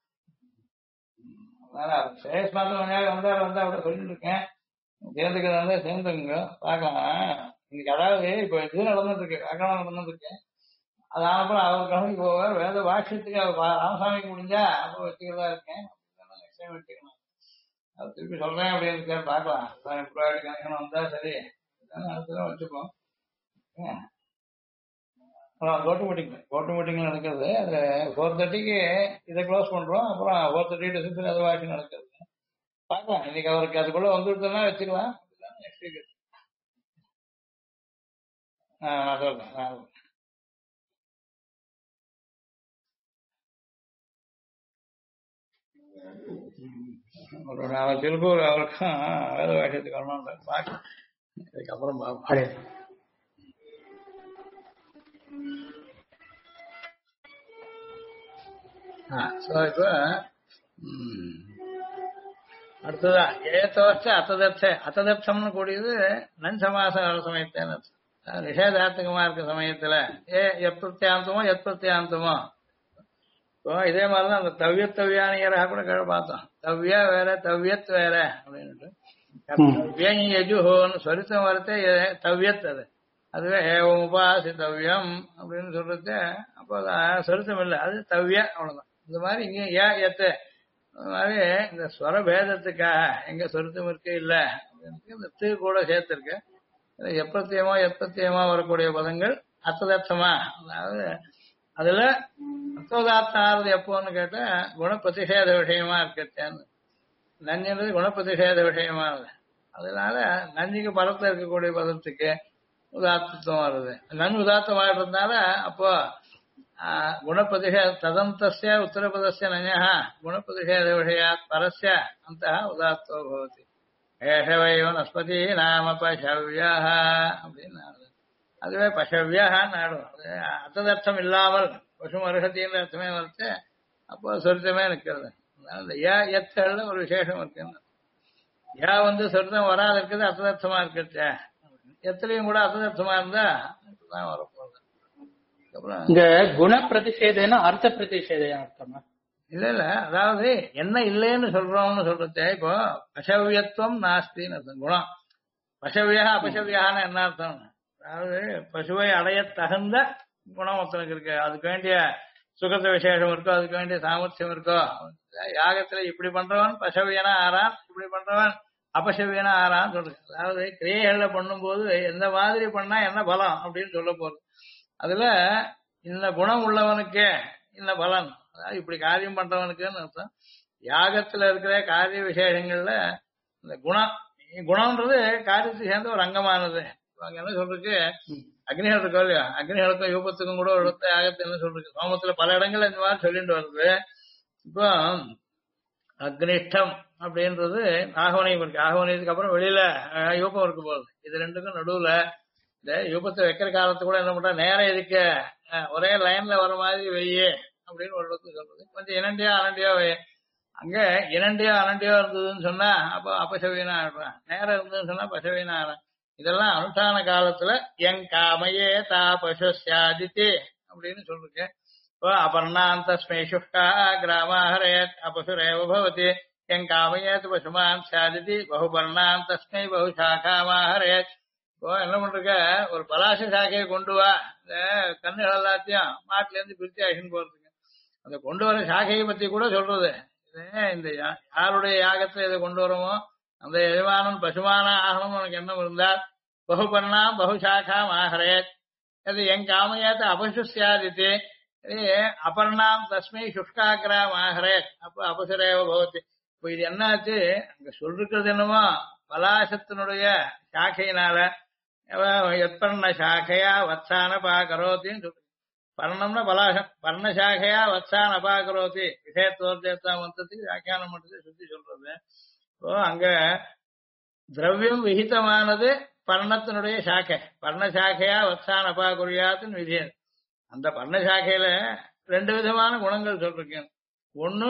அதனால சேஷ் மாதம் வந்தா அப்படி சொல்லிட்டு இருக்கேன். சேர்ந்துக்கிறதா சேர்ந்துங்க பார்க்கலாம். இன்னைக்கு அதாவது இப்ப இது நடந்துட்டு இருக்கு, வியாக்கரணம் நடந்துட்டு இருக்கு. அது அப்புறம் அவர் கவனிக்கு போவார். வேத வாட்சியத்துக்கு அவர் ராமசாமிக்கு முடிஞ்சா அப்போ வச்சுக்கிறதா இருக்கேன். நெக்ஸ்ட் டைம் வச்சுக்கணும். அது திருப்பி சொல்றேன் அப்படின்னு இருக்காரு. பார்க்கலாம். கணக்கணும் வந்தா சரி அடுத்ததான் வச்சுப்போம். கோட்டு மீட்டிங் நடக்கிறது. அது 4:30க்கு இதை க்ளோஸ் பண்றோம். அப்புறம் 4:30 to 6 அது வாட்சி நடக்கிறது. பார்க்கலாம். இன்னைக்கு அவருக்கு அதுக்குள்ள வந்துடுதுன்னா வச்சுக்கலாம். நெக்ஸ்ட் வீக் நான் சொல்றேன். அவன் திருப்பூர் அவருக்கும் வேத வாக்கியத்துக்கு வரணும். பார்க்கலாம். இதுக்கப்புறம் பார்ப்போம். இப்ப அடுத்ததா ஏத்தோச்ச அத்ததர்த்தம்னு கூடியது நன் சமாச சமயத்தேன்னு நிஷேதார்த்தகமா இருக்க சமயத்துல எத் பிரத்யாந்தமோ இப்போ இதே மாதிரிதான் அந்த தவ்யத்தவ்யானியராக கூட கேள்வி பார்த்தோம். தவ்யா வேற தவ்யத் வேற அப்படின்ட்டு யஜுஹோன்னு சொரித்தம் வரத்தே தவ்யத் அதுவே ஏவம் உபாசித்தவ்யம் அப்படின்னு சொல்றது. அப்போ சொரித்தம் இல்லை, அது தவ்ய அவ்வளவுதான். இந்த மாதிரி இங்க எத்து அது மாதிரி இந்த ஸ்வர பேதத்துக்காக எங்க சொருத்தம் இருக்கு இல்ல அப்படின்னு இந்த தீ கூட சேர்த்திருக்கு. எப்பத்தியமா வரக்கூடிய பதங்கள் அர்த்ததர்த்தமா, அதாவது அதுல அர்த்தோதார்த்தம் ஆறுது எப்போன்னு கேட்டா குணப்பிரதிஷேத விஷயமா இருக்கேன்னு. நன்னின்றது குணப்பிரதிஷேத விஷயமானது. அதனால நன்னிக்கு பரத்துல இருக்கக்கூடிய பதத்துக்கு உதார்த்தத்துவம் வருது. நன் உதார்த்தம் ஆடுறதுனால அப்போ குணப்பிரதிஷேத ததந்தஸ்ய உத்தரபதஸ்ய நன்யா குணப்பிரதிஷேத விஷயாத் பரஸ்ய அந்த உதார்த்தோ பவதி. ஏஷவை வனஸ்பதி நாம பசவ்யா அப்படின்னு அதுவே பசவ்யான்னு ஆடும். அர்த்ததர்த்தம் இல்லாமல் பசும் அருகத்தின்னு அர்த்தமே வருது. அப்போ சொருத்தமே நிற்கிறது. எத்தல்ல ஒரு விசேஷம் இருக்குன்னு. சொருத்தம் வராது இருக்குது, அர்த்ததர்த்தமா இருக்கிறது. எத்தனையும் கூட அர்த்ததர்த்தமா இருந்தா தான் வரப்போகுது. இந்த குண பிரதிஷேதம்னா அர்த்த பிரதிஷேதம் அர்த்தமா? இல்ல அதாவது என்ன இல்லைன்னு சொல்றோம்னு சொல்றது. இப்போ பசவியத்துவம் நாஸ்தின்னு அர்த்தம். குணம் பசவியா அபசவியான்னு என்ன அர்த்தம்? அதாவது பசுவை அடைய தகுந்த குணம் ஒருத்தனுக்கு இருக்கு, அதுக்கு வேண்டிய சுகத்த விசேஷம் இருக்கோ, அதுக்கு வேண்டிய சாமர்த்தியம் இருக்கோ. யாகத்துல இப்படி பண்றவன் பசவியனா ஆறான், இப்படி பண்றவன் அபசவியனா ஆறான்னு சொல்றது. அதாவது கிரியைகள்ல பண்ணும்போது எந்த மாதிரி பண்ணா என்ன பலம் அப்படின்னு சொல்ல போறது. அதுல இந்த குணம் உள்ளவனுக்கே இந்த பலன், அதாவது இப்படி காரியம் பண்றவனுக்குன்னு அர்த்தம். யாகத்துல இருக்கிற காரிய விசேஷங்கள்ல இந்த குணம்ன்றது காரியத்துக்கு சேர்ந்த ஒரு அங்கமானது. அங்க என்ன சொல்றதுக்கு அக்னிகள் இருக்கோ இல்லையா, அக்னிகளுக்கும் யூபத்துக்கும் கூட ஒரு யாகத்தை என்ன சொல்றது. சோமத்துல பல இடங்கள்ல இந்த மாதிரி சொல்லிட்டு வருது. இப்போ அக்னிஷ்டம் அப்படின்றது ஆகவனியம் இருக்கு. ஆகவனியத்துக்கு அப்புறம் வெளியில யூபம் இருக்கு போகுது. இது ரெண்டுக்கும் நடுவுல இந்த யூபத்தை வைக்கிற காலத்து கூட என்ன பண்ற நேரம் எதுக்க ஒரே லைன்ல வர மாதிரி வெய்யே அப்படின்னு ஒரு இடத்துல சொல்றது. கொஞ்சம் இரண்டியா அரண்டியா அங்க இரண்டியோ அரண்டியோ இருந்ததுன்னு சொன்னா அப்போ அபசவீனா ஆடுறான், நேரம் இருந்ததுன்னு சொன்னா பசவீனா ஆடுறான். இதெல்லாம் அனுஷ்டான காலத்துல எங் காமையே தா பசுஷாதித்தே அப்படின்னு சொல்லிருக்கேன். அபர்ணாந்தஸ்மை சுஷ்கா கிராமஹரேத் அபசுரேவ பவதி எங் காமயேத் பசுமான் சாதிதி பகுபர்ணாந்தஸ்மை பகுசாகாமாஹரேத். இப்போ என்ன பண்றக்க, ஒரு பலாச சாக்கையை கொண்டு வா, இந்த கண்ணுகள் எல்லாத்தையும் மாட்டுல இருந்து பிரிச்சு அழிச்சுன்னு போறதுக்கு அந்த கொண்டு வர சாக்கையை பத்தி கூட சொல்றது. இந்த யாருடைய யாகத்துல இதை கொண்டு வரமோ அந்த எஜமானன் பசுமான ஆகணும் உனக்கு எண்ணம் இருந்தால் பகுபர்ணாம் பகுசாகாம் ஆஹரேத். அது எங் காமயேத் அபசுஸ்யாதித்து அபர்ணாம் தஸ்மை சுஷ்காகிராம் ஆஹரேத். அப்ப அபசுரேவ பவதி. இப்ப இது என்னாச்சு, அங்க சொல்றது என்னமோ பலாசத்தினுடைய சாக்கையினால எத்பர்ண சாக்கையா வத்சான பாகரோத்தின்னு சொல்லு. பர்ணம்னா பலாசம், பர்ண சாக்கையா வத்சான் அபாகரோத்தி விஷயத்தோர்த்தா மந்தத்துக்கு வியாக்கியானம் பண்றது சுத்தி சொல்றது. இப்போ அங்க திரவியம் விகிதமானது பர்ணத்தினுடைய சாக்கை, பர்ண சாக்கையா வத்சான் அபாகுரியாத்துன்னு விதியது. அந்த பர்ண சாக்கையில ரெண்டு விதமான குணங்கள் சொல்றேன். ஒண்ணு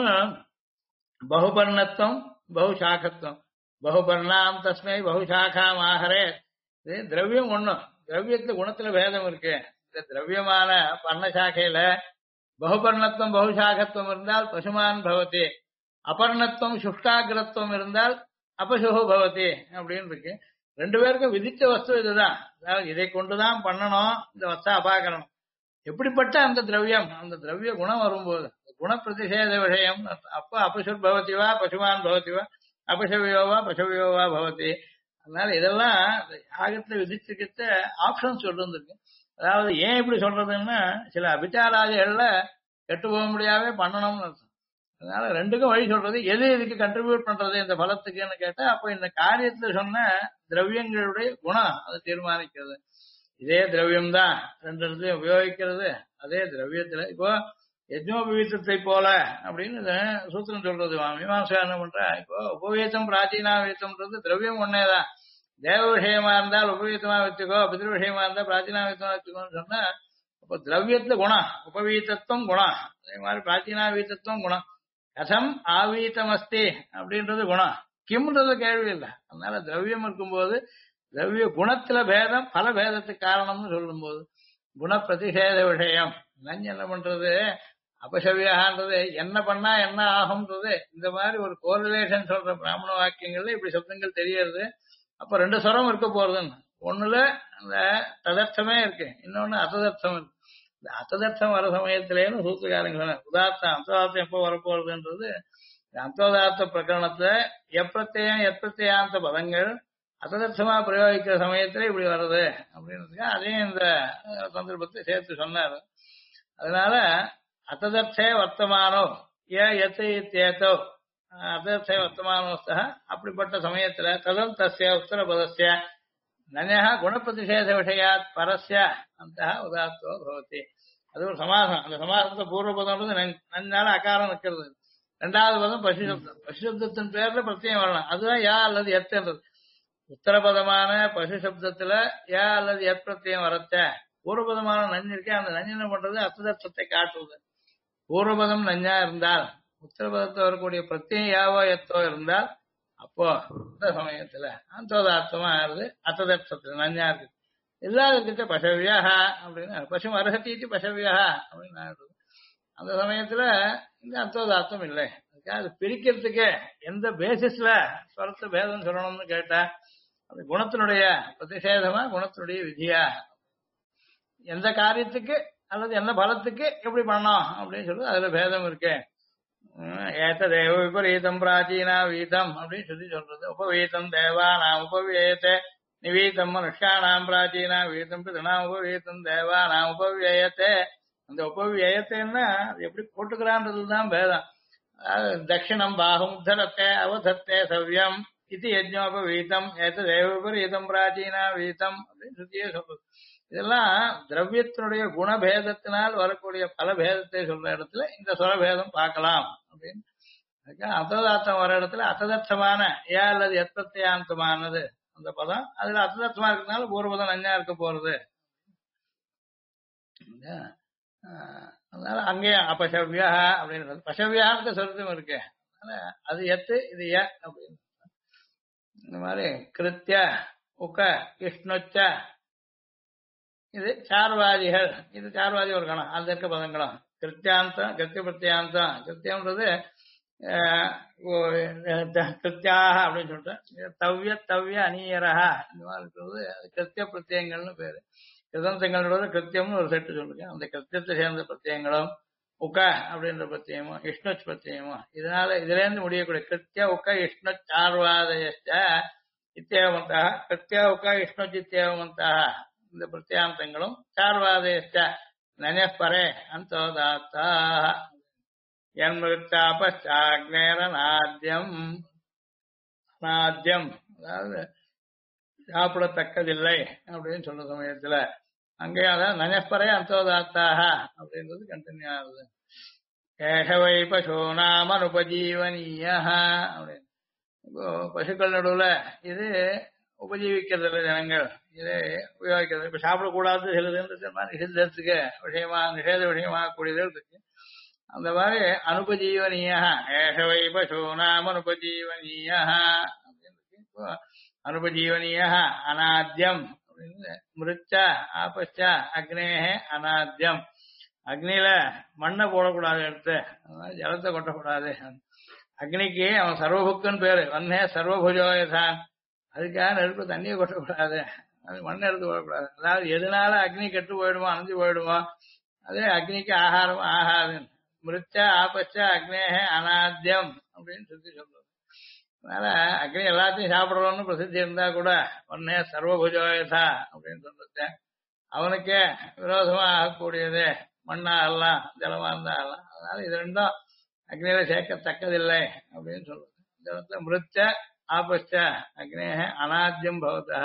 பகுபர்ணத்துவம் பகுசாக்கத்துவம். பகுபர்ணாம் தஸ்மை பகுசாக்காம் ஆகரே. இது திரவியம் ஒண்ணும், திரவியத்துல குணத்துல பேதம் இருக்கு. இந்த திரவியமான பர்ணசாக்கையில பகுபர்ணத்துவம் பகுசாகத்துவம் இருந்தால் பசுமான் பவதி, அபர்ணத்துவம் சுஷ்காகிரத்துவம் இருந்தால் அபசுகு பவதி அப்படின்னு இருக்கு. ரெண்டு பேருக்கும் விதிச்ச வஸ்து இதுதான். அதாவது இதை கொண்டுதான் பண்ணணும் இந்த வஸ்தா அபாகரணம். எப்படிப்பட்ட அந்த திரவியம், அந்த திரவிய குணம் வரும்போது குண பிரதிஷேத விஷயம். அப்ப அபசுர் பவதிவா பசுமான் பவதிவா அபசவியோவா பசவியோவா பவதி. அதனால இதெல்லாம் யாகத்துல விதிச்சுக்கிட்ட ஆப்ஷன் சொல்லிருக்கு. அதாவது ஏன் இப்படி சொல்றதுன்னா, சில அபிச்சாராதிகள்ல கெட்டு போக முடியாவே பண்ணணும்னு அர்த்தம். அதனால ரெண்டுக்கும் வழி சொல்றது. எது இதுக்கு கண்ட்ரிபியூட் பண்றது இந்த பலத்துக்குன்னு கேட்டா, அப்ப இந்த காரியத்துல சொன்ன திரவியங்களுடைய குணம் அதை தீர்மானிக்கிறது. இதே திரவியம் தான் ரெண்டு இடத்துலயும் உபயோகிக்கிறது. அதே திரவியத்துல இப்போ யஜ்னோபவீத்தத்தை போல அப்படின்னு சூத்திரம் சொல்றது. மீமாம்சா என்ன பண்றா, இப்போ உபவீத்தம் பிராச்சீனா வீத்தம்ன்றது திரவியம் ஒன்னேதான். தேவ விஷயமா இருந்தால் உபவீத்தமா வச்சுக்கோ, பிதிரு விஷயமா இருந்தா பிராச்சீனா வீத்தமா வச்சுக்கோன்னு சொன்னா, அப்போ திரவியத்துல குணம் உபவீத்தத்துவம் குணம், அதே மாதிரி பிராச்சீனா வீத்தத்துவம் குணம். கதம் ஆவீத்தம் அஸ்தி அப்படின்றது குணம், கிம்ன்றது கேள்வி இல்லை. அதனால திரவியம் இருக்கும்போது திரவிய குணத்துல பேதம் பல பேதத்துக்கு காரணம்னு சொல்லும் போது குண பிரதிஷேத விஷயம். நஞ்சு என்ன பண்றது, அபசவியான்றது என்ன பண்ணா என்ன ஆகும்ன்றது இந்த மாதிரி ஒரு கோரிலேஷன் சொல்ற பிராமண வாக்கியங்கள்ல இப்படி சப்தங்கள் தெரியறது. அப்ப ரெண்டு ஸ்வரம் இருக்க போறதுன்னு, ஒண்ணுல அந்த ததர்த்தமே இருக்கு, இன்னொன்னு அத்ததர்த்தம் இருக்கு. இந்த அத்ததர்த்தம் வர சமயத்திலேன்னு சூத்திரக்காரங்க சொன்ன உதார்த்தம் அந்ததார்த்தம் எப்போ வரப்போறதுன்றது, அந்தோதார்த்த பிரகரணத்துல எப்பிரத்தியம் எப்பிரத்தியாந்த பதங்கள் அத்ததர்த்தமா பிரயோகிக்கிற சமயத்துல இப்படி வர்றது அப்படின்றதுக்கு அதையும் இந்த சந்தர்ப்பத்தை சேர்த்து சொன்னாரு. அதனால அத்ததர்த்தே வர்த்தமானோ ஏத்தோ அத்ததர்த்தே வர்த்தமானோஸ்தா, அப்படிப்பட்ட சமயத்துல ததம் தஸ்ய உத்தர பதஸ்ய நன்யா குணப்பிரதிஷேத விஷயாத் பரஸ்ய அந்த உதார்த்தோ பவதி. அது ஒரு சமாசம். அந்த சமாசத்தை பூர்வபதம்ன்றது நன்னால அகாரம் நிற்கிறது. ரெண்டாவது பதம் பசுசப்தம். பசுசப்தத்தின் பேர்ல பிரத்யம் வரலாம். அதுதான் யா அல்லது எத்துன்றது. உத்தரபதமான பசு சப்தத்துல யா அல்லது எத் பிரத்யம் வரத்த, பூர்வபதமான நஞ்சு இருக்கே அந்த நஞ்சு என்ன பண்றது, அர்த்ததர்த்தத்தை காட்டுறது. பூர்வபதம் நஞ்சா இருந்தால் உத்தரபதத்தை வரக்கூடிய பிரத்யம் யாவோ எத்தோ இருந்தால் அப்போ இந்த சமயத்துல அந்தோதார்த்தமா ஆறுது, அர்த்ததர்த்தத்துல நஞ்சா இருக்கு. இல்லாததுக்கிட்ட பசவியா அப்படின்னு பசு அரசத்தீட்டு பசவியா அப்படின்னு ஆடுறது. அந்த சமயத்துல இந்த அந்தோதார்த்தம் இல்லை. அது பிரிக்கிறதுக்கு எந்த பேசிஸ்ல ஸ்வரத்து பேதம் சொல்லணும்னு கேட்டா, அது குணத்தினுடைய பிரதிஷேதமா குணத்தினுடைய விதியா, எந்த காரியத்துக்கு அல்லது எந்த பலத்துக்கு எப்படி பண்ணணும் அப்படின்னு சொல்லி அதுல பேதம் இருக்கு. ஏத்த தேவ விபரீதம் பிராச்சீனா வீதம் அப்படின்னு சொல்லி சொல்றது. உபவீதம் தேவா நாம் உபவியேத்த நிவீதம் மனுஷானாம் பிராச்சீனா வீதம் பிதனாம் உபவீதம் தேவா நாம் உபவியேத்தே. அந்த உபவியேத்தேன்னா அது எப்படி போட்டுக்கிறான்றதுதான் பேதம். தட்சிணம் பாகம் உத்தரத்தே அவதத்தே சவ்யம் இது யஜ்னோபவீதம் ஏத்த தேவ விபரீதம் பிராச்சீனா வீதம் அப்படின்னு சொல்லியே சொல்றது. இதெல்லாம் திரவியத்தினுடைய குணபேதத்தினால் வரக்கூடிய பல பேதத்தை சொல்ற இடத்துல இந்த சுரபேதம் பார்க்கலாம் அப்படின்னு. அத்ததார்த்தம் வர இடத்துல அத்ததர்த்தமான ஏ அல்லது எத்தத்தையாந்தமானது அந்த பதம், அதுல அத்ததர்த்தமா இருக்கிறதுனால பூர்வபதம் நஞ்சா இருக்க போறது. அதனால அங்கேயும் அப்பசவ்யா அப்படின்றது பசவ்யான்னு சொல்றதும் இருக்கு. அதனால அது எத்து இது ஏ அப்படின்னு. இந்த மாதிரி கிருத்திய உக கிருஷ்ணுச்ச இது சார்வாதிகள். இது சார்வாதி ஒரு கணம். அந்த இருக்க பதங்களும் கிருத்தியாந்தம், கிருத்திய பிரத்யாந்தம். கிருத்தியம்ன்றது கிருத்தியாக அப்படின்னு சொல்லிட்டு தவ்ய தவ்ய அநீயரகா இந்த மாதிரி இருக்கிறது கிருத்திய பிரத்யங்கள்னு பேரு. கிருதந்தங்களோட கிருத்தியம்னு ஒரு செட்டு சொல்லுங்க. அந்த கிருத்தியத்தை சேர்ந்த பிரத்யங்களும் உக்க அப்படின்ற பிரத்யமும் இஷ்ணுச் பிரத்யமும் இதனால இதுல இருந்து முடியக்கூடிய கிருத்திய உக்க இஷ்ணு சார்வாதயச்ச இத்தியவந்தாக கிருத்திய உக்க இஷ்ணுச் இத்தியவந்தாக இந்த பிரத்யாந்தங்களும் சார்வாதயச்ச நனப்பரே அந்தோதாத்தா என்மிருத்தாபச்சாக்னேரநாத்யம் நாத்யம் அதாவது சாப்பிடத்தக்கதில்லை அப்படின்னு சொல்ற சமயத்துல அங்கே அதான் நனப்பரே அந்தோதாத்தாக அப்படின்றது கண்டினியூ ஆகுது. கேசவை பசூனாம் அனுபஜீவனீய அப்படின்னு இப்போ பசுக்கள் நடுவுல இது உபஜீவிக்கிறது ஜனங்கள் இதை உபயோகிக்கிறது. இப்ப சாப்பிடக்கூடாது சிலதுன்றது நிஷேதத்துக்கு விஷயமா நிஷேத விஷயமாக கூடியது இருக்கு. அந்த மாதிரி அனுபஜீவனீய ஏஷவை பசூனாம் அனுபஜீவனீய அப்படின்னு அனுபஜீவனீய அநாத்யம் அப்படின்னு மிருச்ச ஆபச்ச அக்னேஹ அநாத்யம். அக்னியில மண்ணை போடக்கூடாது, எடுத்து ஜலத்தை கொட்டக்கூடாது. அக்னிக்கு அவன் சர்வபுக்குன்னு பேரு, வன்னே சர்வபுஜோயதான். அதுக்காக நெருப்பு தண்ணியை கொட்டக்கூடாது, அது மண்ணை எடுத்து போடக்கூடாது. அதாவது எதனால அக்னி கெட்டு போயிடுமோ அணைஞ்சு போயிடுமோ அதே அக்னிக்கு ஆகாரம் ஆகாது. மிருச்ச ஆபச்ச அக்னேஹ அநாத்யம் அப்படின்னு சொல்லி சொல்றது. அதனால அக்னி எல்லாத்தையும் சாப்பிடுறோம்னு பிரசித்தி இருந்தா கூட ஒன்னே சர்வபுஜோயதா அப்படின்னு சொல்றது அவனுக்கே விரோதமா ஆகக்கூடியது. மண்ணா ஆகலாம், ஜலமா இருந்தா ஆகலாம். அதனால இது ரெண்டும் அக்னியில சேர்க்கத்தக்கதில்லை அப்படின்னு சொல்றது. இந்த இடத்துல மிருச்ச ஆபச்ச அக்னேஹ அநாத்யம் பவதா.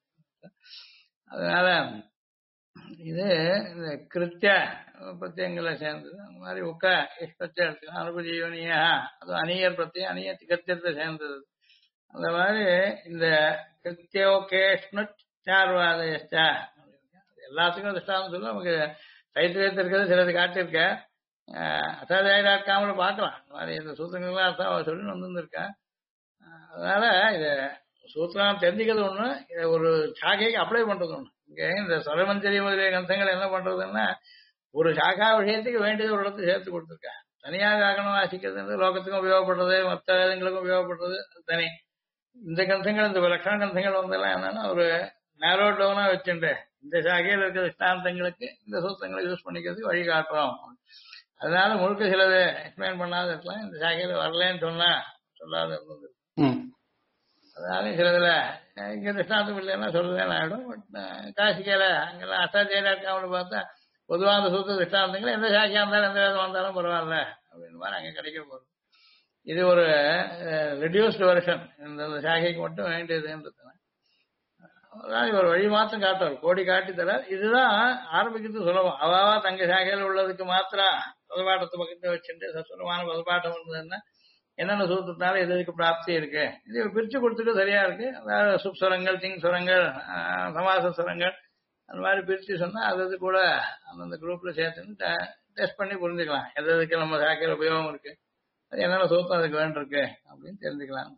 அதனால இது இந்த கிருத்திய பிரத்யங்களை சேர்ந்தது. அந்த மாதிரி உக்க இஷ்டத்தை எடுத்துக்கலாம். அனுபஜீவனிய அது அணியர் பிரத்யம் அணிய கிருத்தியத்தை சேர்ந்தது. அந்த மாதிரி இந்த கிருத்தியோகேஷ்ணு சார்வாதயச்ச எல்லாத்துக்கும் திருஷ்டாந்தம் சொல்ல நமக்கு சைத்திரியத்தில் இருக்கிறது சிலது காட்டியிருக்க. அசாதாயிராக்காமல் பார்க்கலாம். இந்த மாதிரி இந்த சூத்திரங்கள்லாம் அர்த்தம் சொல்லி வந்துருக்கேன். அதனால இது சூத்திரம் தெரிஞ்சுக்கிறது ஒண்ணு, இதை ஒரு சாகைக்கு அப்ளை பண்றது ஒண்ணு. இங்க இந்த சொரமஞ்சரி முதலிய கிரந்தங்கள் என்ன பண்றதுன்னா ஒரு சாகா விஷயத்துக்கு வேண்டியது ஒரு இடத்துல சேர்த்து கொடுத்துருக்கேன். தனியாக ஆகணும் வாசிக்கிறது லோகத்துக்கும் உபயோகப்படுறது, மற்ற வேதங்களுக்கும் உபயோகப்படுறது அது தனி. இந்த கிரந்தங்கள் இந்த லட்சண கிரந்தங்கள் வந்தெல்லாம் என்னன்னா ஒரு நேரோ டவுனா வச்சுட்டு இந்த சாகையில் இருக்கிற சித்தாந்தங்களுக்கு இந்த சூத்திரங்களை யூஸ் பண்ணிக்கிறதுக்கு வழிகாட்டுறோம். அதனால முழுக்க சிலது எக்ஸ்பிளைன் பண்ணாத இருக்கலாம். இந்த சாகையில வரலன்னு சொன்னா சொல்லாத இருந்தது. அதனால சிலதுல இங்க திருஷ்டாந்தம் இல்லைன்னா சொல்லுதேன்னு ஆயிடும். பட் காசிக்கையில அங்கெல்லாம் அசாத்தியா இருக்காமனு பார்த்தா பொதுவாக அந்த சூத்திர திருஷ்டாந்தங்கள் எந்த சாக்கியா இருந்தாலும் எந்த வேதம் வந்தாலும் பரவாயில்ல அப்படின்னு மாதிரி அங்க கிடைக்க போகுது. இது ஒரு ரெடியூஸ்டு வெர்ஷன், இந்த சாகைக்கு மட்டும் வேண்டியதுன்றது. ஒரு வழி மாத்திரம் காட்டுவார், கோடி காட்டி தர. இதுதான் ஆரம்பிக்கிறது சுலபம். அவாவா தங்க சாகையில் உள்ளதுக்கு மாத்திரம் பதப்பாட்டத்தை பக்கத்தை வச்சுட்டு சசுரமான பதப்பாட்டம் இருந்ததுன்னா என்னென்ன சூத்திரத்தால எதுக்கு பிராப்தி இருக்கு இது பிரிச்சு கொடுத்துட்டு சரியா இருக்கு. அதாவது சுப்ஸ்வரங்கள், திங் சுரங்கள், சமாச சுரங்கள் அந்த மாதிரி பிரிச்சு சொன்னா அது கூட அந்தந்த குரூப்ல சேர்த்து டெஸ்ட் பண்ணி புரிஞ்சுக்கலாம். எதுக்கு நம்ம சாக்கையில் உபயோகம் இருக்கு, அது என்னென்ன சூத்திரம் அதுக்கு வேண்டியிருக்கு அப்படின்னு தெரிஞ்சுக்கலாம்.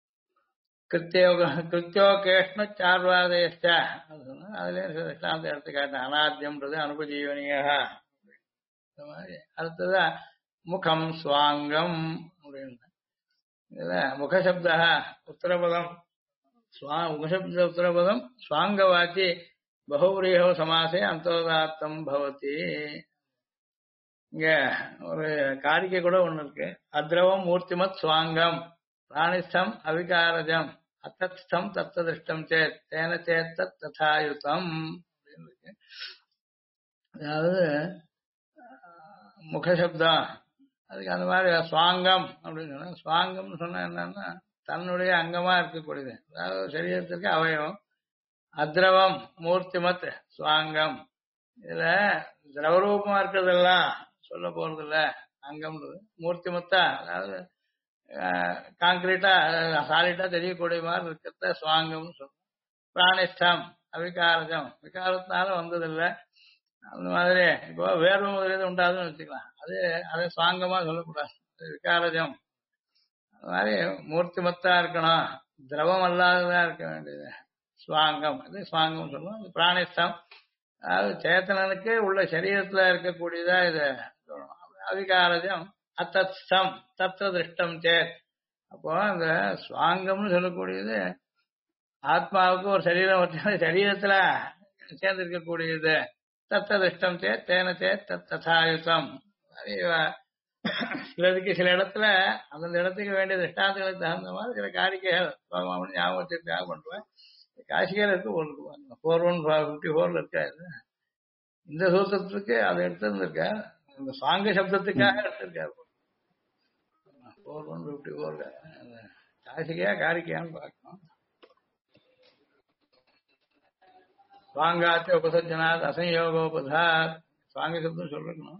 கிருத்தியோகேஷ்ணு சார்வாதேஷ்ட அதுலயும் சித்தாந்த எடுத்துக்காட்டேன். அநாத்தியம்ன்றது அனுபஜீவனியாக. இந்த மாதிரி அடுத்ததான் முகம் சுவாங்கம் அப்படின்னு. இதுல முகசப்த உத்தரபதம் முகசப்த உத்தரபதம் சுவாங்கவாச்சி பகுவிரீஹோ சமாசே அந்தோதாத்தம் பவதி. இங்க ஒரு காரிக்கை கூட ஒண்ணு இருக்கு. அத்ரவம் மூர்த்திமத் சுவாங்கம் பிராணிஸ்தம் அவிகாரஜம் அத்தஸ்தம் தத்ததிருஷ்டம் சேத் தேன சேத்தத் ததாயுதம் அப்படின்னு இருக்கு. அதாவது முகசப்தம் அதுக்கு அந்த மாதிரி சுவாங்கம் அப்படின்னு சொன்னா, சுவாங்கம்னு சொன்னா என்னன்னா தன்னுடைய அங்கமா இருக்கக்கூடியது, அதாவது சரீரத்திற்கு அவயவம். அத்ரவம் மூர்த்திமத் சுவாங்கம், இதுல திரவரூபமா இருக்கிறதெல்லாம் சொல்ல போறது இல்ல. அங்கம்ன்றது மூர்த்திமத்தா, அதாவது காங்கிரீட்டா சாலிட்டா தெரியக்கூடிய மாதிரி இருக்கிறத சுவாங்கம்னு சொல்றோம். பிராணிஷ்டம் அவிகாரஜம், விகாரத்தினால வந்ததில்லை. அந்த மாதிரி இப்போ வேர்வை முதலீடு உண்டாதுன்னு வச்சுக்கலாம், அதை சுவாங்கமா சொல்லக்கூடாது, விகாரஜம். அது மாதிரி மூர்த்திமத்தா இருக்கணும், திரவம் அல்லாததா இருக்க வேண்டியது சுவாங்கம். அது சுவாங்கம் சொல்லுவோம். பிராணிஸ்தம் அதாவது சேத்தனனுக்கு உள்ள சரீரத்துல இருக்கக்கூடியதா இது சொல்லணும். அவிகாரஜம் அத்தம் தத்துவ திருஷ்டம் சேத். அப்போ அந்த சுவாங்கம்னு சொல்லக்கூடியது ஆத்மாவுக்கு ஒரு சரீரம் வச்ச சரீரத்துல சேர்ந்து இருக்கக்கூடியது. தத்துவ திருஷ்டம் சேத் தேன சேத் ததாயுத்தம். சிலருக்கு சில இடத்துல அந்தந்த இடத்துக்கு வேண்டிய திருஷ்டாந்தங்களுக்கு தகுந்த மாதிரி சில காரிக்கைகள் ஞாபகம் வச்சிருக்காக பண்றேன். காசிகையில் இருக்கு போட்டுருவாங்க 4154 இருக்காது. இந்த சூத்திரத்துக்கு அதை எடுத்திருந்திருக்கா, இந்த சாங்க சப்தத்துக்காக எடுத்திருக்காரு 4154. காசிகையா காரிக்கையான்னு பார்க்கணும். சுவாங்காத்த உபசஜனாத் அசம்யோகோபதாத் சுவாங்க சப்தம் சொல்லணும்.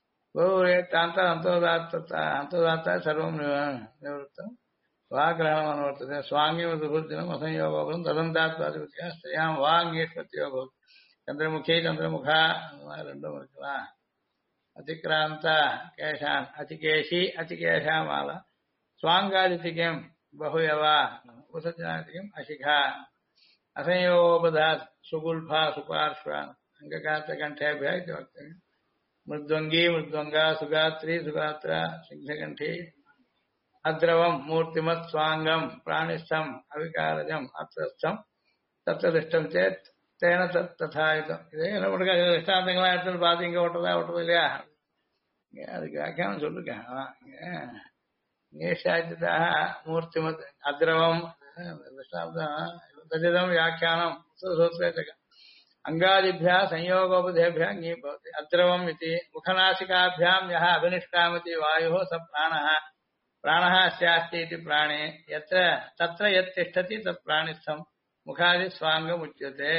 அந்தோதாத்தா சர்வம் நிவர்த்தம் வாகிரகணம் அனுவர்த்தது. சுவாங்கியம் சுபூர்த்தினம் அசம்யோகோபதம் ததந்தாத்வாதிபத்தியா ஸ்திரியாம் வாங்கேஸ்வத்தியோகம் சந்திரமுகி சந்திரமுகா அந்த மாதிரி ரெண்டும் இருக்கலாம். அதிக்ராந்தா கேஷான் அதிகேஷி அதிகேஷா மாலா சுவாங்காதித்திகம் பகுயவா உபசஜனாதிகம் அசிகா அசம்யோகோபதாத் சுகுல்பா சுபார்ஷ்வான் அங்ககாத்த கண்டேபியா மிருத்வங்கி மிருத்வங்கா சுகாத்ரி சுகாத்ரா சிங்ககண்டி அத்ரவம் மூர்த்திமத் சுவாங்கம் பிராணிஸ்தம் அவிகாரஜம் அத்திரம் தத்ததிஷ்டம் சேத் தேன ததாயுதம். இதே என்ன பண்ணுங்க திஷ்டாந்தங்களா எடுத்துன்னு பார்த்து இங்க ஓட்டுறதா ஓட்டுறது இல்லையா, அதுக்கு வியாக்கியானம் சொல்லிருக்கேன். நேஷாச்சிதாக மூர்த்திமத் அத்ரவம் திஷ்டாந்தம் வியாக்கியானம் சூத்திரேச்சகம் अंगादिभ्यः संयोगोपदेभ्यः ङी भवति. अद्रवम् इति मुखनासिकाभ्यां यः अभिनिष्कामति वायुः स प्राणः प्राणः अस्यास्ति इति प्राणे यत्र तत्र यत् तिष्ठति तत् प्राणिस्थं मुखादि स्वाङ्गम् उच्यते.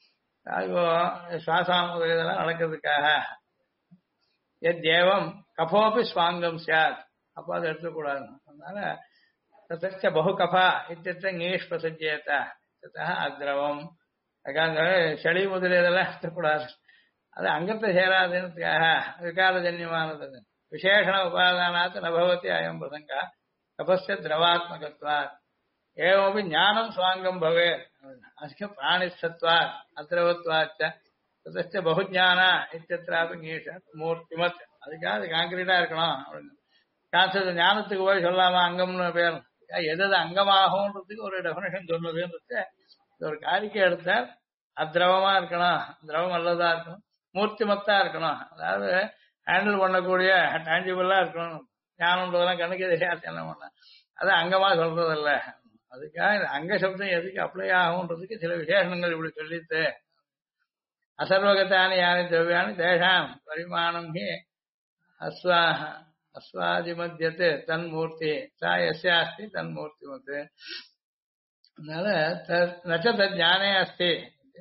श्वासामुदयेदெல்லாம் நடக்கிறதுக்காக यद्येवं कफोपि स्वाङ्गं स्यात् அப்போ அதை எடுத்துக்கூடாது. அதனால ततश्च बहुकफा इत्यत्र ङीष् प्रसज्येत ततः अद्रवम्. சளி முதலியதெல்லாம் எடுத்துக்கூடாது, அது அங்கத்தை சேராதுன்றதுக்காக விகாரஜன்யமானது. விசேஷண உபாதானாத் நபவதி அயம் பிரசங்கா கபஸ்ய திரவாத்மகத்வாத் ஏவமபி ஞானம் சுவாங்கம் பவே அதிக பிராணிஸ்தத்வாத் அத்ரவத்வாச்ச ததச்ச பகுஜான இத்தியத்ராபி ஞீஷ மூர்த்திமத். அதுக்காக அது காங்கிரீட்டா இருக்கணும் அப்படின்னு கான்செப்ட். ஞானத்துக்கு போய் சொல்லாமா அங்கம்னு பேர், எது அங்கமாகும்ன்றதுக்கு ஒரு டெபினேஷன் சொன்னதுன்றது ஒரு காரிக்கை எடுத்தார். அத்ரவமா இருக்கணும், திரவம் நல்லதா இருக்கணும், மூர்த்திமத்தா இருக்கணும், அதாவது ஹேண்டில் பண்ணக்கூடிய டான்ஜிபிளா இருக்கணும். ஞானம்ன்றதெல்லாம் கணக்கு தெரியாது என்ன பண்ண, அது அங்கமா சொல்றது இல்ல. அதுக்காக இந்த அங்க சப்தம் எதுக்கு அப்ளை ஆகும்ன்றதுக்கு சில விசேஷங்கள் இப்படி சொல்லிட்டு அசர்வகத்தானி யானி திரவியானி தேஷாம் பரிமாணம் ஹி அஸ்வாதிமத்தியத்து தன்மூர்த்தி சா எஸ்யாஸ்தி தன்மூர்த்திமத்து. அதனால நச்ச ஞானே அஸ்தி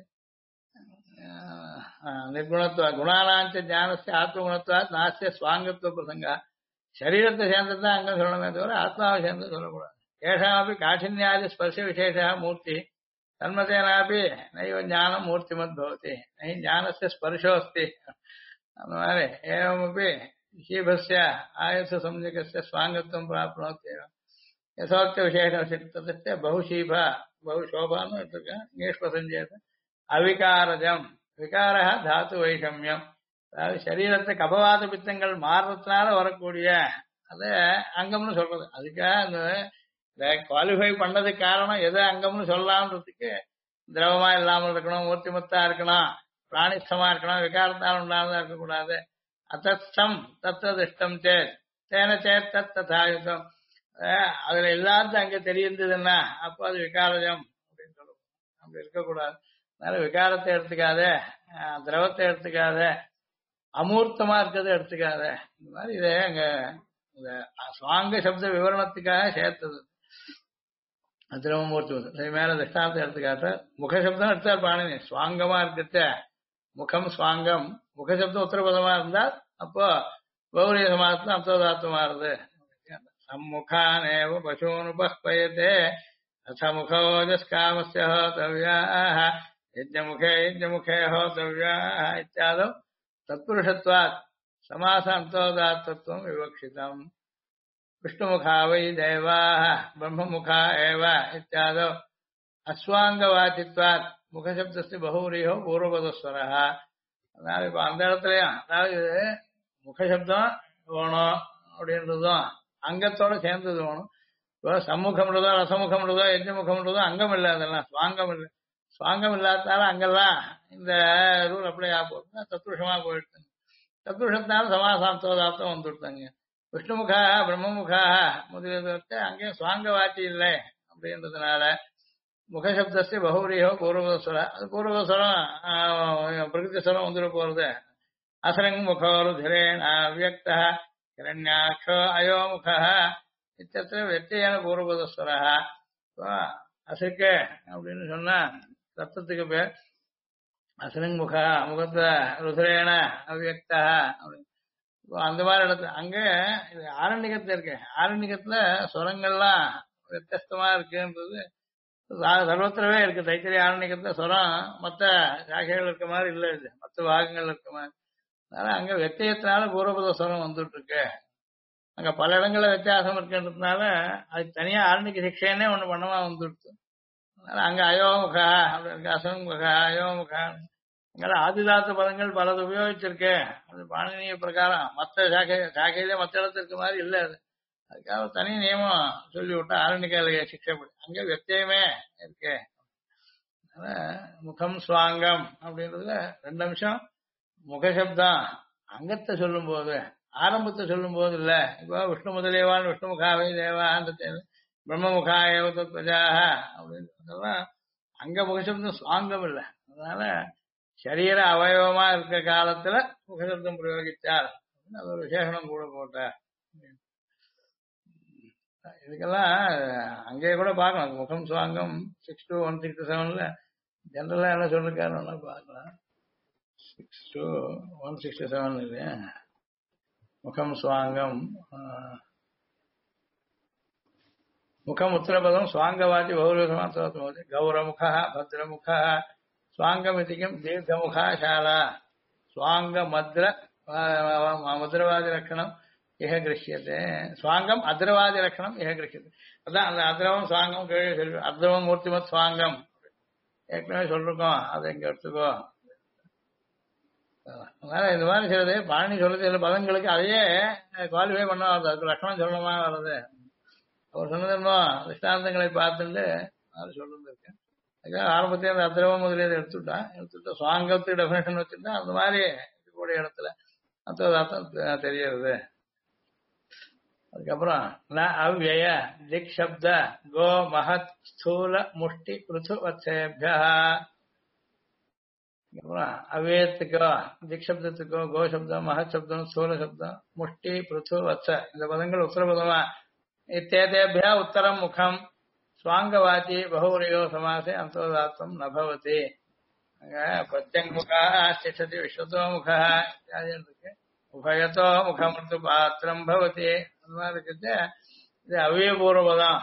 நிர்குணத்துவ குணானாஞ்ச ஞானஸ்ய ஆத்மகுணத்துவா நாஸ்திய சுவாங்கத்துவ பிரசங்கா. சரீரத்தை சேர்ந்ததுதான் அங்க சொல்லணுமே தவிர ஆத்மாவை சேர்ந்து சொல்லக்கூடாது. ஏஷாமப்பி காഠின்யாதி ஸ்பர்ஷ விசேஷ மூர்த்தி தன்மதேனாபி நைவ ஞானம் மூர்த்திமத் பவதி நை ஞானஸ்ய ஸ்பர்ஷோ அஸ்தி. அந்த மாதிரி ஏவமப்பி ஷீபஸ்ய ஆயச சம்யகஸ்ய சுவாங்கத்துவம் பிராப்னோத்தி யசோக்த விசேஷ பகுஷீபா பகுஷோபான்னு எடுத்துருக்கேன். ஈஸ்வசஞ்சேத அவிகாரஜம் விகார தாத்து வைஷமியம், அதாவது சரீரத்தை கபவாத பித்தங்கள் மாறுறதுனால வரக்கூடிய அதை அங்கம்னு சொல்றது. அதுக்காக அந்த குவாலிஃபை பண்ணதுக்கு காரணம் எதை அங்கம்னு சொல்லலாம்ன்றதுக்கு திரவமா இல்லாமல் இருக்கணும், மூர்த்திமத்தா இருக்கணும், பிராணிஸ்தமா இருக்கணும், விகாரத்தால் உண்டானதா இருக்கக்கூடாது. அத்தம் தத்துவதிஷ்டம் சேத் தேன சேத் தத் ததாயுதம். அதுல எல்லாத்தையும் அங்க தெரியுதுன்னா அப்போ அது விகாரஜம் அப்படின்னு சொல்லுவோம். அப்படி இருக்கக்கூடாது. அதனால விகாரத்தை எடுத்துக்காத, திரவத்தை எடுத்துக்காத, அமூர்த்தமா இருக்கிறத எடுத்துக்காத. இந்த மாதிரி இதை அங்க இந்த சுவாங்க சப்த விவரணத்துக்காக சேர்த்தது. திரவமூர்த்தி மேல திஷ்டாந்தம் எடுத்துக்காட்ட முகசப்தம் எடுத்தார் பாணினி. சுவாங்கமா இருக்கிறத முகம் சுவாங்கம், முகசப்தம் உத்தரபதமா இருந்தால் அப்போ கௌரிய சமாசத்துல அந்தோதாத்தமா இருது. सम्मुखानेव पशूनुपह्पयते अथ मुखोजस्कामस्य होतव्याः यज्ञमुखे यज्ञमुखे होतव्याः इत्यादौ तत्पुरुषत्वात् समास अन्तोदात्तत्वं विवक्षितम्. विष्णुमुखा वै देवाः ब्रह्ममुखा एव इत्यादौ अश्वाङ्गवाचित्वात् मुखशब्दस्य बहुव्रीहो पूर्वपदस्वरः அதனால இப்ப அந்த இடத்துலயும் அதாவது முகசப்தம் வேணும் அப்படின்றதும் அங்கத்தோட சேர்ந்தது வேணும். இப்போ சம்முகம்ன்றதோ ரசமுகம்ன்றதோ யஜ்ஞமுகம்ன்றதோ அங்கம் இல்லை, அதெல்லாம் சுவாங்கம் இல்லை. சுவாங்கம் இல்லாததால அங்கெல்லாம் இந்த ரூல் அப்ளை ஆக போகுது, தத்ருஷமா போயிடுது. தத்ருஷத்தினால சமாசாந்தோதாப்தம் வந்துவிட்டாங்க. விஷ்ணுமுகா பிரம்மமுகா முதலியதற்கு அங்கேயும் சுவாங்க வாட்டி இல்லை அப்படின்றதுனால முகசப்தஸ்து பகுரியோ பூர்வஸ்வர, அது பூர்வஸ்வரம் பிரகிருதிஸ்வரம் வந்துட போறது. அசரங் முகோரு திரேண அவ்யக்த கிரண்யாட்சோ அயோமுக இத்தத்துல வெற்றியான பூர்வபதஸ்வர. அசுக்கு அப்படின்னு சொன்னா சப்தத்துக்கு பேர் அசரங் முக, முகத்த ருதிரேன அவ்யக்தா அப்படின்னு. அந்த மாதிரி இடத்துல அங்க இது ஆரண்யகத்துல இருக்கு. ஆரண்யகத்துல ஸ்வரங்கள்லாம் வித்தியஸ்தமா இருக்குன்றது சர்வத்திரவே இருக்கு. தைத்திரிய ஆரண்யகத்துல ஸ்வரம் மற்ற சாகைகள் இருக்க மாதிரி இல்லை, இது மற்ற பாகங்கள் இருக்க மாதிரி. அதனால அங்க வெத்தியத்தினால பூர்வபத ஸ்வரம் வந்துட்டு இருக்கு. அங்க பல இடங்கள்ல வித்தியாசம் இருக்குன்றதுனால அதுக்கு தனியா ஆரண்யக சிக்ஷைன்னே ஒண்ணு பண்ணமா வந்துடுச்சு. அதனால அங்க அயோமுகா அப்படி இருக்கு, அசமுகா அயோமுகா. அங்கெல்லாம் ஆதிதாத்த பதங்கள் பலது உபயோகிச்சிருக்கு. அது பாணினிய பிரகாரம் மற்ற சாக்கையிலே மற்ற இடத்துல இருக்க மாதிரி இல்லை அது. அதுக்காக தனி நியமம் சொல்லி விட்டா ஆரண்யகால சிக்ஷைப்படி அங்க வெத்தியமே இருக்கு. முகம் சுவாங்கம் அப்படின்றதுல 2 அம்சம். முகசப்தம் அங்கத்தை சொல்லும் போது ஆரம்பத்தை சொல்லும் போது இல்ல. இப்போ விஷ்ணு முதலேவான் விஷ்ணு முகாவை தேவா அந்த பிரம்மமுகா ஏவத்வஜாக அப்படின்னு அங்க முகசப்தம் சுவாங்கம் இல்லை. அதனால சரீர அவயவமா இருக்க காலத்துல முகசப்தம் பிரயோகித்தார். அது ஒரு விசேஷனம் கூட போட்டார். இதுக்கெல்லாம் அங்கே கூட பார்க்கலாம். முகம் சுவாங்கம் 6-167 ஜெனரலா என்ன சொல்லிருக்காருன்னா பார்க்கலாம். 6-167 இல்லையா முகம் சுவாங்கம். முகம் உத்தரபதம் சுவாங்கவாதி பௌரவசமாசோதி கௌரமுக பத்ரமுக சுவாங்கமிதிகம் தீர்க்கமுகா சாலா சுவாங்க மத்ர மதுரவாதி லட்சணம் இக கிருஷ்யத்தை. சுவாங்கம் அத்ரவாதி லட்சணம் இக கிருஷ்யத்தை. அதான் அந்த அத்ரவம் சுவாங்கம் கீழே சொல்லி அத்ரவம் மூர்த்திமத் சுவாங்கம் ஏற்கனவே சொல்லிருக்கோம், அதை இங்க எடுத்துக்கோ. அதனால இந்த மாதிரி சொல்றது பாணி சொல்றது சில பதங்களுக்கு அதையே குவாலிஃபை பண்ண வருது, அதுக்கு லட்சணம் சொல்லணுமா வருது. அவர் சொன்னது திஷ்டாந்தங்களை பார்த்துட்டு அது சொல்றது இருக்கு. அதுக்காக ஆரம்பத்தையும் அந்த அத்திரவம் முதலியதை எடுத்துட்டா சுவாங்கத்துக்கு டெபினேஷன் வச்சுட்டா அந்த மாதிரி இருக்கக்கூடிய இடத்துல அர்த்தம் தெரியறது. அதுக்கப்புறம் ந அவ்யய திக் சப்த கோ மகத் ஸ்தூல முஷ்டி பிருத்து வத்சேபியா. அப்புறம் அவ்யயத்துக்கோ திக் சப்தத்துக்கோ கோ சப்தம் மகத் சப்தம் ஸ்தூல சப்தம் முஷ்டி பிருத்து வத்ச இந்த பதங்கள் உத்தரபதமா. இத்தேதேபியா உத்தரம் முகம் சுவாங்கவாதி பகுரியோ சமாசே அந்தோதாத்தம் நபவதி. பிரத்யங்முகா திஷ்டதி விஸ்வத்தோ முகா இத்தியாதி இருக்கு. உபயத்தோ முகமிருத்து பாத்திரம் பவதி அந்த மாதிரி இருக்குது. இது அவ்யயபூர்வபதம்.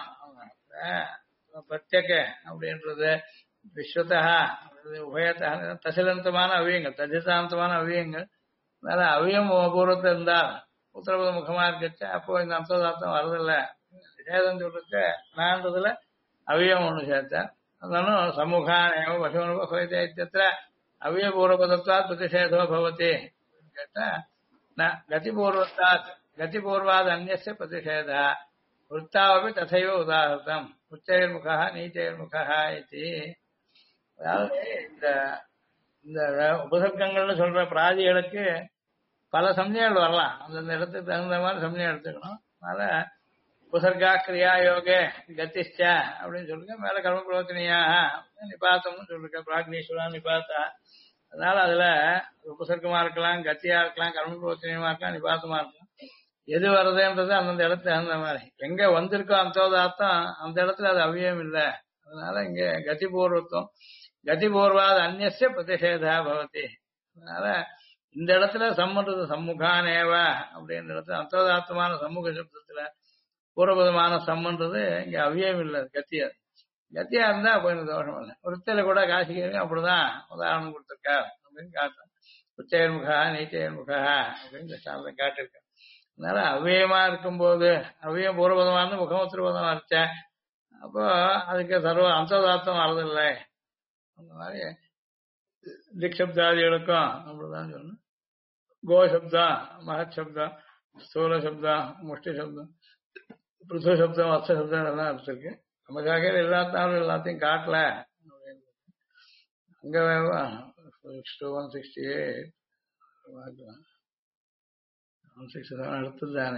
பிரத்யக அப்படின்றது விஸ்வத்தா உபயத்தா தசிலந்தமான அவ்வியங்கள் தஜிதாந்தமான அவ்வியங்கள். அதனால அவ்வியம் பூர்வத்தில் இருந்தால் உத்தரபத முகமா இருக்கச்சு அப்போ இந்த அந்தோதாத்தம் வரதில்லை. விசேதம் சொல்லிட்டு நான்றதுல அவ்வியம் ஒண்ணு சேர்த்தேன். அதனால சமூகான் பசுமனுபவத்தியத்திர அவ்யயபூர்வபதத்வாத் பிரதிஷேதோ பவதி கேட்டா கதிபூர்வத்தாத் கதிபூர்வாத் அந்நிய பிரதிஷேத விற்த்தாவபி ததைவ உதாரணம் உச்சைர்முகா நீச்சைர்முகா இது. அதாவது இந்த உபசர்க்கங்கள்னு சொல்ற பிராதிகளுக்கு பல சம்ஞைகள் வரலாம். அந்தந்த இடத்துக்கு தகுந்த மாதிரி சம்ஞை எடுத்துக்கணும். அதனால உபசர்கா கிரியா யோகே கத்திஷ்ட அப்படின்னு சொல்லுங்க. மேல கர்ம பிரவர்த்தனையாக நிபாத்தம்னு சொல்லிருக்க பிராக்னீஸ்வரா நிபாத்தா. அதனால அதுல உபசர்க்கமா இருக்கலாம், கத்தியா இருக்கலாம், கர்ம பிரவர்த்தனையமா இருக்கலாம், நிபாத்தமா இருக்கலாம். எது வருதுன்றது அந்தந்த இடத்துல அந்த மாதிரி எங்க வந்திருக்கோ அந்தோதார்த்தம் அந்த இடத்துல அது அவ்வியம் இல்லை. அதனால இங்க கதிபூர்வத்துவம் கதிபூர்வாது அந்நிய பிரதிஷேதா பவதி. அதனால இந்த இடத்துல சம்மன்றது சம்முகானேவ அப்படின்ற இடத்துல அந்தோதார்த்தமான சமூக சப்தத்துல பூர்வபதமான சம்மன்றது இங்க அவ்வியம் இல்லை, கத்தியா. கத்தியா இருந்தா போய் தோஷம் இல்லை. விருத்தியில கூட காசிக்கு அப்படிதான் உதாரணம் கொடுத்திருக்கார் அப்படின்னு காட்டுறேன். உச்சயர்முகா நீச்சயர்முகா அப்படின்னு சாந்தம் காட்டிருக்காரு. அதனால அவ்வியமா இருக்கும்போது அவ்வியம் பூர்வபதமான முகமுத்திரபதமா இருச்சேன் அப்போ அதுக்கு சர்வ அந்தோதார்த்தம் வரதில்லை. அந்த மாதிரி திக் சப்தாதிகளுக்கும் அப்படிதான் சொல்லணும். கோ சப்தம், மகத் சப்தம், ஸ்தூல சப்தம், முஷ்டி சப்தம், பிருத்து சப்தம், வத்ச சப்தம் எல்லாம் எடுத்திருக்கு. நம்ம ஜாகையில் எல்லாத்தாலும் எல்லாத்தையும் காட்டல. அங்க 168 167 அடுத்தது தானே.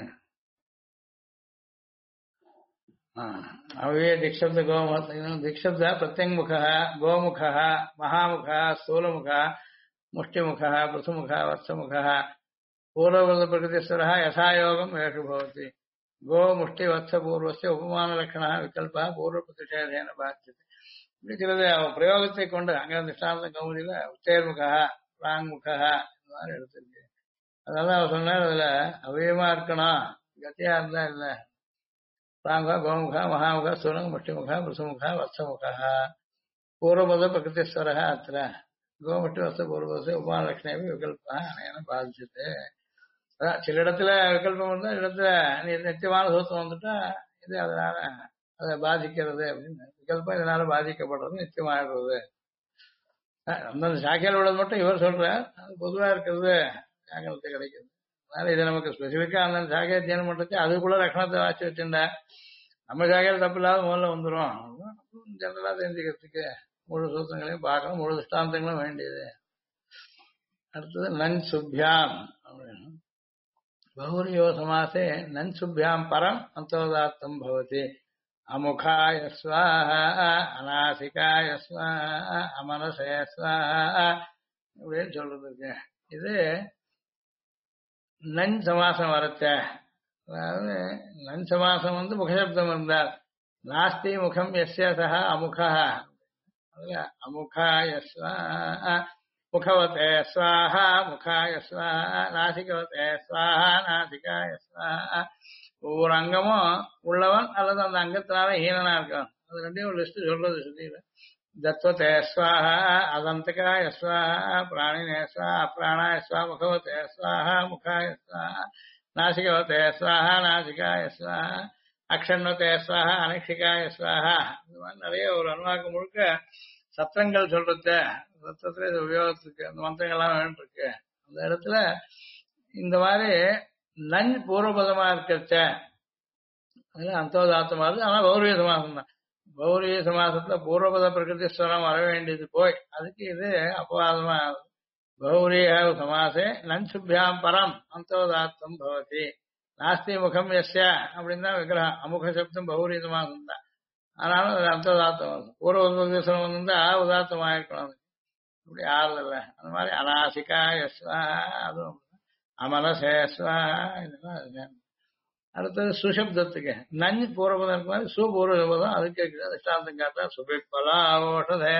अव्यय दिक्षब्द गोमुख दिक्षब्द प्रत्यंगमुख गोमुख महामुख स्थूलमुख मुष्टिमुख पृथुमुख वत्समुख पूर्ववृद्ध प्रकृतिस्वर यथा योगम येषु भवति गो मुष्टि वत्स पूर्वस्य उपमान लक्षण विकल्प पूर्व प्रतिषेधेन बाध्यते. இப்படி சிலது பிரயோகத்தை கொண்டு அங்க திஷ்டாந்த கௌமுதியில உச்சேர்முக பிராங்முக இந்த மாதிரி எடுத்திருக்கு. அதனால அவர் சொன்னார் அதுல அவயமா இருக்கணும், கத்தியா இருந்தா இல்ல. प्रांग गोमुख महामुख सुरंग मुष्टिमुख पृथुमुख वत्समुख पूर्वपद प्रकृतिस्वर अत्र गोमुष्टि वत्स पूर्वपद उपालक्षणे विकल्प अनेन बाध्यते. சில இடத்துல விகல்பம் இருந்தா இடத்துல நித்தியமான சூத்திரம் வந்துட்டா இது அதனால அதை பாதிக்கிறது அப்படின்னு. விகல்பம் இதனால பாதிக்கப்படுறது நித்தியமாகிறது. அந்தந்த சாக்கையில் உள்ளது மட்டும் இவர் சொல்றார், அது பொதுவா இருக்கிறது சாக்கலத்தை கிடைக்கிறது. அதனால இது நமக்கு ஸ்பெசிபிக்கா அந்தந்த சாக்கையை தியானம் பண்றது அதுக்குள்ள லட்சணத்தை வாசி வச்சுட்டா நம்ம சாக்கையில் தப்பு இல்லாத முதல்ல வந்துடும். ஜெனரலா தெரிஞ்சுக்கிறதுக்கு முழு சூத்திரங்களையும் பார்க்கணும், முழு திஷ்டாந்தங்களும் வேண்டியது. அடுத்தது நன் சுப்யாம் அப்படின்னு. बहुर्यो समासे नन् सुभ्यां परम् अन्तोदात्तं भवति अमुखाय स्वाहा अनासिकाय स्वाहा अमनसे स्वाहा அப்படின்னு சொல்றதுக்கு இது நன் சமாசம் வரச்ச. அதாவது நன் சமாசம் வந்து முகசப்தம் இருந்தால் நாஸ்தி முகம் எஸ்ய சஹ அமுகா அமுகாய ஸ்வாஹா मुखवते स्वाहा मुखाय स्वाहा नासिकवते स्वाहा नासिकाय स्वाहा. ஒவ்வொரு அங்கமும் உள்ளவன் அல்லது அந்த அங்கத்தினால ஹீனனா இருக்கான். அது ரெண்டையும் ஒரு லிஸ்ட் சொல்றது சுத்தியில. தத்வதே ஸ்வாஹா அதந்தகாய ஸ்வாஹா பிராணினே ஸ்வாஹா அப்ராணாய ஸ்வாஹா முகவதே ஸ்வாஹா முखाय ஸ்வாஹா நாசிகவதே ஸ்வாஹா நாசிகாய ஸ்வாஹா அக்ஷண்வதே ஸ்வாஹா அனிக்ஷிகாய ஸ்வாஹா. இந்த மாதிரி நிறைய ஒரு அணுவாக்கம் முழுக்க சத்திரங்கள் சொல்றத சத்திரத்துல இது உபயோகத்துக்கு அந்த மந்திரங்கள்லாம் வேண்டியிருக்கு. அந்த இடத்துல இந்த மாதிரி நன் பூர்வபதமா இருக்கிறச்ச அதுல அந்தோதாத்தமா இருக்கு. ஆனா பௌரிய சமாசம் தான். பௌரிய சமாசத்துல பூர்வபத பிரகிருதி ஸ்வரம் வர வேண்டியது போய் அதுக்கு இது அபவாதமா பௌரிய சமாசே நன் சுப்யாம் பரம் அந்தோதாத்தம் பவதி நாஸ்தி முகம் எஸ்ய அப்படின்னு தான் விக்கிரகம். அமுக சப்தம் பௌரிய சமாசம் தான். ஆனாலும் அது அந்தோதாத்தம் பூர்வ உபதேசம் வந்திருந்தா உதாத்தம் ஆயிருக்கணும். இப்படி ஆறுதல்ல அந்த மாதிரி அனாசிகா யஸ்வா அதுவும் அமலசேஸ்வா இதெல்லாம். அடுத்தது சுசப்தத்துக்கு நன் பூர்வபதம் இருக்க மாதிரி சுபூர்வபதம் அதுக்கு அதிஷ்டாந்தம் காட்டா சுபிப்பலா ஓஷதய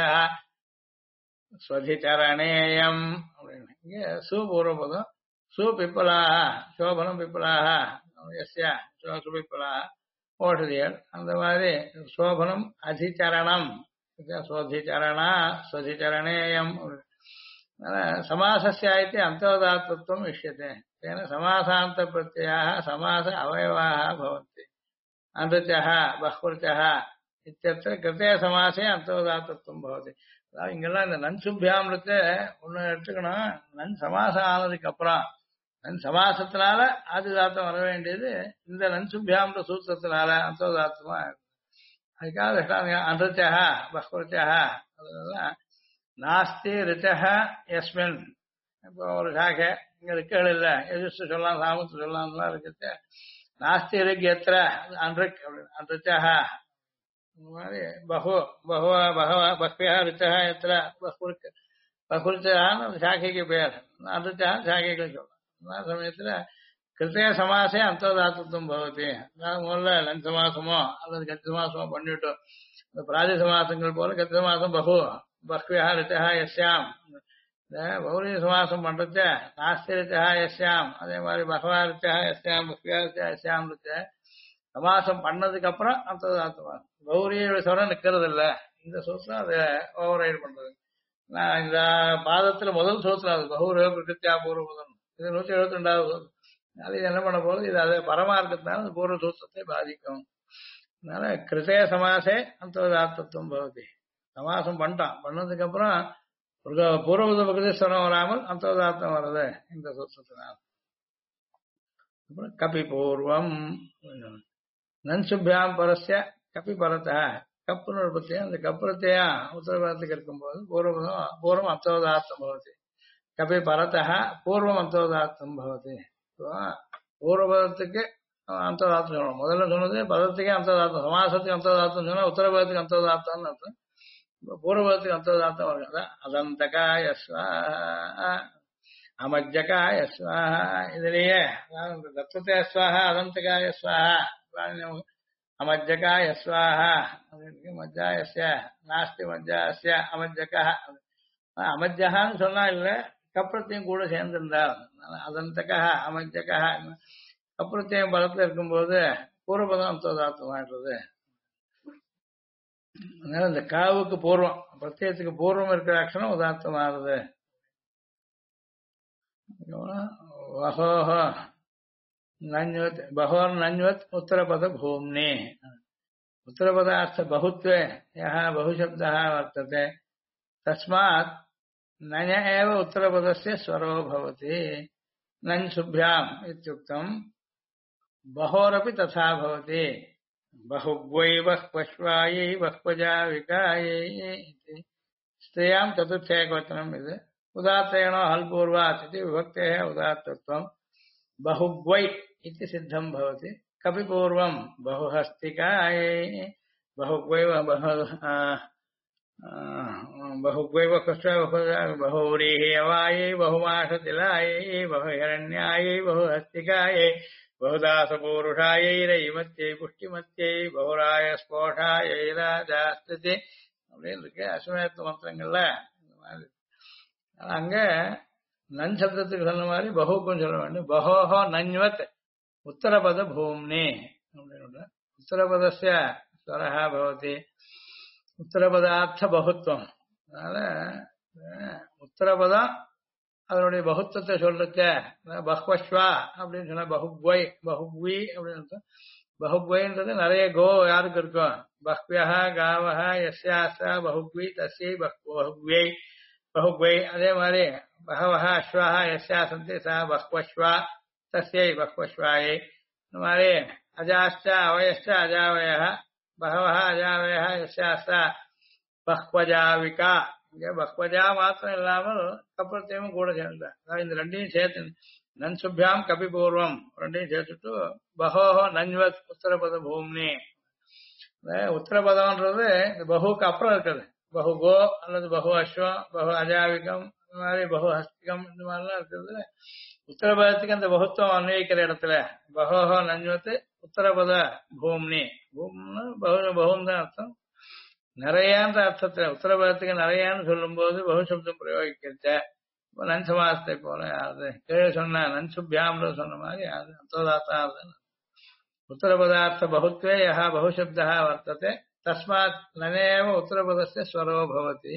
ஸ்வதிச்சரணேயம் அப்படின்னு. இங்க சுபூர்வபதம் சுபிப்பலா சோபனம் பிப்பலாக எஸ்யா சுபிப்பலா ஓஷதியல். அந்த மாதிரி சோபனம் அதிச்சரணம் ஸ்வதிச்சரணா ஸ்வதிச்சரணேயம். சமாசஸ்யாயித்தி அந்தோதாத்தத்துவம் இஷ்யते तेन समासान्त प्रत्ययाः समास अवयवाः भवन्ति अनृत्यः बह्वृत्यः इत्यत्र कृते समासे अन्तोदात्तत्वம் भवति. அதாவது இங்கெல்லாம் இந்த நன் சுப்யாமிரத்தை ஒண்ணு எடுத்துக்கணும். நன் சமாசம் ஆனதுக்கு அப்புறம் நன் சமாசத்தினால ஆதிதாத்தம் வர வேண்டியது இந்த நன் சுப்யாமிர சூத்திரத்தினால அந்தோதாத்தமா. அதுக்காக அனృత్యः பஹ்வృత్యः அதெல்லாம் நாஸ்தி ரிச்சः யஸ்மின். இப்போ ஒரு சாகை இங்க ரிக்குகள் இல்ல, எதிர்த்து சொல்லலாம் சாமத்து சொல்லலாம் இருக்குது. நாஸ்தி ரிக் எத்திர அன்றிக் அப்படின்னு அனృత్యः. இந்த மாதிரி பஹு பஹுவ பகவ பஹ்வியா ரிச்சः எத்திர பஹ்வృக் பஹ்வృத்யான்னு அந்த சாக்கைக்கு பேர். அனృత్యः சாக்கைகள் சொல்லலாம். அந்த சமயத்துல கிருத்தய சமாசே அந்தோதாத்தத்துவம் பவதி. அதாவது முதல்ல லன் சமாசமோ அல்லது கத்தி சமாசமோ பண்ணிட்டோம். இந்த பிராதி சமாசங்கள் போல கத்தி சமாசம் பகு பஹ்வியா ரிச்சா யஸ்யாம். இந்த பௌரிய சமாசம் பண்றச்ச நாஸ்தி ரிச்சா யஸ்யாம். அதே மாதிரி பகவா ரிச்சா யஸ்யாம் பஹ்வியா ரிச்சா யஸ்யாம் சமாசம் பண்ணதுக்கு அப்புறம் அந்தோதாத்தமா. பௌரிய சொல்ல நிக்கிறது இல்ல. இந்த சூத்திரம் அதை ஓவர் ரைடு பண்றது. நான் இந்த பாதத்துல முதல் சூத்திரம் அது பகுர பிரகிருத்தியா பூர்வபதம். இது 172வது சூத்திரம். அது என்ன பண்ண போகுது, இது அதை பரமார்க்கத்தினால பூர்வ சூத்திரத்தை பாதிக்கும். அதனால கிருதய சமாசே அந்தோதாத்தத்துவம் பவதி. சமாசம் பண்ணிட்டான், பண்ணதுக்கு அப்புறம் பூர்வபத பகுதீஸ்வரம் வராமல் அந்தோதாத்தம் வருது இந்த சூத்திரத்தினால். அப்புறம் கபி பூர்வம் நன்சுபியாம் பரஸ்ய கபி பரத்தா கப்புன்னு ஒரு பத்தியம் அந்த கப்புறத்தையா உத்தரபாதத்துக்கு இருக்கும்போது பூர்வம் அந்தோதாத்தம் பவதி. கபி பரத்தா பூர்வம் அந்தோதாத்தம் பவதி. பூர்வபதத்துக்கு அந்தோதாத்தம் சொல்லணும். முதல்ல சொன்னது பதத்துக்கே அந்தோதாத்தம், சமாசத்துக்கு அந்தோதாத்தம் சொன்னா உத்தரபாதத்துக்கு அந்தோதாத்தம்னு அர்த்தம். பூர்வபதத்துக்கு அந்தோதாத்தம் வருது. அதந்தகாய ஸ்வாஹா அமஜ்ஜகாய ஸ்வாஹா. இதுலயே தத்துவத்தை ஸ்வாஹா அதந்தகாய ஸ்வாஹா அமஜ்ஜகாய ஸ்வாஹா மஜ்ஜாயஸ்ய நாஸ்தி மஜ்ஜாஸ்ய அமஜ்ஜகா. அமஜ்ஜகான்னு சொன்னா இல்ல கப்புறத்தையும் கூட சேர்ந்திருந்தால் அதந்தகா அமஜ்ஜகா. கப்புறத்தையும் பலத்துல இருக்கும்போது பூர்வபதம் அந்தோதாத்தம் ஆயிடுறது. அதனால இந்த காவுக்கு பூர்வம் பிரத்யேகத்துக்கு பூர்வம் இருக்கிற அக்ஷரம் உதாத்தம் ஆறுது. வஹோஹ நன்வத் பகோர் நன்வத் உத்தரபத பூம்னி. उत्तरपदार्थ बहुत्वे यः बहुशब्दः वर्तते तस्मात् नञ एव उत्तरपदस्य स्वरो भवति. नञ्सुभ्याम् इत्युक्तम् बहोरपि तथा भवति. बहुग्वै बह्वश्वायै बह्वजाविकायै इति स्त्रियां चतुर्थैकवचनम् इति उदात्तेनो हल्पूर्वात् इति विभक्तेः उदात्तत्वम् बहुग्वै इति सिद्धं भवति. कपि पूर्वं बहुहस्तिकायै बहुग्वैव बहुग्वैव बहुव्रीहि अवायै बहुमाषतिलायै बहुहिरण्यायै बहुहस्तिकायै बहुदासपूरुषायै रयिमत्यै पुष्टिमत्यै बहुराय स्फोटायै ராஜாஸ்திதி அப்படின்னு இருக்கு அஸ்வமேத மந்திரங்கள்ல. இந்த மாதிரி அங்க நன் சப்தத்துக்கு சொன்ன மாதிரி பகுக்கும் சொல்ல வேண்டும். பகோஹோ நன்வத் उत्तरपद भूम्नि उत्तरपदस्य स्वरः भवति. उत्तरपदार्थ बहुत्वம். அதனால உத்தரபதம் அதனுடைய பகுத்துவத்தை சொல்றக்க பஹ்வஸ்வா அப்படின்னு சொன்னா பகுக்வை பகுக்வி அப்படின்னு. பகுக்வைன்றது நிறைய கோ யாருக்கு இருக்கும். பஹ்வியஹ காவஹ யஸ்யாஸ்ஸ பகுக்வி தஸ்யை பகுக்வை பகுக்வை. அதே மாதிரி பகவஹ அஸ்வாஹ யஸ்யா சந்தி சா பஹ்வஸ்வா तस्यै बह्वश्वायै. हमारे अजाश्च अवयश्च अजावयः बहवः अजावयः यस्याश्च बह्वजाविका. இங்க பஹ்வஜா மாத்திரம் இல்லாமல் கப்புறத்தையும் கூட சேர்ந்தா இந்த ரெண்டையும் சேர்த்து நன்சுபியாம் கபி பூர்வம் ரெண்டையும் சேர்த்துட்டு பகோஹோ நன்வத் உத்தரபத பூம்னி. உத்தரபதம்ன்றது இந்த பகுக்கு அப்புறம் இருக்குது. பகு கோ அல்லது பகு அஸ்வம் பகு அஜாவிகம் இந்த மாதிரி பகு ஹஸ்திகம் இந்த மாதிரிலாம் இருக்குது. உத்தரபதத்துக்கு அந்த பகுத்துவம் அன்வயிக்கிற இடத்துல பகோஹோ நன்வத்து உத்தரபத பூம்னி. பூம்னு பகுன்னு தான் அர்த்தம். நிறையான்ற அர்த்தத்துல உத்தரபதத்துக்கு நிறையான்னு சொல்லும் போது பகுசப்தம் பிரயோகிக்கிறச்ச நன் சமாசத்தை போல அது கீழே சொன்ன நன்சுபியாம்ல சொன்ன மாதிரி அது அந்தோதாத்தா. उत्तरपदार्थ बहुत्वे यः बहुशब्दः वर्तते तस्मात् ननेव उत्तरपदस्य स्वरो भवति.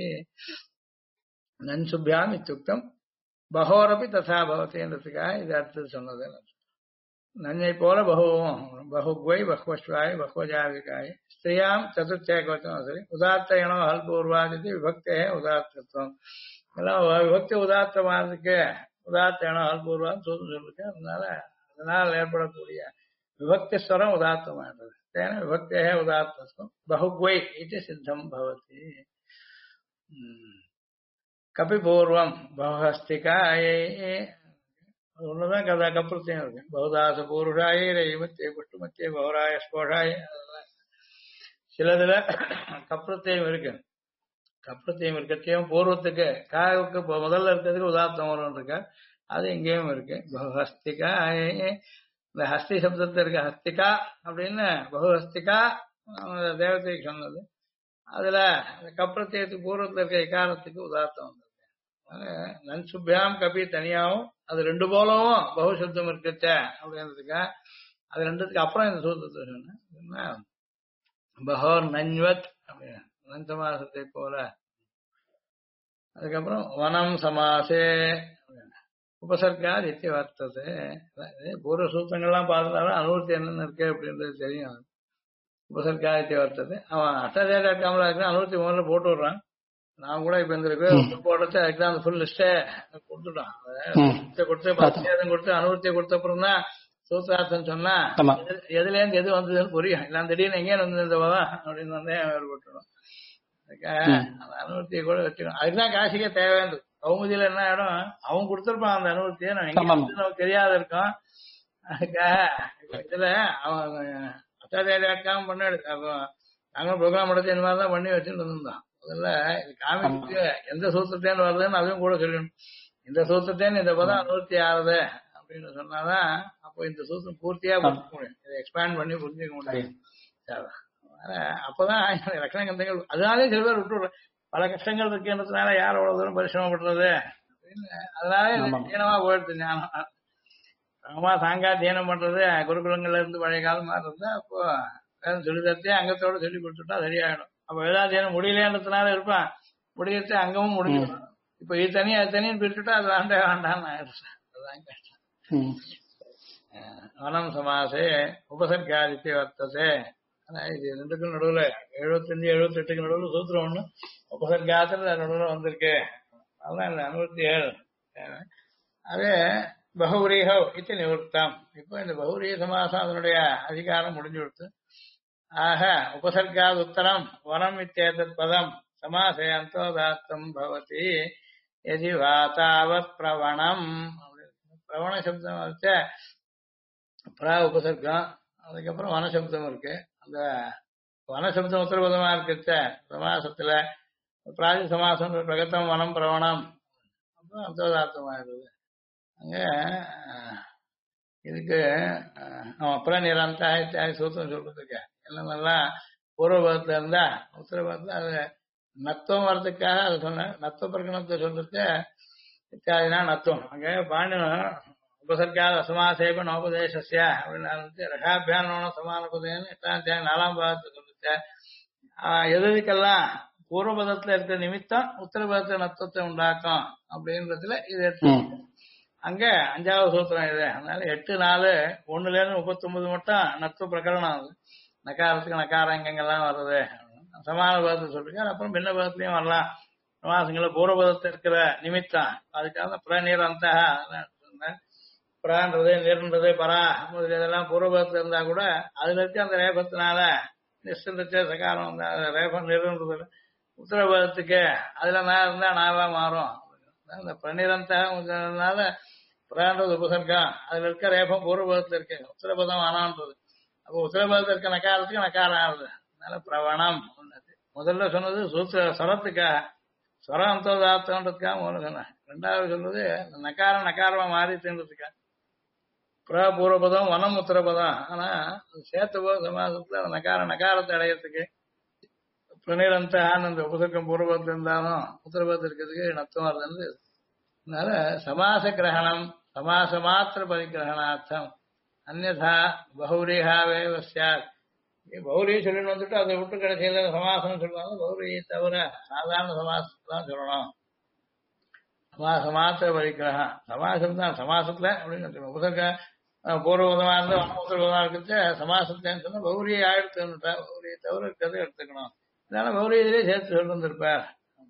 नन्सुभ्याम् इत्युक्तम् बहोरपि तथा भवति என்றதுக்காக இது அடுத்து சொன்னது. நன்னை போல बहुग्वै बह्वश्वाय बह्वजाविकाय स्त्रियां चतुर्थैकवचनं सरि उदात्तयणो हल्पूर्वादिति विभक्तेः उदात्तत्वम्. எல்லாம் விபக்தி உதாத்தமானதுக்கு உதாத்தயணோ ஹல்பூர்வான்னு சொல்லிருக்கு. அதனால ஏற்படக்கூடிய विभक्ति स्वरम उदात्तमानः तेन विभक्तेः उदात्तत्वं बहुग्वै इति सिद्धं भवति. कपि पूर्वं बहुहस्तिकायै उन्नतं कदा कप्रत्ययम् इருக்கு. बहुदास पूरुषायै रयिमत्ये पुष्टमत्ये बहुराय स्फोटाय சிலதுல கப்ரத்தையும் இருக்கு. கப்ரத்தையும் இருக்கத்தையும் பூர்வத்துக்கு காவுக்கு முதல்ல இருக்கிறதுக்கு உதாத்தம் வரும் இருக்க. அது இங்கேயும் இருக்கு. बहुहस्तिकायै இந்த ஹஸ்தி சப்தத்தை இருக்க ஹஸ்திகா அப்படின்னு பகுஹஸ்திகா தேவதைக்கு சொன்னது. அதுல கப்ரத்தியத்துக்கு பூர்வத்தில் இருக்க இக்காரத்துக்கு உதார்த்தம் வந்திருக்கு. நன்சுபியாம் கபி தனியாவும் அது ரெண்டு போலவும் பகுசப்தம் இருக்கச்ச அப்படின்றதுக்கா அது ரெண்டுத்துக்கு அப்புறம் இந்த சூத்திரத்தை சொன்னேன். பகோர் நன்வத் அப்படின்னு நன் சமாசத்தை போல. அதுக்கப்புறம் வனம் சமாசே உபசர்காது இத்தி வர்த்தது. பூர்வ சூத்திரங்கள்லாம் பார்த்தாலும் அனுபவத்தை என்னென்ன இருக்கு அப்படின்றது தெரியும். உபசர்காதி வர்த்தது அவன் அட்டாச்சாரியா இருக்காமலா இருக்கு அனுபவத்தை முதல்ல போட்டு விடுறான். நான் கூட இப்ப இந்த போடுறது அதுக்கு தான் அந்த ஃபுல் லிஸ்டே கொடுத்துட்டோம். ம். கொடுத்து பரிச்சேதம் கொடுத்து அனுபவத்தை கொடுத்த அப்புறம் தான் சூத்திரார்த்தம் சொன்னா ஆமா. எதுல இருந்து எது வந்ததுன்னு புரியும். இல்ல திடீர்னு எங்கே வந்து இந்த பதம் அப்படின்னு வந்தே போட்டுடும். அந்த அனுபவத்தையை கூட வச்சுக்கணும். அதுதான் காசிக்கே தேவையானது. கௌமுதியில என்ன ஆயிடும், அவன் கொடுத்துருப்பான் அந்த அனுபவத்தையே நம்ம எங்க நமக்கு தெரியாத இருக்கோம். அதுக்காக இதுல அவன் அத்தாச்சாரியாக்காம பண்ண அப்போ நாங்களும் ப்ரோக்ராம் எடுத்து இந்த மாதிரிதான் பண்ணி வச்சுட்டு இருந்தோம். முதல்ல இது காமிக்கு எந்த சூத்திரத்தேன்னு வருதுன்னு அதுவும் கூட சொல்லணும். இந்த சூத்திரத்தேன்னு இந்த பதம் அனுபவத்தி ஆறுது அப்படின்னு சொன்னாதான் அப்போ இந்த சூத்திரம் பூர்த்தியா புரிஞ்சுக்க முடியும். இதை எக்ஸ்பேண்ட் பண்ணி புரிஞ்சுக்க முடியும். அப்பதான் லட்சண கந்தங்கள் அதனாலே சில பேர் விட்டுடுற பல கஷ்டங்கள் இருக்குன்றதுனால யார் அவ்வளவு தூரம் பரிசிரமப்படுறது அப்படின்னு அதனாலே தீனமா போயிடுது ஞானம். அம்மா சாங்கா தியானம் பண்றது குருகுலங்கள்ல இருந்து பழைய காலமா இருந்தா அப்போ சொல்லி தரத்தே அங்கத்தோட சொல்லி கொடுத்துட்டா சரியாயிடும். அப்ப வேதாத்தியானம் முடியலன்றதுனால இருப்பான், முடியறது அங்கமும் முடிஞ்சிடும். இப்ப இது தனி அது தனின்னு பிரிச்சுட்டா அது வேண்டாம்னு ஆயிடுச்சு. அதுதான் கஷ்டம். வனம் சமாசே உபசர்காதித்ய வர்த்ததே. இது ரெண்டுக்கும் நடுவுல 75 78க்கு நடுவுல சூத்திரம் ஒண்ணு உபசர்காத்துல நடுவுல வந்திருக்கு. அதான் 67. அதே பகுரீக இது நிவர்த்தம். இப்போ இந்த பகுரீக சமாசம் அதனுடைய அதிகாரம் முடிஞ்சு கொடுத்து ஆக உபசர்காத் உத்தரம் வனம் இத்தேதத் பதம் சமாசே அந்தோதாத்தம் பவதி எதி வாதாவத் பிரவணம். பிரவண சப்தம் வச்ச பிரா உபசர்க்கம், அதுக்கப்புறம் வனசப்தம் இருக்கு. அந்த வனசப்தம் உத்தரபதமா இருக்க சமாசத்துல பிராதி சமாசம் பிரகத்தம் வனம் பிரவணம் அப்புறம் அந்தோதாத்தமாயிருது. அங்க இதுக்கு அப்புறம் நிரந்தா இத்தியாதி சூத்திரம் சொல்றதுக்கு என்னென்னலாம் பூர்வபதத்துல இருந்தா உத்தரபதத்துல அது நத்துவம் வர்றதுக்காக அது சொன்னேன். நத்துவ பிரகணத்தை சொல்றது இத்தியாதினா நத்துவம். அங்கே பாணி உபசர்காத அசமாசேப நோபதேசஸ்யா அப்படின்னு ரகாபியானோன சமானபதேன்னு 4ஆம் பாகத்தை சொல்லிச்சு. எதுக்கெல்லாம் பூர்வபதத்துல இருக்கிற நிமித்தம் உத்தரபதத்துல நத்துவத்தை உண்டாக்கும் அப்படின்றதுல இது எடுத்து அங்க 5வது சூத்திரம் இது. அதனால 8 4 1 39 மட்டும் நத்துவ பிரகரணம். அது நக்காரத்துக்கு நக்காரம் எங்கெங்கெல்லாம் வருது சமான பதத்தை சொல்லிருக்காரு. அப்புறம் பின்ன பதத்துலயும் வரலாம். சமாசங்கள பூர்வபதத்தில் இருக்கிற நிமித்தம் அதுக்காக பிரநீர் அந்த பிரான்றது நிறன்றது பரா இதெல்லாம் பூர்வபதத்துல இருந்தா கூட அதுல இருக்கு அந்த ரேபத்தினால நிஷ்டந்த சகாரம் வந்தா ரேபம் நிறன்றது உத்தரபதத்துக்கு அதுல நான் இருந்தா நாவா மாறும். அந்த பிரநிரந்தனால பிரான்றது உபசர்க்கம் அதுல இருக்க ரேபம் பூர்வபதத்துல இருக்கு, உத்தரபதம் ஆனான்றது. அப்போ உத்தரபதத்துல இருக்க நக்காரத்துக்கு நக்காரம் ஆகுது. அதனால பிரவணம் முதல்ல சொன்னது சூத்திர ஸ்வரத்துக்காக ஸ்வரம் அந்தோதாத்தன்றதுக்காக முதல்ல சொன்னேன். 2வது சொல்றது நக்காரம் நக்காரமா மாறிட்டுன்றதுக்காக பூர்வபதம் வனம் உத்தரபதம். ஆனா சேர்த்த போது சமாசத்துல நக்காரம் நக்காரத்தை அடையறதுக்கு பிரநிரந்தான்னு அந்த உபசர்க்கம் பூர்வபதத்துல இருந்தாலும் உத்தரபதத்தில் இருக்கிறதுக்கு நத்தம் வருதுன்னு. அதனால சமாச கிரகணம் சமாச மாத்திர பரிகிரகணார்த்தம் அந்நதா பௌரீகாவே சார். பௌரி சொல்லிட்டு வந்துட்டு அதை விட்டு கடைசியில சமாசம் சொல்லுவாங்க. பௌரியை தவிர சாதாரண சமாசத்தான் சொல்லணும். சமாச மாத்திர பரிகிரகம் சமாசம் தான் சமாசத்துல அப்படின்னு உபசர்க்க பூர்வபதமா இருந்து உத்தரபதமா இருக்கிறது சமாசத்தேன்னு சொன்னா பௌரியை ஆயிடுத்துட்டா பௌரியை தவிர இருக்கிறத எடுத்துக்கணும். இதனால பௌரியத்திலே சேர்த்து சொல்லி வந்திருப்பார்.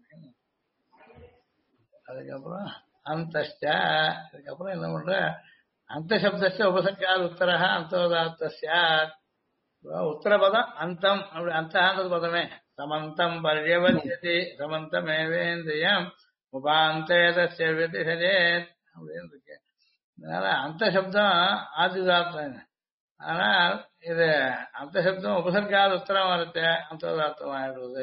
அதுக்கப்புறம் அந்தஷ்டா இதுக்கப்புறம் என்ன பண்ற அந்த சப்தஸ்ய உபசர்க்காது உத்தரஹ அந்தோதாத்தஸ்யா. உத்தரபதம் அந்தம் அப்படி அந்தது பதமே சமந்தம் பர்யவத்யதி சமந்தமேவேந்திரியம் உபாந்தேதஸ்ய விதிசஜேத் அப்படின்னு இருக்கு. அதனால அந்த சப்தம் ஆதிதாத்தம். ஆனால் இது அந்த சப்தம் உபசர்க்காத உத்தரம் வரத்த அந்தோதாத்தம் ஆயிடுவது.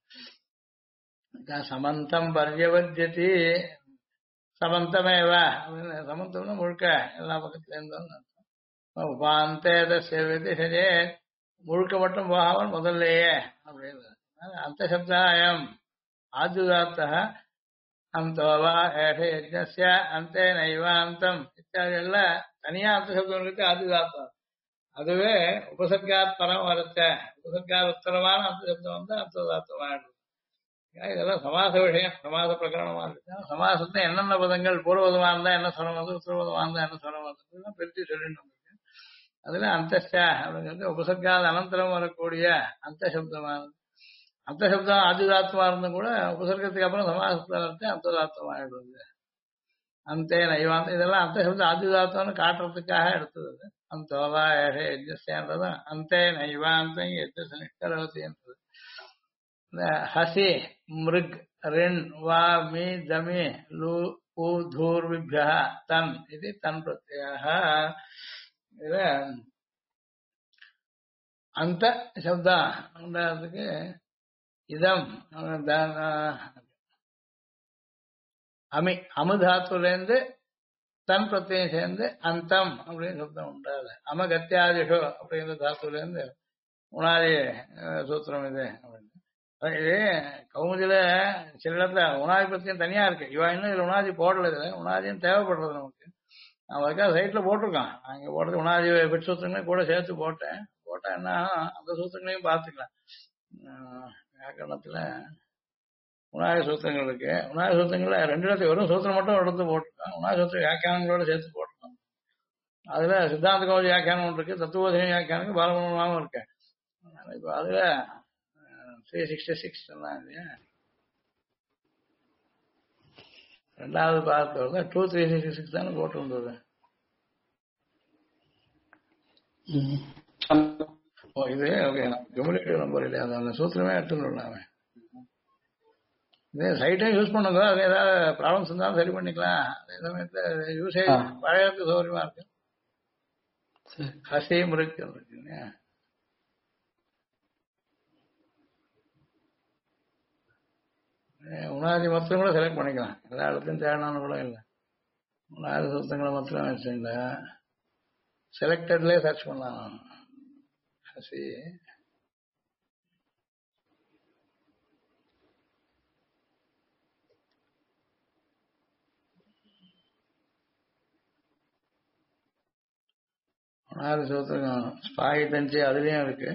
சமந்தம் பர்யவத்யதி சமந்தமேவ அப்படின்னு சமந்தம்னா முழுக்க எல்லா பக்கத்துல இருந்தோம். உபாந்தேதஸ்ய விதிசஜேத் முழுக்க மட்டும் போகாமல் முதல்லையே அப்படின்னு. அந்த சப்தாயம் ஆத்யுதாத்தः அந்தோவா ஏஷ யஜ்ஞஸ்ய அந்தே நைவாந்தம் இத்தியாதி எல்லாம் தனியா அந்த சப்தம் இருக்கு ஆத்யுதாத்தம். அதுவே உபசர்காத் பரம் வரத்த உபசர்காத் உத்தரமான அந்த சப்தம் வந்து அந்தோதாத்தம் ஆயிடுது. இதெல்லாம் சமாச விஷயம் சமாச பிரகரணமா இருக்கு. சமாசத்தை என்னென்ன பதங்கள் பூர்வபதமா இருந்தா என்ன சொல்ல வந்து உத்தரபதமா இருந்தா என்ன சொல்ல வந்து பிரித்து சொல்லிட்டு வந்திருக்கு. அதுல அந்தஸ்டா அப்படிங்கிறது உபசர்காத அனந்தரம் வரக்கூடிய அந்த சப்தமானது. அந்த சப்தம் ஆதிதாத்மா இருந்தும் கூட உபசர்க்கத்துக்கு அப்புறம் சமாசத்துல வந்து அந்ததாத்மா ஆயிடுது. அந்தே நைவாந்த இதெல்லாம் அந்த சப்தம் ஆதிதாத்மான்னு காட்டுறதுக்காக எடுத்தது அது. அந்தோவா ஏஷ யஜ்ஞஸ்யன்றது அந்தே நைவாந்தம் யஜ்ஞசனிஷ்கரோதின்றது. இந்த ஹசி மிருக் ரின் வா மீ தமி லு ஊ தூர்விப்யா தன் இது தன் பிரத்யः. இது அந்த சப்தம் உண்டாகிறதுக்கு இதம் அமி அமுதாத்துலேருந்து தன் பிரத்யம் சேர்ந்து அந்தம் அப்படின்னு சப்தம் உண்டாது. அமகத்தியாதிஷோ அப்படிங்கிற தாத்துலேருந்து உணாதி சூத்திரம் இது அப்படின்னு. இது கௌமுதியில சில இடத்துல உணாதி பிரத்தியம் தனியா இருக்கு. இவன் இன்னும் இதுல உணாதி போடல. இதுல உணாதியும் தேவைப்படுறது நமக்கு. நான் அதுக்காக சைட்ல போட்டிருக்கான். அங்க போடுறது உணாதி பிட் சூத்திரங்களையும் கூட சேர்த்து போட்டேன். போட்டா என்ன அந்த சூத்திரங்களையும் பார்த்துக்கலாம். வியாக்கரணத்துல உணாதி சூத்திரங்கள் இருக்கு. உணாதி சூத்திரங்கள்ல ரெண்டு இடத்துல வெறும் சூத்திரம் மட்டும் எடுத்து போட்டிருக்கான். உணாதி சூத்திர வியாக்கியானங்களோட சேர்த்து போட்டிருக்கான். அதுல சித்தாந்த கௌதி வியாக்கியானம் ஒன்று இருக்கு, தத்துவோதனி வியாக்கியானம் பாலமனமாவும் இருக்கு. இப்ப அதுல 366 எல்லாம் இல்லையா, ரெண்டாவது பார்த்து வருது 2366 தானே போட்டு வந்தது. ஓ இது ஓகே, கம்யூனிகேட்டிவ் நம்பர் இல்லையா, அந்த சூத்திரமே எடுத்துடலாம். இதே சைட்டையும் யூஸ் பண்ணுங்க, அது ஏதாவது ப்ராப்ளம்ஸ் இருந்தாலும் சரி பண்ணிக்கலாம். அதே சமயத்தில் யூசேஜ் பழையதுக்கு சௌகரியமா இருக்கு. ஹசீம் இருக்கு. உணாதி மொத்தம் கூட செலக்ட் பண்ணிக்கலாம், எல்லா இடத்துலையும் தேவையான கூட இல்லை. உணாதி சுத்தங்களை மொத்தம் வச்சுருந்தா செலக்டட்லேயே சர்ச் பண்ணலாம். ஹசி உணாதி சூத்திரம் ஸ்பாய் தஞ்சு அதுலேயும் இருக்கு.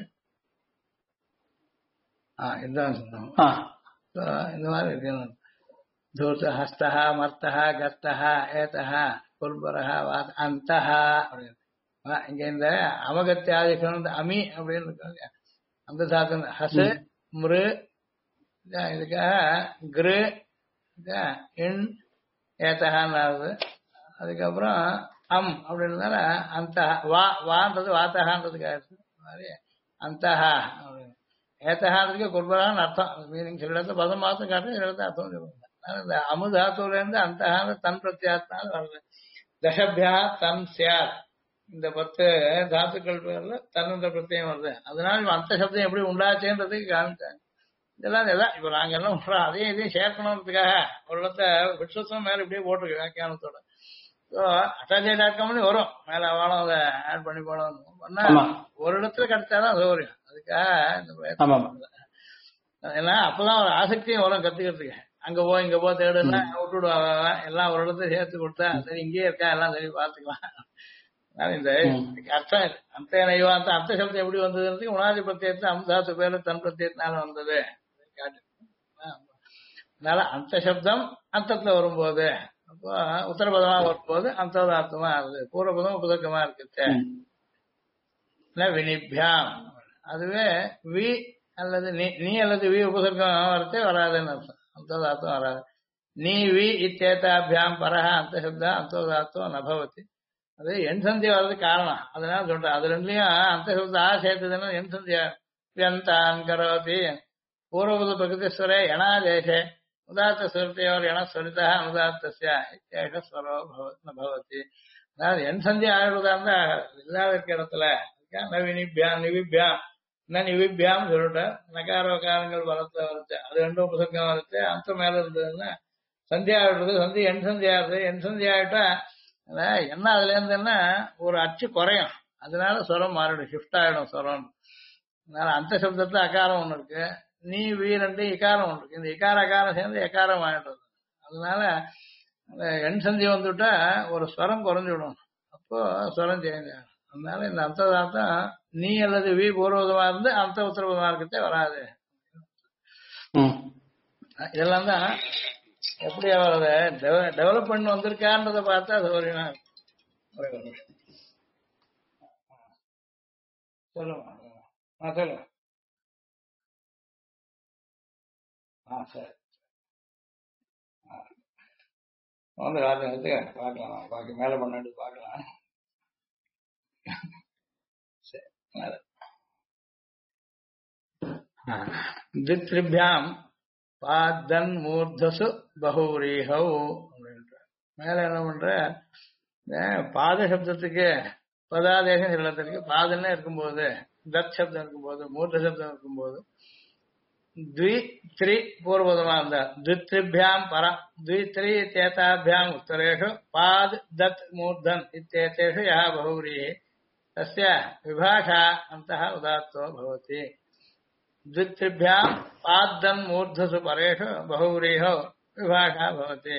இதுதான் சொன்னோம். இந்த மாதிரி இருக்கு. தூர்த்த ஹஸ்தா மர்த்தா கர்த்தா ஏத்தா குல்பரஹா வாத் அந்தஹா அப்படின்னு. இங்க இந்த அமகத்தியாதிகள் அமி அப்படின்னு இருக்காங்க. அந்த தாத்து ஹசு மிரு இதுக்காக கிரு இன் ஏத்தகான்னு. அதுக்கப்புறம் அம் அப்படின்றதால அந்த வான்றது வாத்தகான்றதுக்காக மாதிரி அந்தஹா அப்படின்னு. ஏத்தகான்றதுக்கு குர்பரான்னு அர்த்தம். மீனிங் சில இடத்துல பதம் மாத்தம் காட்டு, சில இடத்துல அர்த்தம் சொல்லுவாங்க. இந்த அமுதாத்துல இருந்து அந்த தன் பிரத்யாத்னால வருது. தசபியா தன் சியார், இந்த 10 தாத்துக்கள் பேர்ல தன்னுன்ற பிரத்யம் வருது. அதனால அந்த சப்தம் எப்படி உண்டாச்சுன்றதுக்கு காமிச்சாங்க. இதெல்லாம் இப்ப நாங்க எல்லாம் பண்றோம், அதையும் இதையும் சேர்க்கணுன்றதுக்காக ஒரு இடத்த விட்சத்துவம் மேல இப்படியே போட்டிருக்கு வியாக்கியானத்தோட. அட்டாச்சாட்கம்னு வரும் மேல வாழம், அதை ஆட் பண்ணி போடணும் பண்ணா ஒரு இடத்துல கிடைச்சாதான் சௌகரியம். அதுக்காக இந்த ஏன்னா அப்பதான் ஒரு ஆசக்தியும் வரும் கத்துக்கிறதுக்கு. அங்க போய் இங்க போய் தேடுன்னா விட்டுடுவாங்க. எல்லாம் ஒரு இடத்துல சேர்த்து கொடுத்தா சரி இங்கேயே இருக்கா எல்லாம் சரி பார்த்துக்கலாம். இந்த அர்த்தம் அந்த நைவாந்த அர்த்த சப்தம் எப்படி வந்ததுன்னு உணாதி பிரத்யத்தை அம்சாத்து பேர்ல தன் பிரத்யத்தினால வந்தது காட்டு. அதனால அந்த சப்தம் அர்த்தத்துல வரும்போது, அப்போ உத்தரபதமா வரும்போது அந்ததார்த்தமா ஆகுது. பூர்வபதம் உபதர்க்கமா இருக்கு. வினிபியாம் அதுவே வி அல்லது நீ அல்லது வி உபசர்க்கம் வரத்தே வராதுன்னு அர்த்தம். அந்ததார்த்தம் வராது. நீ வி இத்தேதாபியாம் பரஹ அந்த சப்தம் அந்ததார்த்தம் நபவதி. அது எண் சந்தி வர்றதுக்கு காரணம். அதனால சொல்றேன், அது ரெண்டுலயும் அந்த சப்தம் சேர்த்ததுன்னா எண் சந்தியா வியந்தான் கரோதி பூர்வபத பிரகிருதீஸ்வரே எணாதேசே உதாத்த சுரத்தையோர் என ஸ்வரிதா அனுதாத்தஸ்யா இத்தேஷ ஸ்வரோ பவதி. அதாவது எண் சந்தி ஆகிறதா இருந்தா இல்லாத இருக்க இடத்துல நவினிபியாம் நிவிபியாம் நிவிபியாம் சொல்லிட்டேன். நகாரகாரங்கள் வரத்துல வருது, அது ரெண்டும் உபசர்க்கம் வருது. அந்த மேல இருந்ததுன்னா சந்தியா ஆகிடுறது. சந்தி எண் சந்தி ஆகுது. எண் சந்தி ஆகிட்டா என்ன அதுல இருந்துன்னா ஒரு அச்சு குறையும். அதனால ஸ்வரம் மாறிடும், ஷிஃப்ட் ஆயிடும் ஸ்வரம். அதனால அந்த சப்தத்துல அகாரம் ஒண்ணு இருக்கு, நீ வீரண்டு இக்காரம் ஒண்ணு இருக்கு. இந்த இக்கார அகாரம் சேர்ந்து எக்காரம் ஆயிடுறது. அதனால எண் சந்தி வந்துட்டா ஒரு ஸ்வரம் குறைஞ்சிடும், அப்போ ஸ்வரம் சேஞ்ச் ஆகும். அதனால இந்த அந்ததார்த்தம் நீ அல்லது வி பூர்வதமா இருந்து அந்த உத்தரபதமா இருக்கத்தே வராது. இதெல்லாம் தான் எப்படி அவரது டெவலப் பண்ணி வந்திருக்கான்றத பார்த்தா சௌகரியமா சொல்லுங்க. சொல்லுங்க. சரி. வந்து காட்டுங்க பார்க்கலாம், பாக்கி மேல பண்ணிட்டு பார்க்கலாம். சரி. தித்ரிபியாம் பாதன் மூர்தசு பகூரிஹௌ அப்படின்ற மேல என்ன பண்ற, பாத சப்தத்துக்கு பதாதேசம் இல்லத்திற்கு பாதன்னு இருக்கும்போது, தத் சப்தம் இருக்கும்போது, மூர்த்த சப்தம் இருக்கும்போது द्वि त्रि पूर्वोदमा द्वित्रिभ्यां पर द्वित्रि इत्येताभ्याम् उत्तरेषु पाद दत् मूर्धन इत्येतेषु यः बहुव्रीः तस्य विभाषा अन्तः उदात्तो भवति. द्वित्रिभ्यां पादन् मूर्धसु परेषु बहुव्रीहो विभाषा भवति.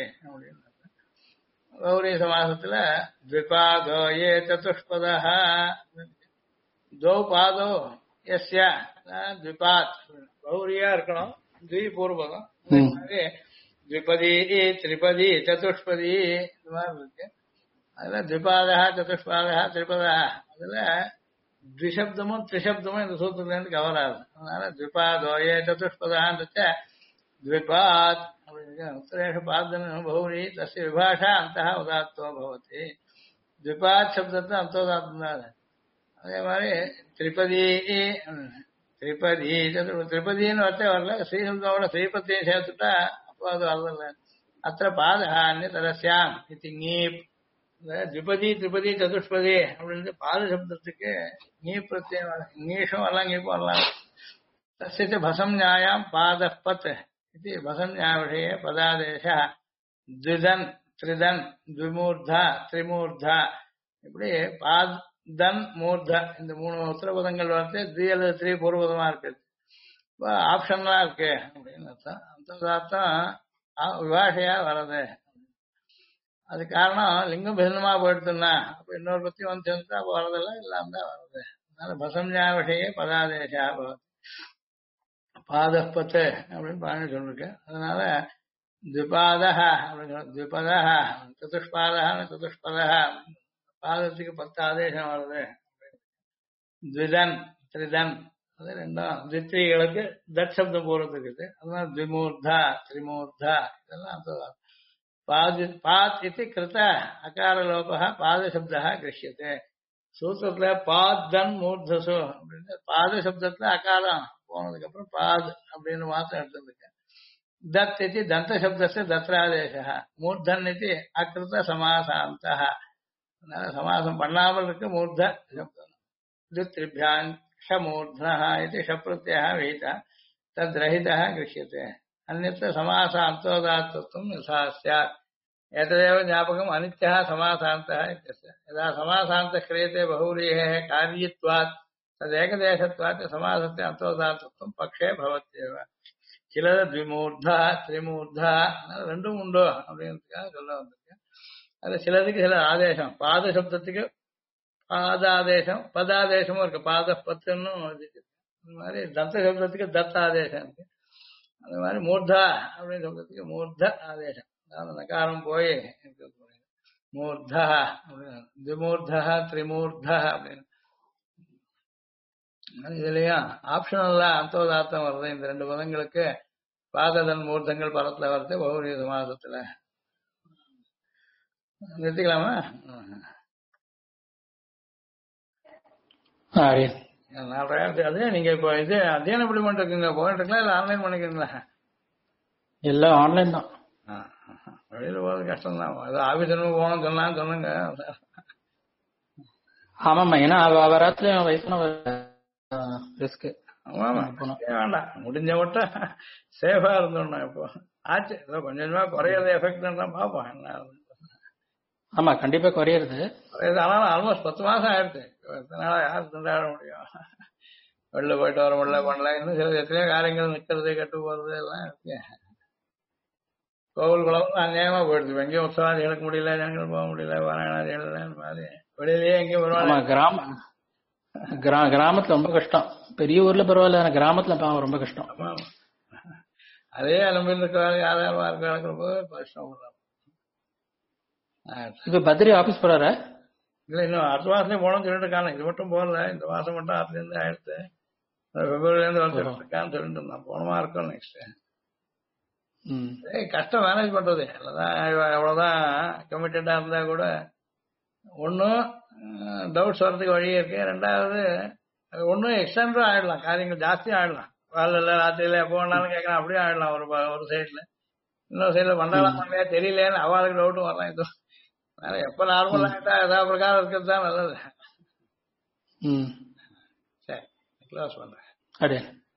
बहुव्रीहि समासத்துல द्विपादो ये चतुष्पदः द्वौ पादो यस्य द्विपात् बहुरिया இருக்கணும். द्वि பூர்வகம் द्विपदी त्रिपदी चतुष्पदी இந்த மாதிரி இருக்கு. அதுல द्विपादः चतुष्पादः त्रिपदः அதுல द्विशब्दமும் त्रिशब्दமும் இந்த சூத்திரத்துல இருந்து கவர் ஆகுது. அதனால द्विपादो ये चतुष्पदः द्विपात् उत्तरेषु पादन बहुव्रीहि तस्य विभाषा अन्तः उदात्तो भवति. द्विपात् शब्दத்தை அந்தோதாத்தம். அதே மாதிரி திரிபதி திரிபதி திரிபதின்னு வச்சா வரல, ஸ்ரீசப்தோட ஸ்ரீபத்தியும் சேர்த்துட்டா அப்போ அது வரல. அத்த பாதகா அந்நியதரஸ்யாம் இது நீப். திரிபதி திரிபதி சதுஷ்பதி அப்படின்னு பாத சப்தத்துக்கு நீ பிரத்யம் நீஷம் வரலாம், நீப்பும் வரலாம். தஸ்ய பசம் நியாயம் பாதப்பத் இது பசம் நியாய விஷய பதாதேச द्विदन् त्रिदन् द्विमूर्धा त्रिमूर्धा இப்படி பாத் தன் மூர்த இந்த மூணு உத்தரபதங்கள் வந்து த்வி அல்லது த்ரீ பூர்வபதமா இருக்கு. இப்போ ஆப்ஷன்லாம் இருக்கு அப்படின்னு அர்த்தம். அந்த அர்த்தம் விபாஷையா வர்றது. அது காரணம் லிங்கம் பின்னமா போயிடுதுன்னா அப்ப இன்னொரு பத்தி வந்து சேர்ந்துட்டா அப்போ வரதெல்லாம் இல்லாம தான் வருது. அதனால பசம்யா விஷய பதாதேசா பாதப்பத்து அப்படின்னு பாணி சொல்லிருக்கு. அதனால द्विपादः द्विपदः चतुष्पादः चतुष्पदः பாதத்துக்கு 10 ஆதேசம் வருது. द्विदन् त्रिदन् அது ரெண்டும் தித்ரிகளுக்கு தட் சப்தம் போறதுக்கு. அதனால द्विमूर्धा त्रिमूर्धा இதெல்லாம் பாத் இது கிருத அகாரலோபः பாத சப்தः கிருஷ்யते. சூத்திரத்துல பாதன் மூர்தசு அப்படின்னு பாத சப்தத்துல அகாரம் போனதுக்கு அப்புறம் பாத் அப்படின்னு மாத்திரம் எடுத்துருக்கேன். दत्त इति दंत शब्द से दत्रादेशः मूर्धन इति अकृत समासान्तः समासं पण्णामल इति मूर्ध शब्दः द्वित्रिभ्यां शमूर्धनः इति शप्रत्ययः विहितः तद्रहितः गृह्यते. अन्यत्र समासान्तोदात्तत्वं यथा स्यात् एतदेव ज्ञापकम् अनित्यः समासान्तः इत्यस्य. यदा समासान्तः क्रियते बहुव्रीहेः कार्यत्वात् तदेकदेशत्वात् समासस्य अन्तोदात्तत्वं पक्षे भवत्येव. சில द्विमूर्धा त्रिमूर्धा ரெண்டும் உண்டோ அப்படிங்கிறதுக்காக சொல்ல வந்திருக்கேன். அது சிலதுக்கு சில ஆதேசம் பாத சப்தத்துக்கு பாதாதேசம் பதாதேசமும் இருக்கு. பாத பத்துன்னு இருக்கு. அந்த மாதிரி தந்த சப்தத்துக்கு தத்த ஆதேசம் இருக்கு. அந்த மாதிரி மூர்தா அப்படின்னு சொல்றதுக்கு மூர்த ஆதேசம். அதாவது நகாரம் போய் மூர்தா அப்படின்னு द्विमूर्धा त्रिमूर्धा அப்படின்னு இதுலயும் ஆப்ஷனல்ல அந்தோதாத்தம் வருது. இந்த ரெண்டு பதங்களுக்கு பாததன் மூர்த்தங்கள் பரத்துல வருது பௌரிய சமாசத்துல. நிறுத்திக்கலாமா? அதே நீங்க இப்போ இது அத்தியானம் எப்படி பண்ணிருக்கீங்க? போயிட்டு இருக்கலாம் இல்ல ஆன்லைன் பண்ணிக்கிறீங்களா? எல்லாம் ஆன்லைன் தான். வெளியில போறது கஷ்டம் தான். அது ஆபீஸ் போகணும்னு சொன்னான்னு சொன்னாங்க. ஆமாமா, ஏன்னா அவராத்துல வயசானவர் ரிஸ்க். வேண்டாம், முடிஞ்ச மட்டும் சேஃபா இருந்தோம்னா இப்போ ஆச்சு. ஏதோ கொஞ்சம் கொஞ்சமா குறையிறது எஃபெக்ட் தான் பார்ப்போம். என்ன ஆமா, கண்டிப்பா குறையிறது. ஆனாலும் ஆல்மோஸ்ட் 10 மாசம் ஆயிடுச்சு. எத்தனை நாளா யாரு திண்டாட முடியும்? வெளில போயிட்டு வர முடியல பண்ணல. இன்னும் சில எத்தனையோ காரியங்கள் நிக்கிறது கட்டு போறது எல்லாம் இருக்கு. கோவில் குளம் அநியாயமா போயிடுது. எங்கேயும் உற்சவாதி எடுக்க முடியல, ஜனங்கள் போக முடியல, வராயணாதி மாதிரி வெளியிலேயே எங்கேயும் வருவாங்க. கிராமத்துல ரொம்ப கஷ்டம். பெரிய ஊர்ல பரவாயில்ல, கிராமத்துல ரொம்ப கஷ்டம். அதே அனுபவம் இருக்கிறாங்க. ஆதாரமா இருக்கிறப்போ கஷ்டம். இப்ப பத்ரி ஆபீஸ் போறாரா? இல்ல, இன்னும் அடுத்த மாசத்துலயே போனோம்னு சொல்லிட்டு இருக்காங்க. இது மட்டும் போகல, இந்த மாசம் மட்டும் ஆத்துல இருந்து ஆயிடுச்சு. பிப்ரவரில இருந்து வந்துட்டு இருக்கான்னு சொல்லிட்டு இருந்தான். போனமா இருக்கோம் நெக்ஸ்ட். ம் கஷ்டம் மேனேஜ் பண்றது. அவ்வளவுதான். எவ்வளவுதான் கமிட்டடா இருந்தா கூட ஒன்னும் டவுட்ஸ் வர்றதுக்கு வழியே இருக்கு. ரெண்டாவது ஒன்னும் எக்ஸ்டெண்டும் ஆயிடலாம், காரியங்கள் ஜாஸ்தியும் ஆயிடலாம். வேலை இல்ல ராத்திரியில எப்போ வேணாலும் கேட்கலாம், அப்படியே ஆயிடலாம். ஒரு சைட்ல இன்னொரு சைட்ல பண்றாலாம் பண்ணலையா தெரியலேன்னு அவளுக்கு டவுட்டும் வரலாம். இது வேற எப்ப நார்மல் ஆகிட்டா ஏதாவது பிரகாரம் இருக்கிறது தான் நல்லது. ம் சரி, க்ளோஸ் பண்றேன். அடே